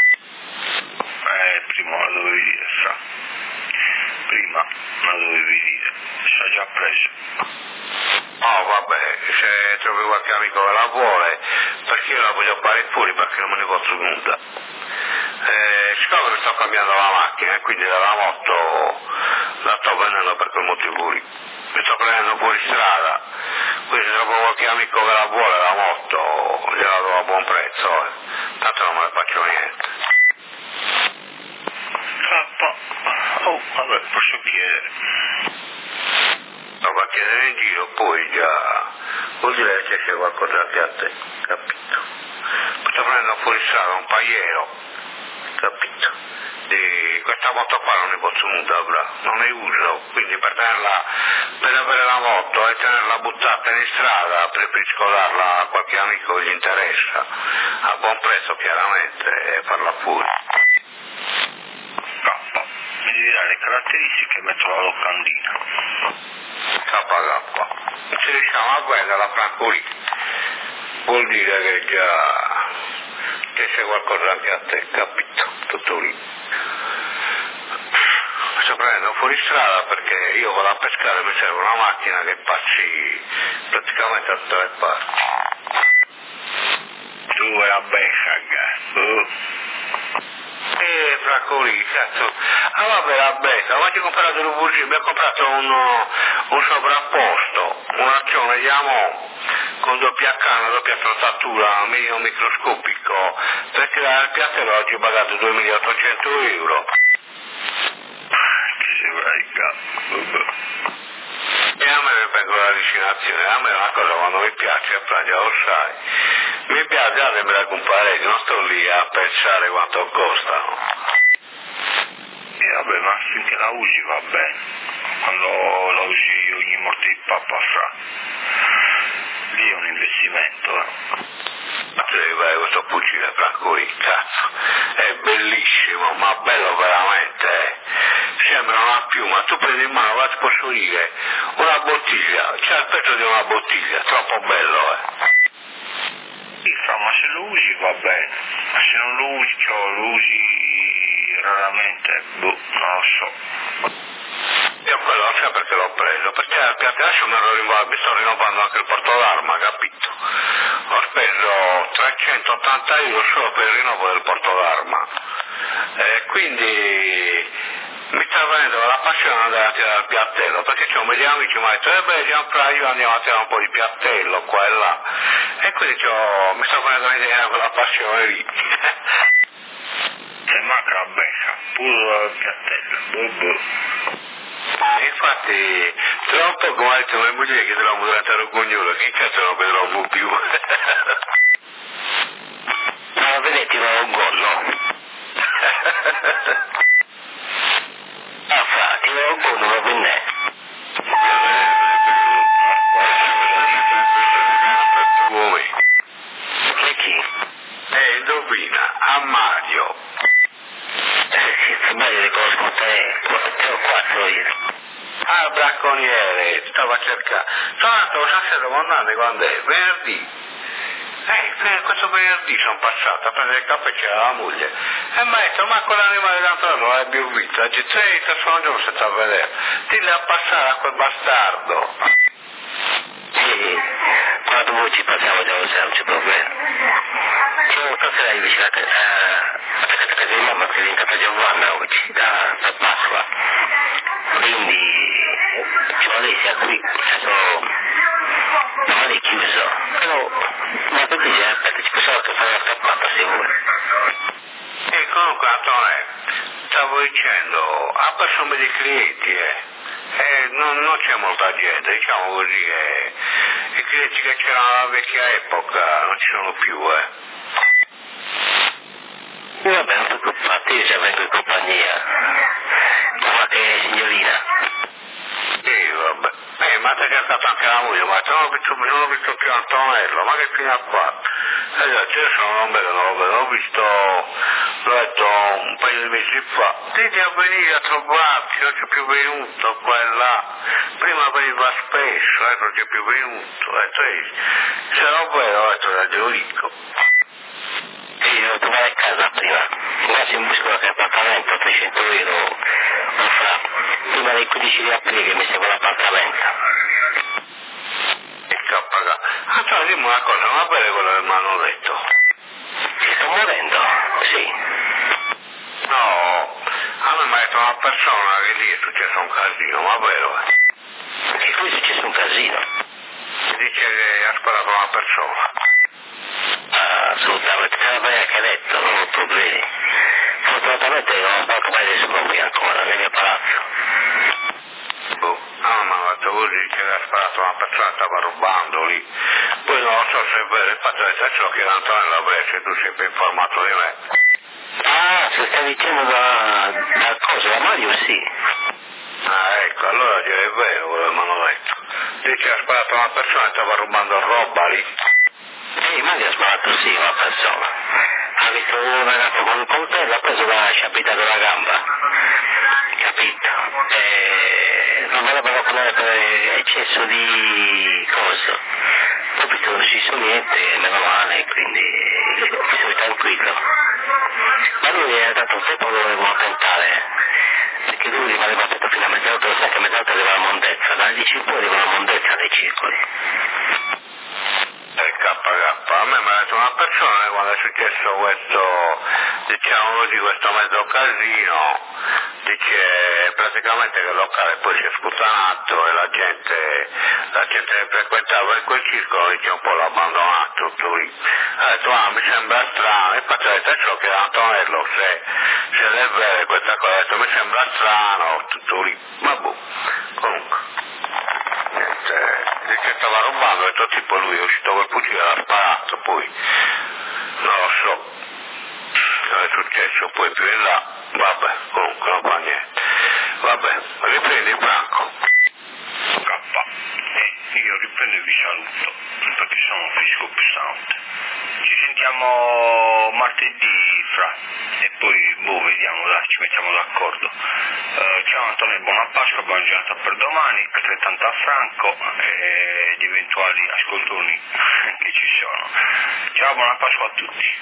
Eh, prima la dovevi dire, fra. Prima la dovevi dire, ci ha già preso. Oh, vabbè, se trovi qualche amico che la vuole, perché io la voglio fare fuori, perché non me ne posso nulla. Eh, siccome mi sto cambiando la macchina e quindi la moto la sto prendendo per quel motivo lì. Mi sto prendendo fuori strada, quindi se trovo qualche amico che la vuole la moto, gliela do a buon prezzo, eh. Tanto non me ne faccio niente. Oh, vabbè, posso chiedere. No, va a chiedere in giro, poi già vuol dire che c'è qualcosa anche a te, capito? Mi sto prendendo fuori strada un paiero, capito? Di questa moto qua non ne posso nulla, non ne uso, quindi per tenerla, per avere la moto e tenerla buttata in strada preferisco darla a qualche amico che gli interessa, a buon prezzo chiaramente, e farla fuori. K, mi devi dare le caratteristiche, metto la locandina. K K, se riusciamo a venderla franco lì, vuol dire che già che c'è qualcosa anche a te, capito? Tutto lì. Sto prendendo fuori strada perché io vado a pescare, mi serve una macchina che passi praticamente a tutte le parti. Tu vai a becca, uh. E franco lì, cazzo, ah vabbè la becca, ma ti ho comprato un bugie, mi ha comprato un, un sovrapposto, un accione di Amon con doppia canna, doppia trozzatura, minimo microscopico, per tirare il piattello oggi ho pagato duemilaottocento euro. Che si frega. E a me mi vengo la vicinazione, a me è una cosa quando mi piace, a Praga lo sai, mi piace, già me la comprare, non sto lì a pensare quanto costano. E vabbè, ma finché la usi va bene, quando la usi ogni morte di papà fra, lì è un investimento, eh. Ma tu devi fare questo fucile franco lì, cazzo, è bellissimo, ma bello veramente, eh. Sembra una piuma, tu prendi in mano, ti posso dire, una bottiglia, c'è il petto di una bottiglia, troppo bello, eh. Sì, fra, ma se lo usi va bene, ma se non lo usi, cioè, lo usi raramente, boh, non lo so. Io quello non so perché l'ho preso, perché al piatto adesso mi, mi sto rinnovando anche il porto d'arma, capito? Ho speso trecentottanta euro solo per il rinnovo del porto d'arma, e quindi mi sta venendo la passione di andare a tirare il piattello, perché c'ho degli amici che mi hanno detto, eh beh, siamo fra io andiamo a tirare un po' di piattello qua e là, e quindi mi sta venendo l'idea quella passione lì. Se manca la becca, pure il piattello, boh boh. Infatti, tra un po' come ha detto mia moglie che troviamo durante il cognolo, che cazzo non vedrò più. Ma vedete, non ho un gollo. Ah, fra, ti ho un gollo, va bene. Uomini. Che chi? Eh, indovina, a Mario. Eh, se Mario le conosco te, te ho quattro io. Ah, il bracconiere, stavo a cercare. Sono andato a San Domandante quando è? Venerdì. Eh, questo venerdì sono passato a prendere il caffè, c'era la moglie. E mi ha detto, ma quell'animale tanto non l'hai più visto. Ha detto, ehi, te sono giorno senza vedere. Dille a passare a quel bastardo. Sì, quando voi ci passiamo già lo sai, non c'è problema. C'è stasera invece la casa di mamma che è diventata Giovanna oggi, da, da Pasqua. sia qui, adesso domani è chiuso, però ma che dice, aspetta, ci possiamo anche fare la cappata se vuoi. E comunque Antonio, stavo dicendo, ha perso dei clienti, eh. Eh, non, non c'è molta gente, diciamo così, eh. I clienti che c'erano alla vecchia epoca non ci sono più, eh. Vabbè, non preoccupate, io già vengo in compagnia. Ma qualche signorina? Sì, vabbè. Eh, ma ti ha cantato anche la musica, ma non ho visto, non ho visto più Antonello, ma che fine ha fatto? Eh, adesso non vedo, non lo vedo, l'ho visto, l'ho detto un paio di mesi fa. Dite a venire a trovarti, non c'è più venuto qua e là. Prima veniva spesso, eh, non c'è più venuto. Ho detto, eh, se non vedo, ho detto, te lo dico. Sì, devo trovare a casa prima. Quasi in busca di appartamento, trecento euro lo fa. Prima dei quindici di aprile che mi serve l'appartamento. E che ho pagato. Antonio, dimmi una cosa, ma bene quello che mi hanno detto? Che sto morendo? Sì. No, a me mi ha detto una persona che lì è successo un casino, ma vero? E qui è successo un casino. Dice che ha sparato una persona. Ah, assolutamente, te la vai che ha detto, non ho problemi. Fortunatamente non poco mai adesso non qui ancora, nel mio palazzo. Boh, no, ma mi ha detto così che ha sparato una persona, stava rubando lì. Poi non lo so se è vero, infatti è ciò che Antonio Labrese, tu sei più informato di me. Ah, se stai dicendo da, da cosa, da Mario sì. Ah, ecco, allora direi è vero quello che mi hanno detto. Dice che ha sparato una persona e stava rubando roba lì. Sì, Mario ha sparato sì una persona. Ha visto un ragazzo con un coltello, ha preso la sciabita della gamba. Capito? E non voleva vaccinare per eccesso di cose. Poi visto che non ci sono niente, meno male, quindi sono tranquillo. Ma lui ha dato un tempo che lo volevo tentare, perché lui rimaneva aperto fino a mezzanotte, lo sai che a mezzanotte arriva la mondezza, dalle dieci in poi arriva la mondezza dei circoli. Il K K, a me mi ha detto una persona che quando è successo questo, diciamo così, questo mezzo casino, dice praticamente che il locale poi si è sputtanato e la gente, la gente che frequentava in quel circolo dice un po' l'ha abbandonato tutto lì. Ha detto ah mi sembra strano, infatti ho detto ciò che Antonello se, se è vero questa cosa, ha detto mi sembra strano tutto lì, ma boh, comunque. Niente, che stava rubando, ho detto tipo lui è uscito col fucile e l'ha sparato, poi non lo so cosa è successo poi più in là, vabbè, comunque non fa niente, vabbè, riprendi Franco. K, eh, io riprendo e vi saluto, perché sono fresco pesante. Ci sentiamo martedì fra, e poi boh, vediamo, dai, ci mettiamo d'accordo. Uh, ciao Antonio, buona Pasqua, buona giornata per domani, altrettanto a Franco e gli eventuali ascoltatori che ci sono. Ciao, buona Pasqua a tutti.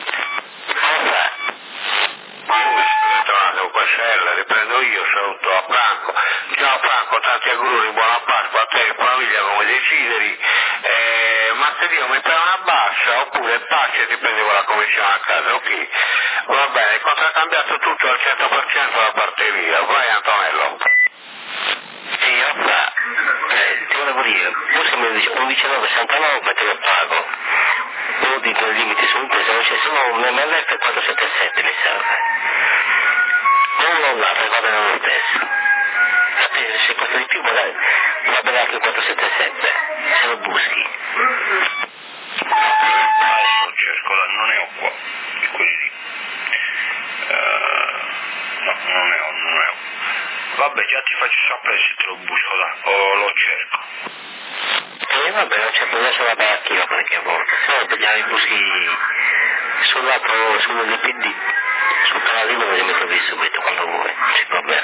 Tornato qua Sella, riprendo io, saluto a Franco. Ciao Franco, tanti auguri, buona Pasqua a te e famiglia come desideri. Eh, martedì aumenta una bassa oppure pace e ti prendi con la commissione a casa, ok? Va bene, il conto è cambiato tutto al cento per cento da parte mia, vai Antonello. Sì, io fra, eh, ti volevo dire, forse mi dice undici sessantanove te lo pago. Uno di quei limiti su un se non c'è solo un M L F quattro sette sette mi serve. Non l'altro va bene lo stesso. Sapete, se costa di più magari va bene anche il quattro sette sette, se lo buschi. Adesso cerco, non ne ho qua, di quelli lì. Uh, no, non ne ho, non ne ho. Vabbè, già ti faccio sapere se te lo busco, da, o lo cerco. E vabbè, non c'è problema sulla baracchina qualche volta, se no vogliamo i buschi sul lato, sullo D P D, sul canalino me li metto lì subito quando vuoi, non c'è problema.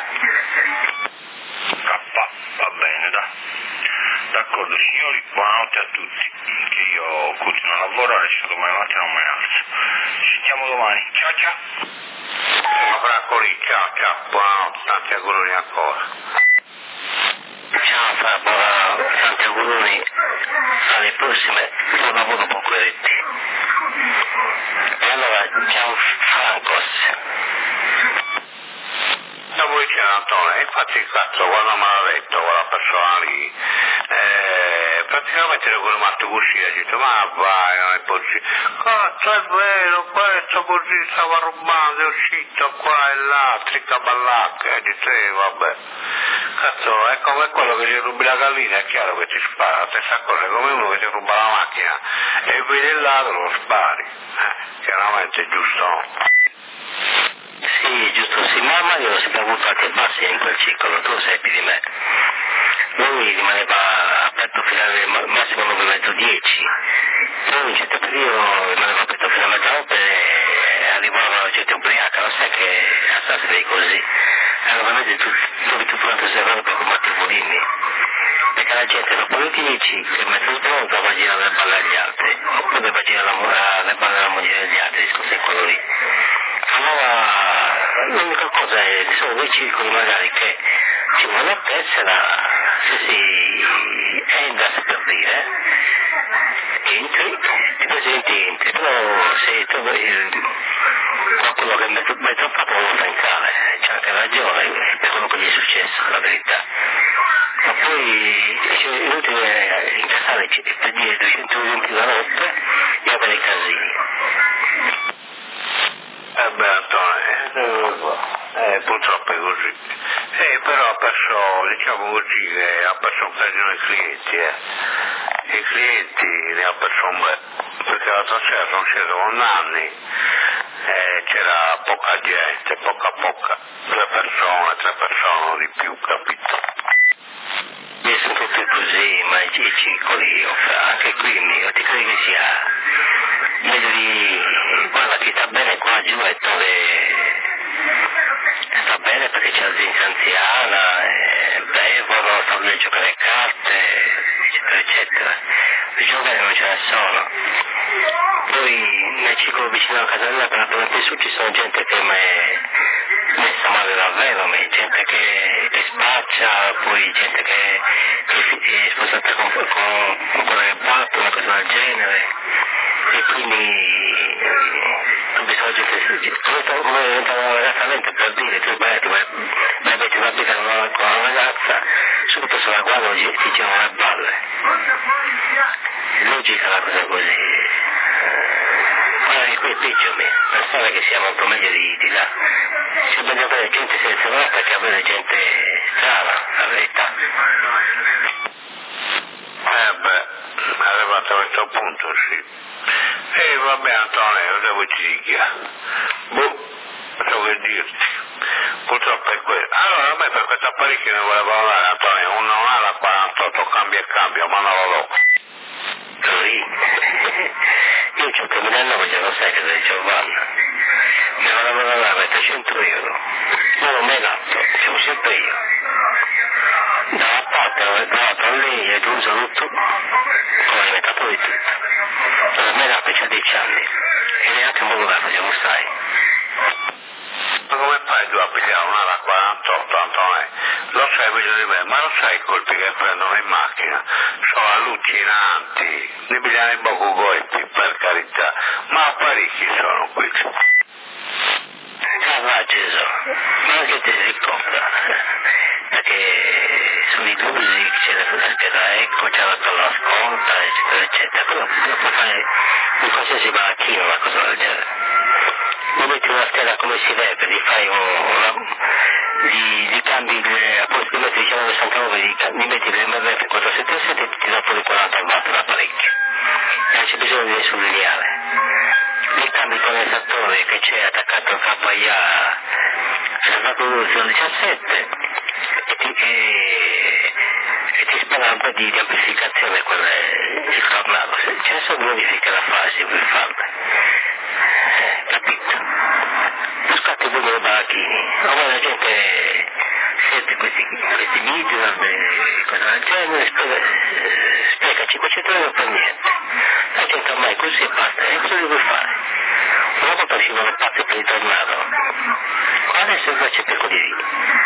K, va bene, dai. D'accordo signori, buonanotte a tutti, che io continuo a lavorare, se domani mattina non me ne alzo. Ci sentiamo domani, ciao ciao. Franco lì, ciao ciao, buonanotte, tanti auguri ancora. Ciao Fra, buona, tanti auguri, alle prossime, buon lavoro con Queretti. E allora, ciao Francos. Stavo dicendo Antonio, infatti cazzo quando me l'ha detto quella persona lì, eh, praticamente ero rimasto così, ha detto ma vai, non è possibile, cazzo è vero, questo così stava rubando, è uscito qua e là, tricca ballacca, ha detto eh vabbè, cazzo è come quello che ti rubi la gallina, è chiaro che ti spara, la stessa cosa, è come uno che ti ruba la macchina e vede il ladro lo spari, eh, chiaramente è giusto no? Sì, giusto, sì, ma Mario lo sapeva avuto anche bassi in quel circolo, tu lo sai più di me. Lui rimaneva aperto fino al massimo nove e mezzo dieci, poi in un certo periodo rimaneva aperto fino a mezzanotte e arrivava gente ubriaca, lo sai che a Sassari è così. Allora veramente tu trovi tutto quanto servono per combattere i volini, perché la gente dopo le dieci che mezzo sbronzo va a girare le balle agli altri, oppure va a girare la, le balle alla moglie degli altri, il discorso è quello lì. Allora l'unica cosa è ci sono dei circoli magari che ci vuole la tessera, se si entra per dire entri, ti presenti entri, però se trovi il, qualcuno che è mezzo, mezzo fatto non lo fa entrare, c'è anche ragione per quello che gli è successo, la verità. Ma poi è inutile incassare per dire duecentoventi la notte e avere i casini. Eh beh Antonio, eh, purtroppo è così. Eh, però ha perso, diciamo così, che ha perso un casino di clienti, eh. I clienti ne ha perso un bel, perché l'altra sera sono sceso con Nanni, eh, c'era poca gente, poca poca, due persone, tre persone o di più, capito? Io sono tutti così, ma i circoli, anche qui io ti credo che sia meglio di, guarda chi sta bene qua giù è dove sta bene perché c'è la gente anziana, e bevono, stanno lì a giocare a carte, eccetera eccetera. I giovani non ce ne sono. Poi nel circolo vicino alla casa mia per la su ci sono gente che mi è messa male davvero, gente che, che spaccia, poi gente che, che è sposata con, con, con quella che batte, una cosa del genere. E quindi ho bisogno di come diventare una ragazza lenta per dire tu vai ti vai vai metti una vita con una, con una ragazza subito se la guardo ti, ti girano le balle, logica la cosa così. Guarda che qui è peggio me, non so che sia molto meglio di, di là, c'è meglio avere gente selezionata che avere gente strana, la verità. Eh beh, arrivato a questo punto sì. E eh, vabbè Antonio, devo ci dica. Boh, so che dirti. Purtroppo è quello. Allora a me per questo apparecchio ne volevo dare Antonio, uno non ha la quarantotto cambia e cambia, ma non lo do. Così? Io c'ho che millenovecento, già lo sai che sei Giovanna. Mi volevo dare trecento euro. Ma non mi gatto, c'ho sempre io. Dalla parte l'ho dato a lei e l'ho usato tutto, come alimentato di tutto. La mia rapa c'ha dieci anni e neanche un modo da facciamo sai. Ma come fai tu a pigliare una da quarantotto Antonio? Lo sai meglio di me, ma lo sai i colpi che prendono in macchina? Sono allucinanti, ne pigliano i poco colpi per carità, ma parecchi sono questi. Ah va Gesù, ma anche te si compra, perché sono i dubbi c'è la scheda ecco, c'è la la sconta, eccetera eccetera, quello può fare in qualsiasi banchino una cosa del genere. Mi metti una scheda come si deve, gli fai un, una, gli, gli cambi le, a posto di mettere diciamo sessantanove, gli, gli metti l'M R F quattrocentosettantasette e ti dà fuori quaranta watt l'apparecchio. E non c'è bisogno di nessun lineare. Gli cambi il condensatore che c'è attaccato al K I A sessantaquattro diciassette e ti, e, e ti spara un po' di, di amplificazione quel il tornado. Ce ne sono modifiche da fare se vuoi farle. Capito? Non scatti voi dei baracchini. Ormai la gente sente questi, questi video, cose del genere, spiega cinquecento euro per niente. La gente ormai così e basta, e cosa devi fare? Una volta uscivano pazzi per il tornado, adesso invece per così via.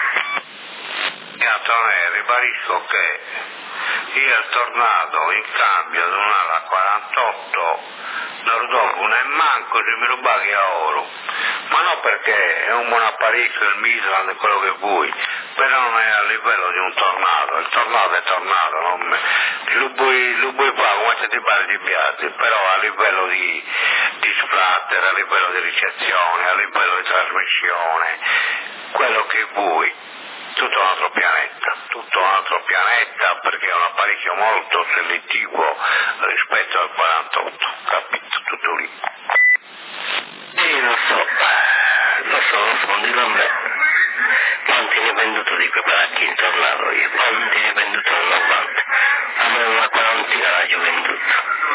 Antonio, ribadisco che io il tornado in cambio di un'ala quarantotto non lo do una e manco se mi rubati a oro, Ma no, perché è un buon apparecchio, il Midland, quello che vuoi, però non è a livello di un tornado, il tornado è tornado, non lo puoi, lo puoi fare come se ti pare di piace, però a livello di, di splatter, a livello di ricezione, a livello di trasmissione, quello che vuoi, tutto un altro pianeta, tutto un altro pianeta perché è un apparecchio molto selettivo rispetto al quarantotto, capito? Tutto lì. Sì, lo so, lo so, lo so, non dirlo a me. Quanti ne ho venduto di quei baracchi in tornado io? Quanti ne ho venduto nel novanta? Almeno una quarantina l'ho venduto.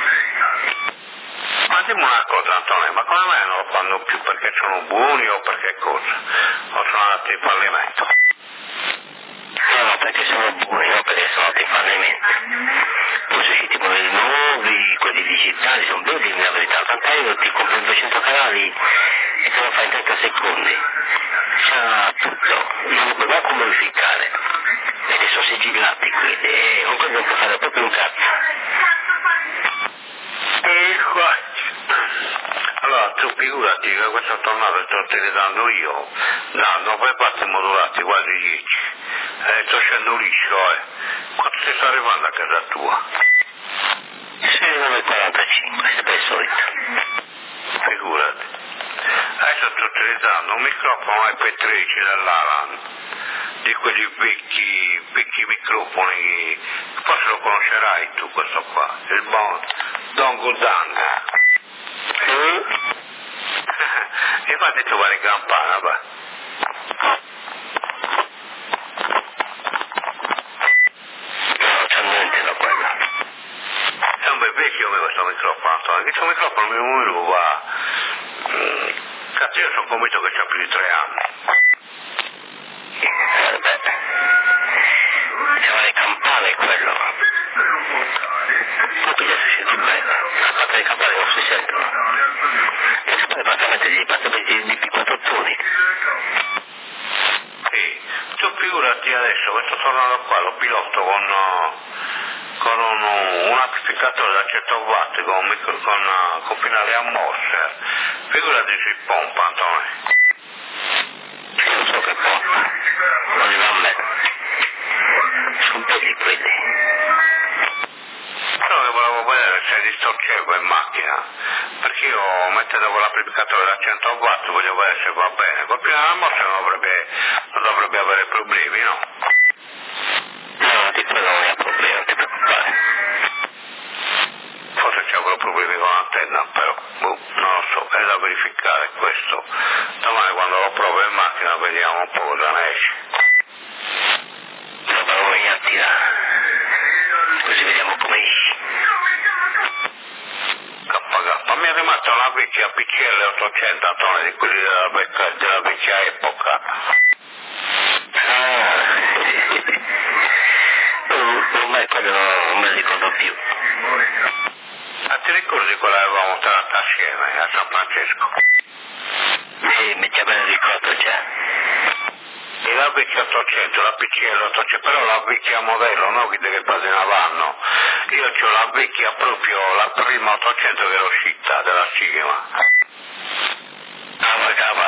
Ma dimmi una cosa, Antonio, ma come mai non lo fanno più? Perché sono buoni o perché cosa? O sono andati in fallimento? No, no, perché sono buoni, no perché sono andati in fallimento. Poi sono usciti modelli nuovi, quelli digitali, sono belli, la verità. Tant'è io ti compro duecento canali e te lo fai in trenta secondi. C'ha tutto, non lo puoi manco modificare. Perché sono sigillati quindi, e con quello non puoi fare proprio un cazzo. E qua. Allora, tu figurati che questo tornado sto utilizzando io, danno per parti modulati quasi dieci. Eh, sto scendo liscio, eh. Quanto ti sta arrivando a casa tua? sei nove quarantacinque, sempre il solito. Figurati. Adesso sto utilizzando un microfono M P tredici dell'Alan, di quelli vecchi, vecchi microfoni che forse lo conoscerai tu questo qua, il buon Don Gudang. Mm? Infatti tu vai in campana, va. No, c'è niente da quello. È un bel vecchio questo microfono, Antonio. Questo microfono mi lo va. Cazzo, io sono convinto che c'ha più di tre anni. Eh, beh, c'era le campane quello. Poi gli è successo bene. A parte le campane non si sentono. E sono praticamente degli appartamenti di P quattro toni. Sì, tu figurati adesso, questo tornado qua lo piloto con, con un, un amplificatore da cento watt con, un micro, con, con finale a Morse. Figurati si pompa, Antonio. Io non so che pompa. Non li va a me. Sono belli quelli. Però che volevo vedere se distorcevo in macchina, perché io mettendo con l'applicatore da cento watt voglio vedere se va bene. Col piano della Morse non dovrebbe, non dovrebbe avere problemi, no? No, di quello non è problema, non ti preoccupare. Forse ci avrò problemi con l'antenna, però boh, non lo so, è da verificare questo. Domani quando lo provo in macchina vediamo un po' cosa ne esce. Lo provo a tirare. Così vediamo come esci. K K. Mi è rimasta una vecchia P C L ottocento, Antonio, di quelli della vecchia, della vecchia epoca. Ah, ormai quello non me lo ricordo più. Ma ti ricordi quella che avevamo tratta assieme a San Francesco? Sì, mi già me lo ricordo già. E la vecchia ottocento, la P C L ottocento, però la vecchia modello, no che deve patinavano. Io ho la vecchia proprio, la prima ottocento che era uscita della Sigma. Ah, ma cava.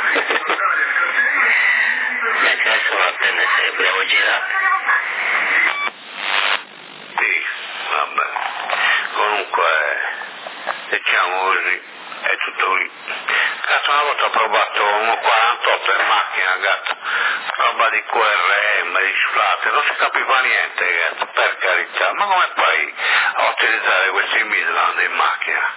E che adesso l'antenna se vogliamo girare. Sì, vabbè. Comunque, diciamo così, è tutto lì. Cazzo, una volta ho provato uno quarantotto in macchina, gatto. Roba di Q R M, di splatter, non si capiva niente, gatto, per carità. Ma come fai a utilizzare questi Midland in macchina?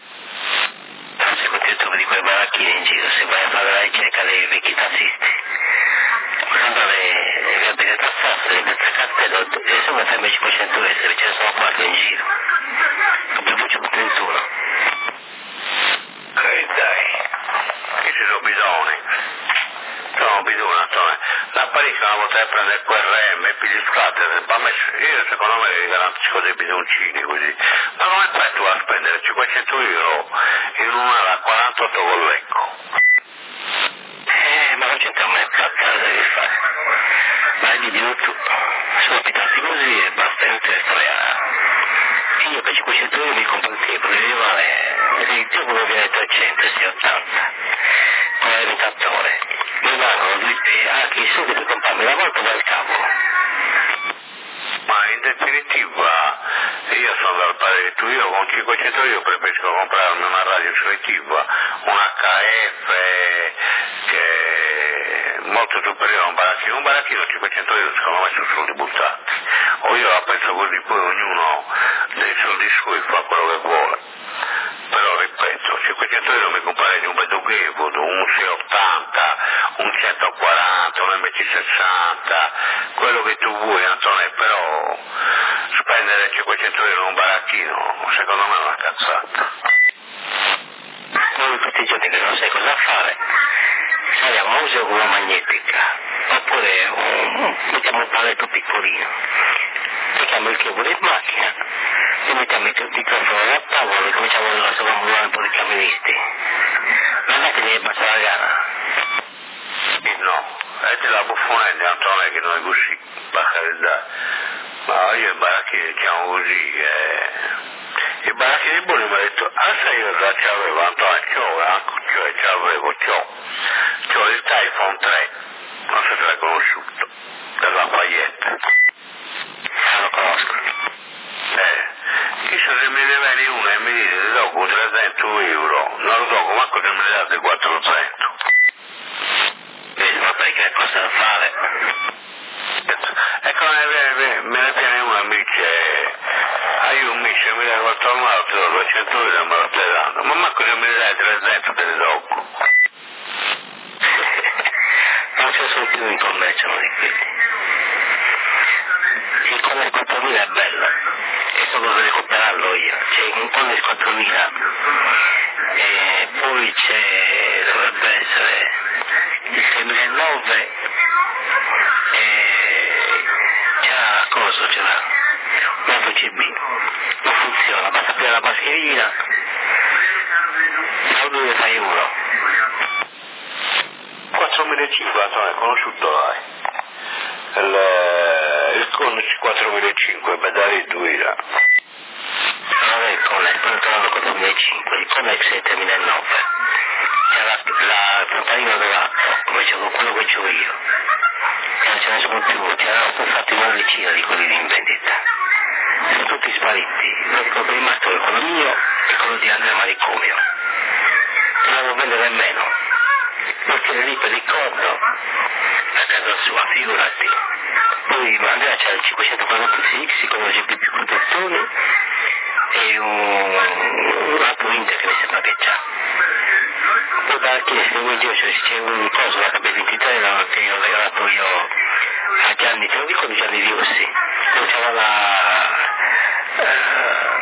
Se continui tu di quei baracchini in giro, se vai a fare la ricerca dei vecchi tassisti, guarda le, le gabine tassate, le pezze cartello, e sono M cinquecento S, ce ne sono quattro in giro. Per voce trentuno. Ok, dai. Che ci sono bidoni? Sono bidoni, Antonio. L'apparecchio una volta che prende il Q R M e pigli splatter, ma io secondo me li garantisco dei bidoncini così. Ma come fai tu a spendere cinquecento euro in una da quarantotto con l'ecco? Eh, ma non c'entra mai cazzo devi fare. Ma li dico tu, sono abitati così e basta, non ti storia. Io per cinquecento euro mi compro il tempo, devi fare, il tempo lo viene trecento, sì, ottanta. l'alimentatore, mi mancano anche i soldi per comprarmi la volta dal cavolo. Ma in definitiva io sono dal parere tu, io con cinquecento euro preferisco comprarmi una radio selettiva, un H F che è molto superiore a un baracchino, un baracchino cinquecento euro secondo me sono soldi buttati, o io la penso così, poi ognuno dei soldi suoi fa quello che vuole, però ripeto, cinquecento euro mi comprerei un Bedu Gaywood, un sei ottanta, un centoquaranta, un M C sessanta, quello che tu vuoi Antonio, però spendere cinquecento euro in un baracchino secondo me è una cazzata. Noi tutti i giorni che non sai cosa fare, saliamo a uso con una magnetica, oppure un, mettiamo un paletto piccolino, mettiamo il cavolo in macchina e mettiamo il microfono al tavolo e cominciamo a sovrannummerare un po' di camionisti. Non è che gli basta la gana. Eh no, è della buffonetta Antonio che non è così, per carità. Ma io i baracchini diciamo così, eh, i baracchini buoni mi ha detto, ah sai io già c'avevo Antonio, c'ho, cioè c'avevo, c'ho, c'ho il Typhoon tre, non so se l'hai conosciuto, per Lafayette. Ah, lo conosco. Eh, chissà se me ne viene uno e mi dice ti do trecento euro, non lo so, manco se me ne date quattrocento. Vedi, ma perché cosa da fare? Ecco, me ne viene uno e mi dice, ah io un mice mi dai quattro euro, ti do duecento euro e me lo stai dando, ma manco se me ne dai trecento te ne do. Non c'è solo più in commercio di quelli. Il Connex quattromila è bello, e sto dovrei recuperarlo io, c'è un Connex quattromila, e poi c'è, dovrebbe essere il duemilanove, e c'è cosa, c'è un altro C B, non funziona, basta aprire la mascherina, a due fai uno. quattromilacinquecento è conosciuto l'hai. Il, il Connex quattromilacinquecento, pedali duemila. Non è il Connex, poi tornando quattromilacinque, il Connex è il duemilanove. C'è la, la frontalina dell'altro, come c'è quello che c'ho io. Che non ce ne sono più, c'erano stati una decina di quelli in vendita. Sono tutti spariti. L'unico che è rimasto è quello mio e quello di Andrea Manicomio. Non lo vende nemmeno. Perché lì per il conto, a casa sua, figurati. Poi Andrea c'ha il cinquecentoquarantasei X con un G P più protettore e un, un altro Inter che mi sembra che c'ha. Poi da chi se vuoi dire c'è un coso, la K ventitré che io ho regalato io a Gianni, te lo dico di Gianni Riossi, dove c'era la... Uh,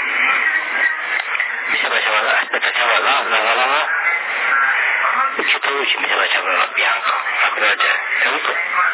mi sembra c'era la... aspetta, c'era la... la la la la... il centoluce mi sembra c'era la bianco, ma quella c'è, te lo dico?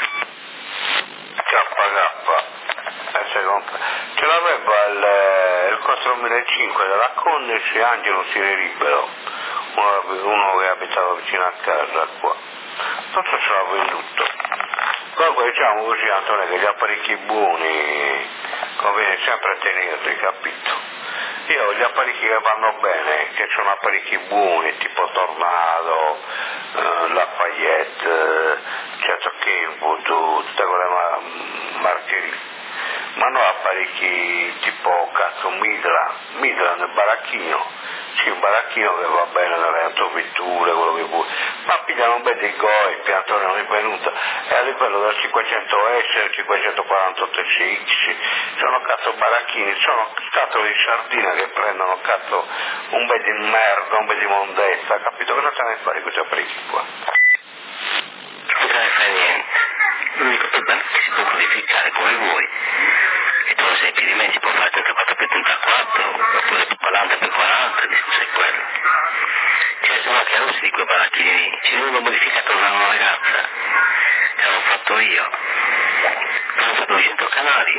K K, eh, secondo. Ce l'aveva il, il quattromilacinquecento della Connex e Angelo Sire Libero, uno, uno che abitava vicino a casa qua. Non so se l'ha venduto. Comunque diciamo così Antonio che gli apparecchi buoni conviene sempre tenerli, capito? Io ho gli apparecchi che vanno bene, che sono apparecchi buoni, tipo Tornado, eh, Lafayette, eh, certo Kenwood, tutte quelle ma- marche lì. Ma no apparecchi tipo cazzo Midland, Midland nel baracchino, c'è un baracchino che va bene nelle autovetture, quello che vuoi, ma pigliano un bel di goi, Antonio non è venuto, è a livello del cinquecento S, del cinquecentoquarantotto S X, sono cazzo baracchini, sono scatole di sardina che prendono cazzo un bel di merda, un bel di mondezza, capito? Cosa stanno a fare questi apparecchi qua? Non se ne fa niente, l'unico problema è che si può modificare come vuoi, e tu lo sai più di me, si può fare trentaquattro per trentaquattro, oppure quaranta per quaranta, il discorso è quello. Ce ne sono anche russi di quei baracchini lì, ce ne uno modificato da una ragazza, che l'ho fatto io, hanno fatto duecento canali,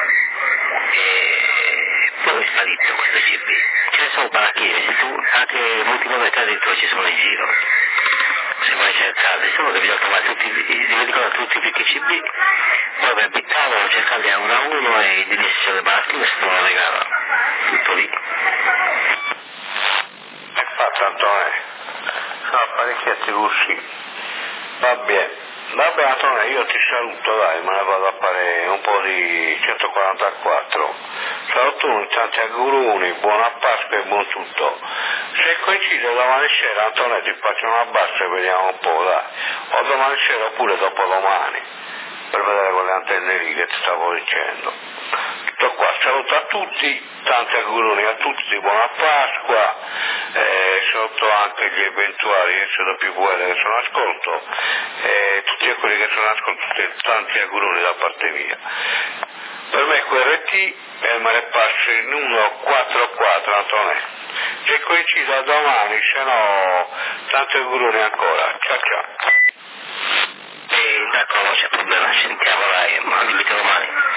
e poi è sparito questo C B. Ce ne sono baracchini, se tu, anche multimetrati dentro ci sono in giro. Se vai a cercare, solo che bisogna trovare tutti, li dicono tutti i picchi C B, poi per abitavano, cercarli a uno a uno e di lì se le baracchine si trovano regalo, tutto lì. È fatto Antonio, sono apparecchiati così. Va bene, vabbè Antonio, io ti saluto, dai, me ne vado a fare un po' di centoquarantaquattro. Salutoni, tanti auguroni, buona Pasqua e buon tutto. Se coincide domani sera, Antonio, ti faccio un abbraccio e vediamo un po', dai. O domani sera oppure dopodomani, per vedere quelle antenne lì che ti stavo dicendo. Tutto qua, saluto a tutti, tanti auguroni a tutti di buona Pasqua, eh, saluto anche gli eventuali S W L che sono ascolto, e tutti quelli che sono ascolto, tanti auguroni da parte mia. Per me Q R T e me ne passo in uno quattro quattro, Antonio. Se coincide domani, se no, tanti auguroni ancora, ciao ciao. E d'accordo, non c'è problema, sentiamo dai, ma dimmi domani.